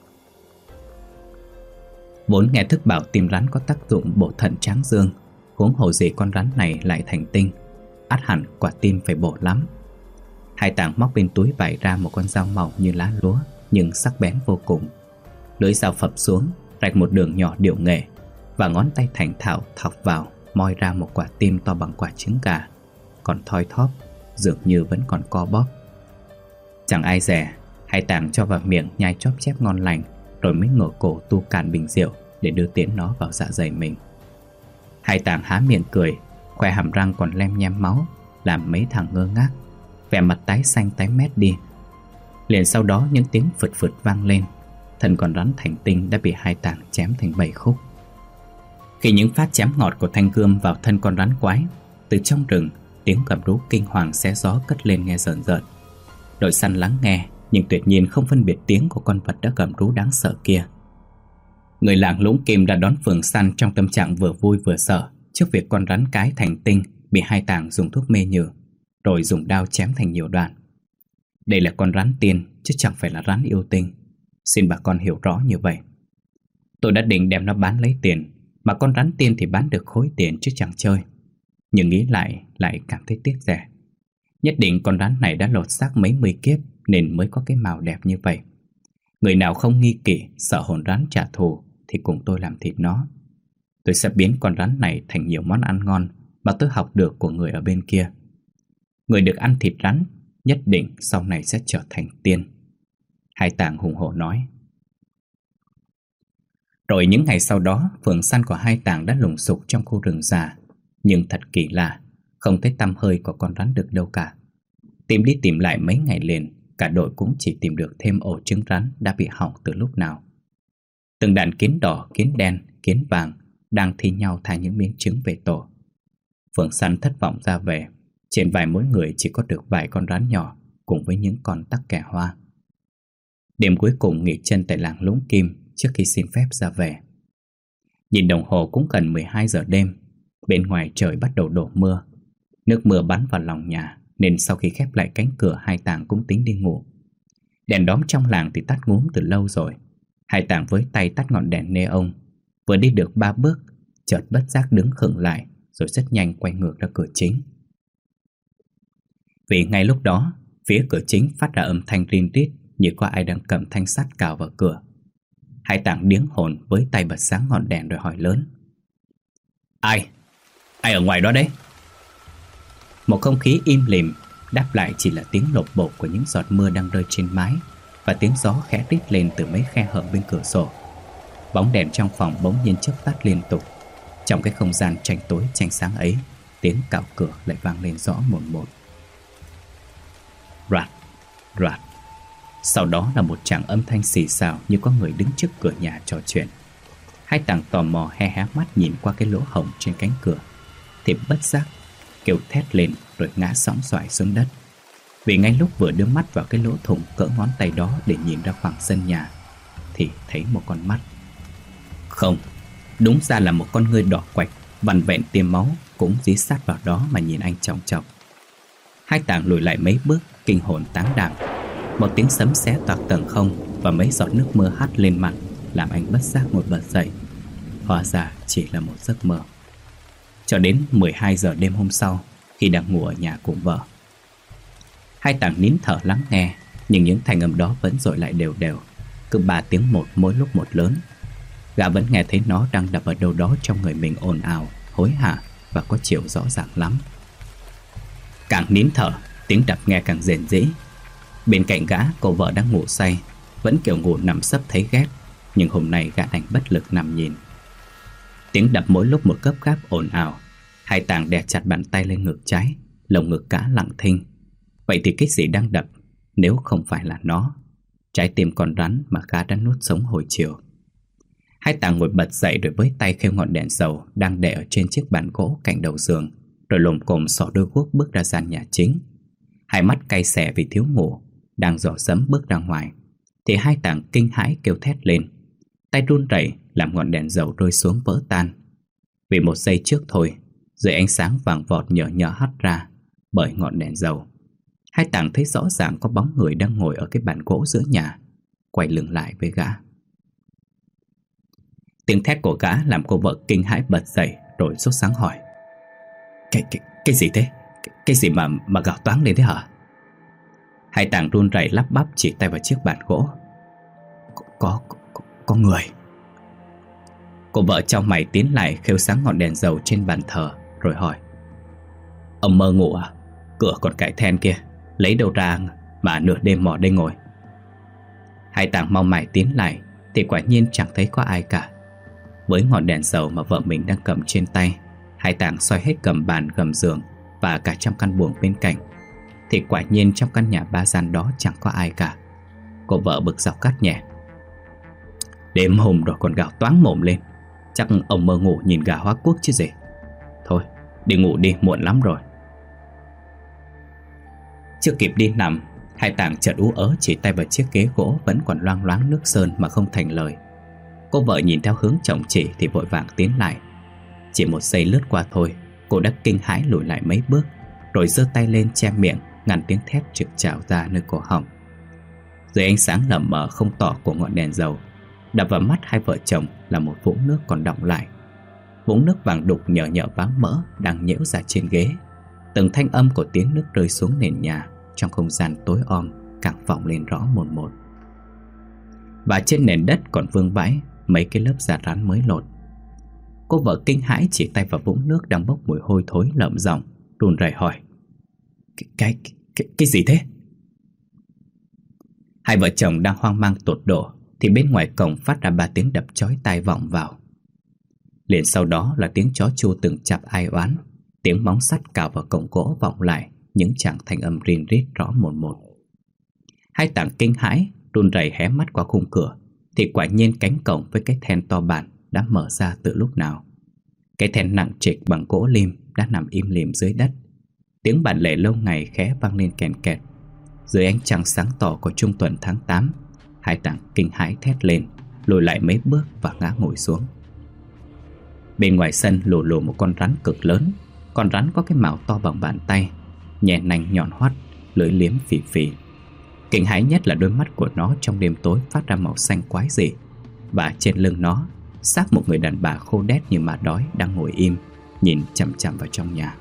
Speaker 2: Vốn nghe thức bảo tim rắn có tác dụng bổ thận tráng dương, huống hồ gì con rắn này lại thành tinh, ắt hẳn quả tim phải bổ lắm. Hai Tàng móc bên túi vải ra một con dao màu như lá lúa, nhưng sắc bén vô cùng. Lưỡi dao phập xuống, rạch một đường nhỏ điệu nghệ, và ngón tay thành thạo thọc vào, moi ra một quả tim to bằng quả trứng gà, còn thoi thóp, dường như vẫn còn co bóp. Chẳng ai dè, Hai Tàng cho vào miệng nhai chóp chép ngon lành, rồi mới ngửa cổ tu cạn bình rượu để đưa tiến nó vào dạ dày mình. Hai Tàng há miệng cười, khoe hàm răng còn lem nhem máu, làm mấy thằng ngơ ngác, vẻ mặt tái xanh tái mét đi. Liền sau đó những tiếng phượt phượt vang lên, thân con rắn thành tinh đã bị Hai Tàng chém thành bảy khúc. Khi những phát chém ngọt của thanh gươm vào thân con rắn quái, từ trong rừng tiếng gầm rú kinh hoàng xé gió cất lên nghe rợn rợn. Đội săn lắng nghe, nhưng tuyệt nhiên không phân biệt tiếng của con vật đã gầm rú đáng sợ kia. Người làng Lũng Kim đã đón Phường săn trong tâm trạng vừa vui vừa sợ trước việc con rắn cái thành tinh bị Hai Tàng dùng thuốc mê nhử, rồi dùng đao chém thành nhiều đoạn. Đây là con rắn tiên chứ chẳng phải là rắn yêu tinh, xin bà con hiểu rõ như vậy. Tôi đã định đem nó bán lấy tiền, mà con rắn tiên thì bán được khối tiền chứ chẳng chơi. Nhưng nghĩ lại lại cảm thấy tiếc rẻ. Nhất định con rắn này đã lột xác mấy mươi kiếp nên mới có cái màu đẹp như vậy. Người nào không nghi kỵ, sợ hồn rắn trả thù thì cùng tôi làm thịt nó. Tôi sẽ biến con rắn này thành nhiều món ăn ngon mà tôi học được của người ở bên kia. Người được ăn thịt rắn nhất định sau này sẽ trở thành tiên. Hai Tàng hùng hổ nói. Rồi những ngày sau đó, phường săn của Hai Tàng đã lùng sục trong khu rừng già. Nhưng thật kỳ lạ, không thấy tăm hơi của con rắn được đâu cả. Tìm đi tìm lại mấy ngày liền, cả đội cũng chỉ tìm được thêm ổ trứng rắn đã bị hỏng từ lúc nào. Từng đàn kiến đỏ, kiến đen, kiến vàng đang thi nhau thả những miếng trứng về tổ. Phường săn thất vọng ra về. Trên vai mỗi người chỉ có được vài con rắn nhỏ cùng với những con tắc kè hoa. Đêm cuối cùng nghỉ chân tại làng Lũng Kim trước khi xin phép ra về. Nhìn đồng hồ cũng gần mười hai giờ đêm. Bên ngoài trời bắt đầu đổ mưa. Nước mưa bắn vào lòng nhà, nên sau khi khép lại cánh cửa, Hai Tàng cũng tính đi ngủ. Đèn đóm trong làng thì tắt ngúm từ lâu rồi. Hai Tàng với tay tắt ngọn đèn neon. Vừa đi được ba bước, chợt bất giác đứng khựng lại, rồi rất nhanh quay ngược ra cửa chính. Vì ngay lúc đó, phía cửa chính phát ra âm thanh rin rít như có ai đang cầm thanh sắt cào vào cửa. Hai Tàng điếng hồn với tay bật sáng ngọn đèn rồi hỏi lớn. Ai? Ai ở ngoài đó đấy? Một không khí im lìm, đáp lại chỉ là tiếng lộp bộp của những giọt mưa đang rơi trên mái và tiếng gió khẽ rít lên từ mấy khe hở bên cửa sổ. Bóng đèn trong phòng bỗng nhiên chớp tắt liên tục. Trong cái không gian tranh tối tranh sáng ấy, tiếng cào cửa lại vang lên rõ mồn một. Rạt, rạt. Sau đó là một tràng âm thanh xì xào như có người đứng trước cửa nhà trò chuyện. Hai Tàng tò mò hé hé mắt nhìn qua cái lỗ hổng trên cánh cửa, thì bất giác kêu thét lên rồi ngã sõng xoài xuống đất. Vì ngay lúc vừa đưa mắt vào cái lỗ thủng cỡ ngón tay đó để nhìn ra khoảng sân nhà, thì thấy một con mắt. Không, đúng ra là một con ngươi đỏ quạch, vằn vẹn tiêm máu, cũng dí sát vào đó mà nhìn anh chòng chọc. Hai Tàng lùi lại mấy bước, kinh hồn táng đảm. Một tiếng sấm xé toạc tầng không và mấy giọt nước mưa hắt lên mặt, làm anh bất giác ngồi bật dậy. Hóa ra chỉ là một giấc mơ. Cho đến mười hai giờ đêm hôm sau, khi đang ngủ ở nhà cùng vợ, Hai Tàng nín thở lắng nghe, nhưng những thanh âm đó vẫn dội lại đều đều, cứ ba tiếng một mỗi lúc một lớn. Gã vẫn nghe thấy nó đang đập ở đâu đó trong người mình ồn ào, hối hả và có chiều rõ ràng lắm. Càng nín thở, tiếng đập nghe càng rền rĩ. Bên cạnh gã, cô vợ đang ngủ say, vẫn kiểu ngủ nằm sấp thấy ghét, nhưng hôm nay gã đành bất lực nằm nhìn. Tiếng đập mỗi lúc một gấp gáp ồn ào. Hai Tàng đè chặt bàn tay lên ngực trái, lồng ngực gã lặng thinh. Vậy thì cái gì đang đập nếu không phải là nó, trái tim con rắn mà gã đã nuốt sống hồi chiều? Hai Tàng ngồi bật dậy rồi với tay khêu ngọn đèn dầu đang để ở trên chiếc bàn gỗ cạnh đầu giường, rồi lồm cồm xỏ đôi guốc bước ra gian nhà chính. Hai mắt cay xè vì thiếu ngủ, đang dò dẫm bước ra ngoài, thì Hai Tàng kinh hãi kêu thét lên. Tay run rẩy làm ngọn đèn dầu rơi xuống vỡ tan. Vì một giây trước thôi, dưới ánh sáng vàng vọt nhờ nhờ hắt ra bởi ngọn đèn dầu, Hai Tàng thấy rõ ràng có bóng người đang ngồi ở cái bàn gỗ giữa nhà, quay lưng lại với gã. Tiếng thét của gã làm cô vợ kinh hãi bật dậy, rồi sốt sáng hỏi: Cái, cái, cái gì thế? Cái, cái gì mà, mà gào toáng lên thế hả? Hai Tàng run rẩy lắp bắp chỉ tay vào chiếc bàn gỗ. Có, có, có, có người. Cô vợ trong mày tiến lại khêu sáng ngọn đèn dầu trên bàn thờ, rồi hỏi: Ông mơ ngủ à? Cửa còn cài then kia, lấy đâu ra mà nửa đêm mò đây ngồi? Hai Tàng mau mải tiến lại thì quả nhiên chẳng thấy có ai cả. Với ngọn đèn dầu mà vợ mình đang cầm trên tay, Hai Tàng soi hết gầm bàn, gầm giường và cả trong căn buồng bên cạnh, thì quả nhiên trong căn nhà ba gian đó chẳng có ai cả. Cô vợ bực dọc cắt nhẹ: Đêm hôm rồi còn gào toáng mồm lên, chắc ông mơ ngủ nhìn gà hóa quốc chứ gì. Thôi đi ngủ đi, muộn lắm rồi. Chưa kịp đi nằm, Hai Tàng chợt ú ớ chỉ tay vào chiếc ghế gỗ vẫn còn loang loáng nước sơn mà không thành lời. Cô vợ nhìn theo hướng chồng chỉ thì vội vàng tiến lại. Chỉ một giây lướt qua thôi, cô đã kinh hãi lùi lại mấy bước, rồi giơ tay lên che miệng ngăn tiếng thét trực trào ra nơi cổ họng. Dưới ánh sáng lờ mờ không tỏ của ngọn đèn dầu, đập vào mắt hai vợ chồng là một vũng nước còn đọng lại. Vũng nước vàng đục nhờ nhợ váng mỡ đang nhễu ra trên ghế. Từng thanh âm của tiếng nước rơi xuống nền nhà trong không gian tối om càng vọng lên rõ mồn một. Và trên nền đất còn vương vãi mấy cái lớp da rắn mới lột. Cô vợ kinh hãi chỉ tay vào vũng nước đang bốc mùi hôi thối lợm giọng, run rẩy hỏi: cái, cái, cái, cái gì thế? Hai vợ chồng đang hoang mang tột độ thì bên ngoài cổng phát ra ba tiếng đập chói tai vọng vào. Liền sau đó là tiếng chó chu từng chặp ai oán, tiếng móng sắt cào vào cổng gỗ vọng lại những tràng thanh âm rin rít rõ mồn một. Hai Tàng kinh hãi run rẩy hé mắt qua khung cửa thì quả nhiên cánh cổng với cái then to bản đã mở ra từ lúc nào. Cái then nặng trịch bằng gỗ lim đã nằm im lìm dưới đất. Tiếng bản lề lâu ngày khẽ vang lên kèn kẹt. Dưới ánh trăng sáng tỏ của trung tuần tháng tám, Hai Tàng kinh hãi thét lên, lùi lại mấy bước và ngã ngồi xuống. Bên ngoài sân lù lù một con rắn cực lớn. Con rắn có cái mào to bằng bàn tay, nhè nành nhọn hoắt, lưỡi liếm phì phì. Kinh hãi nhất là đôi mắt của nó trong đêm tối phát ra màu xanh quái dị. Và trên lưng nó, xác một người đàn bà khô đét như ma đói đang ngồi im, nhìn chằm chằm vào trong nhà.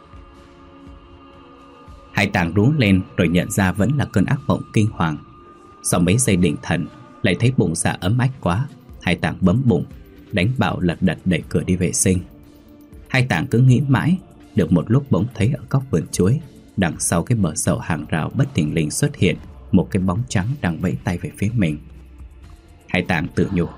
Speaker 2: Hai Tàng rú lên rồi nhận ra vẫn là cơn ác mộng kinh hoàng. Sau mấy giây định thần, lại thấy bụng dạ ấm ách quá. Hai Tàng bấm bụng, đánh bạo lật đật đẩy cửa đi vệ sinh. Hai Tàng cứ nghĩ mãi, được một lúc bỗng thấy ở góc vườn chuối, đằng sau cái bờ sậu hàng rào bất thình lình xuất hiện một cái bóng trắng đang vẫy tay về phía mình. Hai Tàng tự nhủ: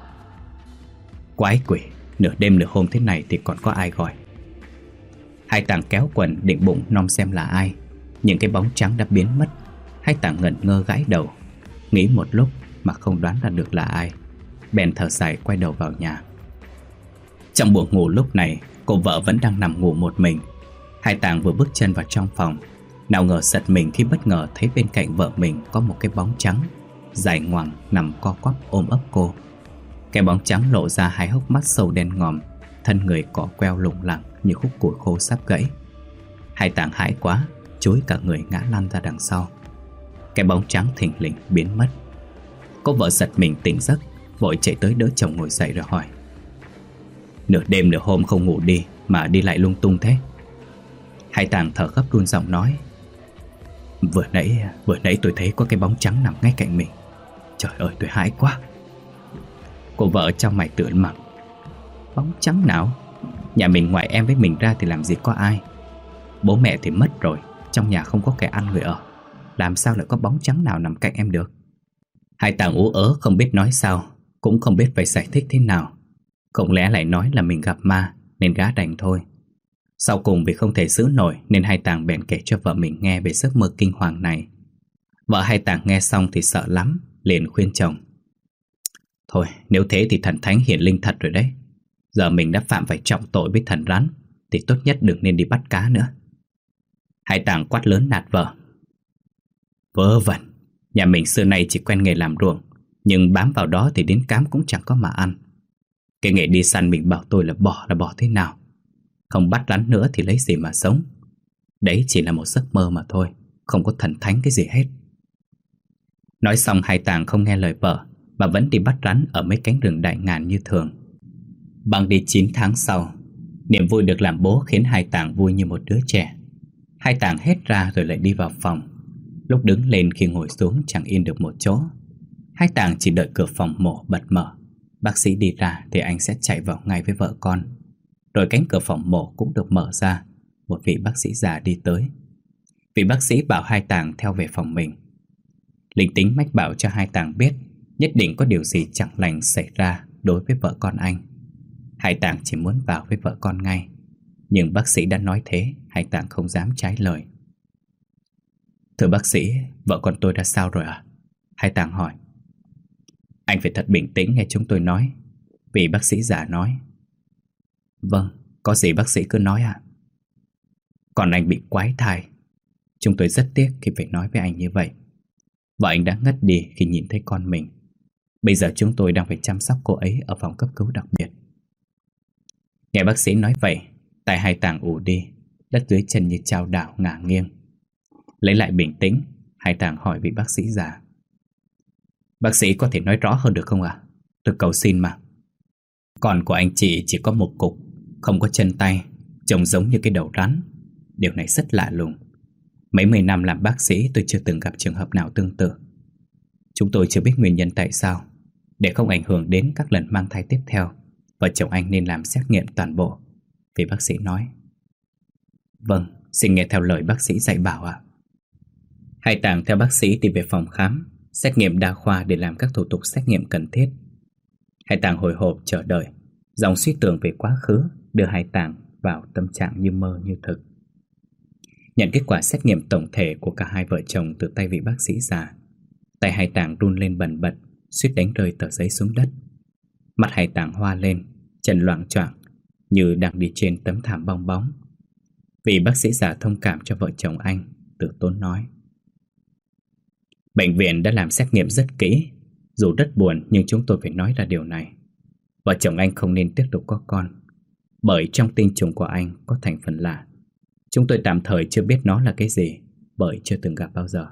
Speaker 2: Quái quỷ, nửa đêm nửa hôm thế này thì còn có ai gọi. Hai Tàng kéo quần định bụng nom xem là ai, nhưng cái bóng trắng đã biến mất. Hai Tàng ngẩn ngơ gãi đầu, nghĩ một lúc mà không đoán ra được là ai, bèn thở dài quay đầu vào nhà. Trong buồng ngủ lúc này, cô vợ vẫn đang nằm ngủ một mình. Hai Tàng vừa bước chân vào trong phòng, nào ngờ giật mình khi bất ngờ thấy bên cạnh vợ mình có một cái bóng trắng dài ngoằng nằm co quắp ôm ấp cô. Cái bóng trắng lộ ra hai hốc mắt sâu đen ngòm, thân người cỏ queo lủng lẳng như khúc củi khô sắp gãy. Hai Tàng hãi quá, chúi cả người ngã lăn ra đằng sau. Cái bóng trắng thình lình biến mất. Cô vợ giật mình tỉnh giấc, vội chạy tới đỡ chồng ngồi dậy rồi hỏi: Nửa đêm nửa hôm không ngủ đi mà đi lại lung tung thế? Hai Tàng thở gấp run giọng nói: Vừa nãy vừa nãy tôi thấy có cái bóng trắng nằm ngay cạnh mình. Trời ơi, tôi hãi quá. Cô vợ trong mày tự mặc: Bóng trắng nào? Nhà mình ngoại em với mình ra thì làm gì có ai. Bố mẹ thì mất rồi, trong nhà không có kẻ ăn người ở, làm sao lại có bóng trắng nào nằm cạnh em được? Hai Tàng ú ớ không biết nói sao, cũng không biết phải giải thích thế nào. Không lẽ lại nói là mình gặp ma nên gã đành thôi. Sau cùng vì không thể giữ nổi nên Hai Tàng bèn kể cho vợ mình nghe về giấc mơ kinh hoàng này. Vợ Hai Tàng nghe xong thì sợ lắm, liền khuyên chồng: Thôi nếu thế thì thần thánh hiển linh thật rồi đấy. Giờ mình đã phạm phải trọng tội với thần rắn thì tốt nhất đừng nên đi bắt cá nữa. Hai Tàng quát lớn nạt vợ: Vớ vẩn, nhà mình xưa nay chỉ quen nghề làm ruộng, nhưng bám vào đó thì đến cám cũng chẳng có mà ăn. Cái nghề đi săn mình bảo tôi là bỏ là bỏ thế nào? Không bắt rắn nữa thì lấy gì mà sống? Đấy chỉ là một giấc mơ mà thôi, không có thần thánh cái gì hết. Nói xong Hai Tàng không nghe lời vợ mà vẫn đi bắt rắn ở mấy cánh rừng đại ngàn như thường. Băng đi chín tháng sau, niềm vui được làm bố khiến Hai Tàng vui như một đứa trẻ. Hai Tàng hét ra rồi lại đi vào phòng. Lúc đứng lên khi ngồi xuống chẳng yên được một chỗ. Hai Tàng chỉ đợi cửa phòng mổ bật mở. bác sĩ đi ra thì anh sẽ chạy vào ngay với vợ con. Rồi cánh cửa phòng mổ cũng được mở ra. Một vị bác sĩ già đi tới. Vị bác sĩ bảo Hai Tàng theo về phòng mình. Linh tính mách bảo cho Hai Tàng biết nhất định có điều gì chẳng lành xảy ra đối với vợ con anh. Hai Tàng chỉ muốn vào với vợ con ngay, nhưng bác sĩ đã nói thế, Hai Tàng không dám trái lời. Thưa bác sĩ, vợ con tôi đã sao rồi à? Hai Tàng hỏi. Anh phải thật bình tĩnh nghe chúng tôi nói, vì bác sĩ già nói. Vâng, có gì bác sĩ cứ nói ạ. Còn anh bị quái thai. Chúng tôi rất tiếc khi phải nói với anh như vậy. Vợ anh đã ngất đi khi nhìn thấy con mình. Bây giờ chúng tôi đang phải chăm sóc cô ấy ở phòng cấp cứu đặc biệt. Nghe bác sĩ nói vậy, tai Hai Tàng ù đi, đất dưới chân như chao đảo ngả nghiêng. Lấy lại bình tĩnh, Hai Tàng hỏi vị bác sĩ già. Bác sĩ có thể nói rõ hơn được không ạ? Tôi cầu xin mà. Con của anh chị chỉ có một cục, không có chân tay, trông giống như cái đầu rắn. Điều này rất lạ lùng. Mấy mươi năm làm bác sĩ tôi chưa từng gặp trường hợp nào tương tự. Chúng tôi chưa biết nguyên nhân tại sao. Để không ảnh hưởng đến các lần mang thai tiếp theo, vợ chồng anh nên làm xét nghiệm toàn bộ, vị bác sĩ nói. Vâng, xin nghe theo lời bác sĩ dạy bảo ạ. Hai Tàng theo bác sĩ đi về phòng khám, xét nghiệm đa khoa để làm các thủ tục xét nghiệm cần thiết. Hai Tàng hồi hộp chờ đợi, dòng suy tưởng về quá khứ đưa Hai Tàng vào tâm trạng như mơ như thực. Nhận kết quả xét nghiệm tổng thể của cả hai vợ chồng từ tay vị bác sĩ già, tay Hai Tàng run lên bần bật, suýt đánh rơi tờ giấy xuống đất. Mắt Hai Tàng hoa lên, chân loạng choạng như đang đi trên tấm thảm bong bóng. Vị bác sĩ già thông cảm cho vợ chồng anh, từ tốn nói. Bệnh viện đã làm xét nghiệm rất kỹ. Dù rất buồn nhưng chúng tôi phải nói ra điều này. Vợ chồng anh không nên tiếp tục có con, bởi trong tinh trùng của anh có thành phần lạ. Chúng tôi tạm thời chưa biết nó là cái gì, bởi chưa từng gặp bao giờ.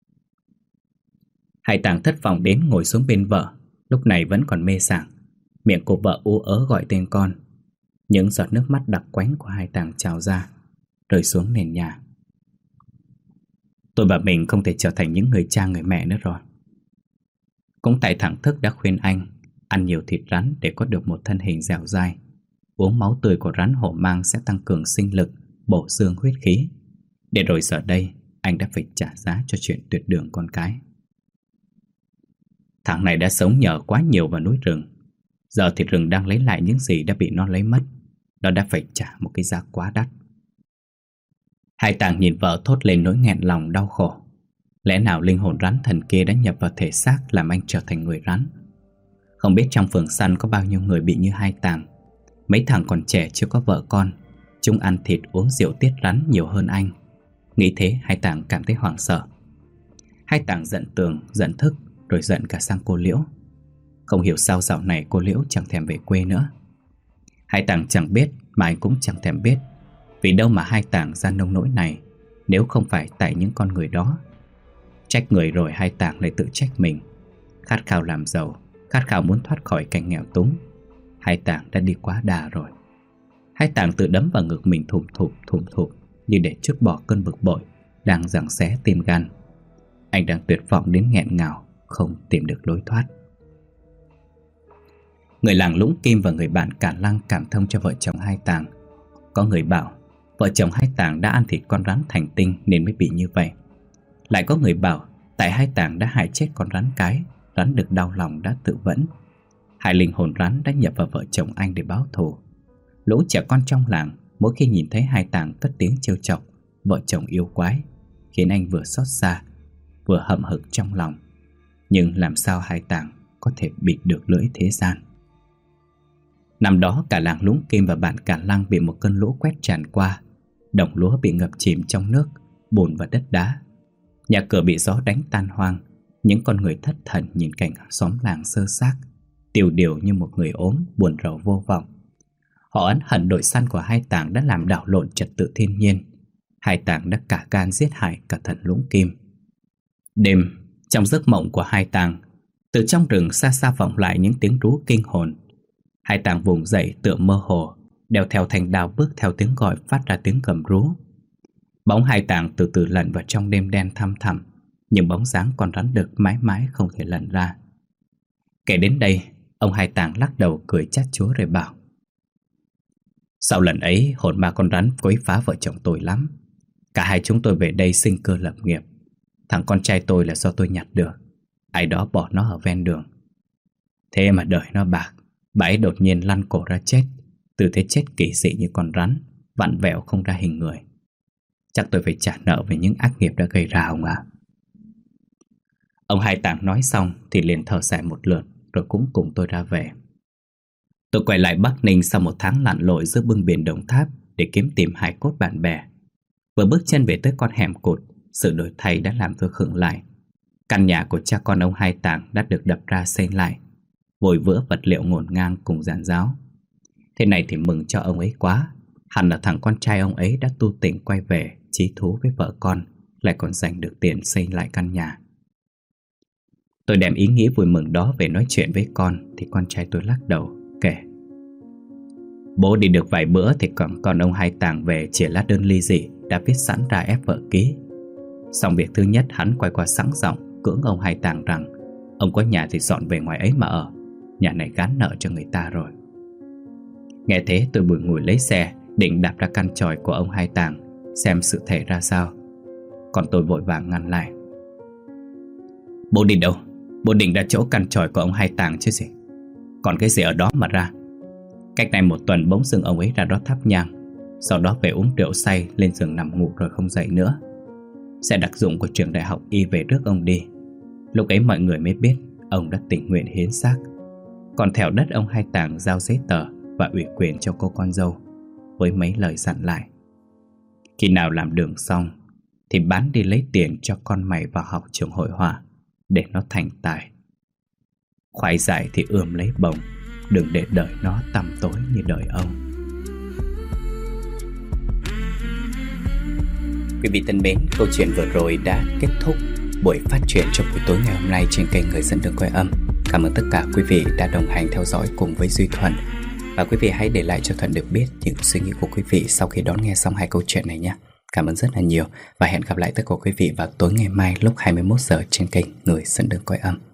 Speaker 2: Hai Tàng thất vọng đến ngồi xuống bên vợ, lúc này vẫn còn mê sảng. Miệng của vợ ú ớ gọi tên con. Những giọt nước mắt đặc quánh của Hai Tàng trào ra, rơi xuống nền nhà. Tôi và mình không thể trở thành những người cha người mẹ nữa rồi. Cũng tại thằng Thức đã khuyên anh ăn nhiều thịt rắn để có được một thân hình dẻo dai. Uống máu tươi của rắn hổ mang sẽ tăng cường sinh lực, bổ dương huyết khí. Để rồi giờ đây anh đã phải trả giá cho chuyện tuyệt đường con cái. Thằng này đã sống nhờ quá nhiều vào núi rừng. Giờ thì rừng đang lấy lại những gì đã bị nó lấy mất. Nó đã phải trả một cái giá quá đắt. Hai Tàng nhìn vợ thốt lên nỗi nghẹn lòng đau khổ. Lẽ nào linh hồn rắn thần kia đã nhập vào thể xác làm anh trở thành người rắn? Không biết trong phường săn có bao nhiêu người bị như Hai Tàng. Mấy thằng còn trẻ chưa có vợ con, chúng ăn thịt uống rượu tiết rắn nhiều hơn anh. Nghĩ thế Hai Tàng cảm thấy hoảng sợ. Hai Tàng giận Tường, giận Thức, rồi giận cả sang cô Liễu. Không hiểu sao dạo này cô Liễu chẳng thèm về quê nữa. Hai Tàng chẳng biết mà anh cũng chẳng thèm biết. Vì đâu mà Hai Tàng ra nông nỗi này, nếu không phải tại những con người đó. Trách người rồi Hai Tàng lại tự trách mình. Khát khao làm giàu, khát khao muốn thoát khỏi cảnh nghèo túng, Hai Tàng đã đi quá đà rồi. Hai Tàng tự đấm vào ngực mình thùm thụp thùm thụp, như để trút bỏ cơn bực bội đang giằng xé tim gan. Anh đang tuyệt vọng đến nghẹn ngào, không tìm được lối thoát. Người làng Lũng Kim và người bạn Cả Lăng cảm thông cho vợ chồng Hai Tàng. Có người bảo vợ chồng Hai Tàng đã ăn thịt con rắn thành tinh nên mới bị như vậy. Lại có người bảo tại Hai Tàng đã hại chết con rắn cái, rắn được đau lòng đã tự vẫn. Hai linh hồn rắn đã nhập vào vợ chồng anh để báo thù. Lũ trẻ con trong làng mỗi khi nhìn thấy Hai Tàng cất tiếng trêu chọc vợ chồng yêu quái, khiến anh vừa xót xa vừa hậm hực trong lòng. Nhưng làm sao Hai Tàng có thể bịt được lưỡi thế gian? Năm đó cả làng Lũng Kim và bản Cả Lăng bị một cơn lũ quét tràn qua. Đồng lúa bị ngập chìm trong nước, bùn và đất đá. Nhà cửa bị gió đánh tan hoang. Những con người thất thần nhìn cảnh xóm làng sơ xác, tiêu điều như một người ốm, buồn rầu vô vọng. Họ ấn hận đội săn của Hai Tàng đã làm đảo lộn trật tự thiên nhiên. Hai Tàng đã cả gan giết hại cả thần Lũng Kim. Đêm, trong giấc mộng của Hai Tàng, từ trong rừng xa xa vọng lại những tiếng rú kinh hồn. Hai Tàng vùng dậy tựa mơ hồ, đeo theo thanh đao bước theo tiếng gọi phát ra tiếng gầm rú. Bóng Hai Tàng từ từ lẩn vào trong đêm đen thăm thẳm, nhưng bóng dáng con rắn đực mãi mãi không thể lẩn ra. Kể đến đây, Ông Hai Tàng lắc đầu cười chát chúa rồi bảo: Sau lần ấy, hồn ma con rắn quấy phá vợ chồng tôi lắm. Cả hai chúng tôi về đây sinh cơ lập nghiệp. Thằng con trai tôi là do tôi nhặt được, ai đó bỏ nó ở ven đường. Thế mà đời nó bạc, bà ấy đột nhiên lăn cổ ra chết, tư thế chết kỳ dị như con rắn, vặn vẹo không ra hình người. Chắc tôi phải trả nợ về những ác nghiệp đã gây ra ông ạ. Ông Hai Tàng nói xong thì liền thở dài một lượt, rồi cũng cùng tôi ra về. Tôi quay lại Bắc Ninh sau một tháng lặn lội giữa bưng biển Đồng Tháp để kiếm tìm hài cốt bạn bè. Vừa bước chân về tới con hẻm cụt, sự đổi thay đã làm tôi khựng lại. Căn nhà của cha con ông Hai Tàng đã được đập ra xây lại, vội vữa vật liệu ngổn ngang cùng giàn giáo. Thế này thì mừng cho ông ấy quá. Hẳn là thằng con trai ông ấy đã tu tỉnh quay về, chí thú với vợ con, lại còn giành được tiền xây lại căn nhà. Tôi đem ý nghĩ vui mừng đó về nói chuyện với con thì con trai tôi lắc đầu, kể: Bố đi được vài bữa thì còn con ông Hai Tàng về chìa lá đơn ly dị đã viết sẵn ra ép vợ ký. Xong việc thứ nhất, hắn quay qua sẵn giọng cưỡng ông Hai Tàng rằng ông có nhà thì dọn về ngoài ấy mà ở, nhà này gán nợ cho người ta rồi. Nghe thế tôi bùi ngùi lấy xe định đạp ra căn chòi của ông Hai Tàng xem sự thể ra sao. Còn tôi vội vàng ngăn lại: Bố đi đâu? Bố định ra chỗ căn chòi của ông Hai Tàng chứ gì. Còn cái gì ở đó mà ra? Cách này một tuần bỗng dưng ông ấy ra đó thắp nhang, sau đó về uống rượu say, lên giường nằm ngủ rồi không dậy nữa. Xe đặc dụng của trường đại học y về rước ông đi. Lúc ấy mọi người mới biết ông đã tình nguyện hiến xác. Còn thẻo đất ông Hai Tàng giao giấy tờ và ủy quyền cho cô con dâu, với mấy lời dặn lại: Khi nào làm đường xong thì bán đi lấy tiền cho con mày vào học trường hội họa để nó thành tài. Khoai dại thì ươm lấy bồng, đừng để đời nó tăm tối như đời ông.
Speaker 1: Quý vị thân mến, câu chuyện vừa rồi đã kết thúc buổi phát truyện trong buổi tối ngày hôm nay trên kênh Người Dẫn Đường Quay Âm. Cảm ơn tất cả quý vị đã đồng hành theo dõi cùng với Duy Thuận. Và quý vị hãy để lại cho Thuận được biết những suy nghĩ của quý vị sau khi đón nghe xong hai câu chuyện này nhé. Cảm ơn rất là nhiều và hẹn gặp lại tất cả quý vị vào tối ngày mai lúc hai mươi mốt giờ trên kênh Người Dẫn Đường Quay Âm.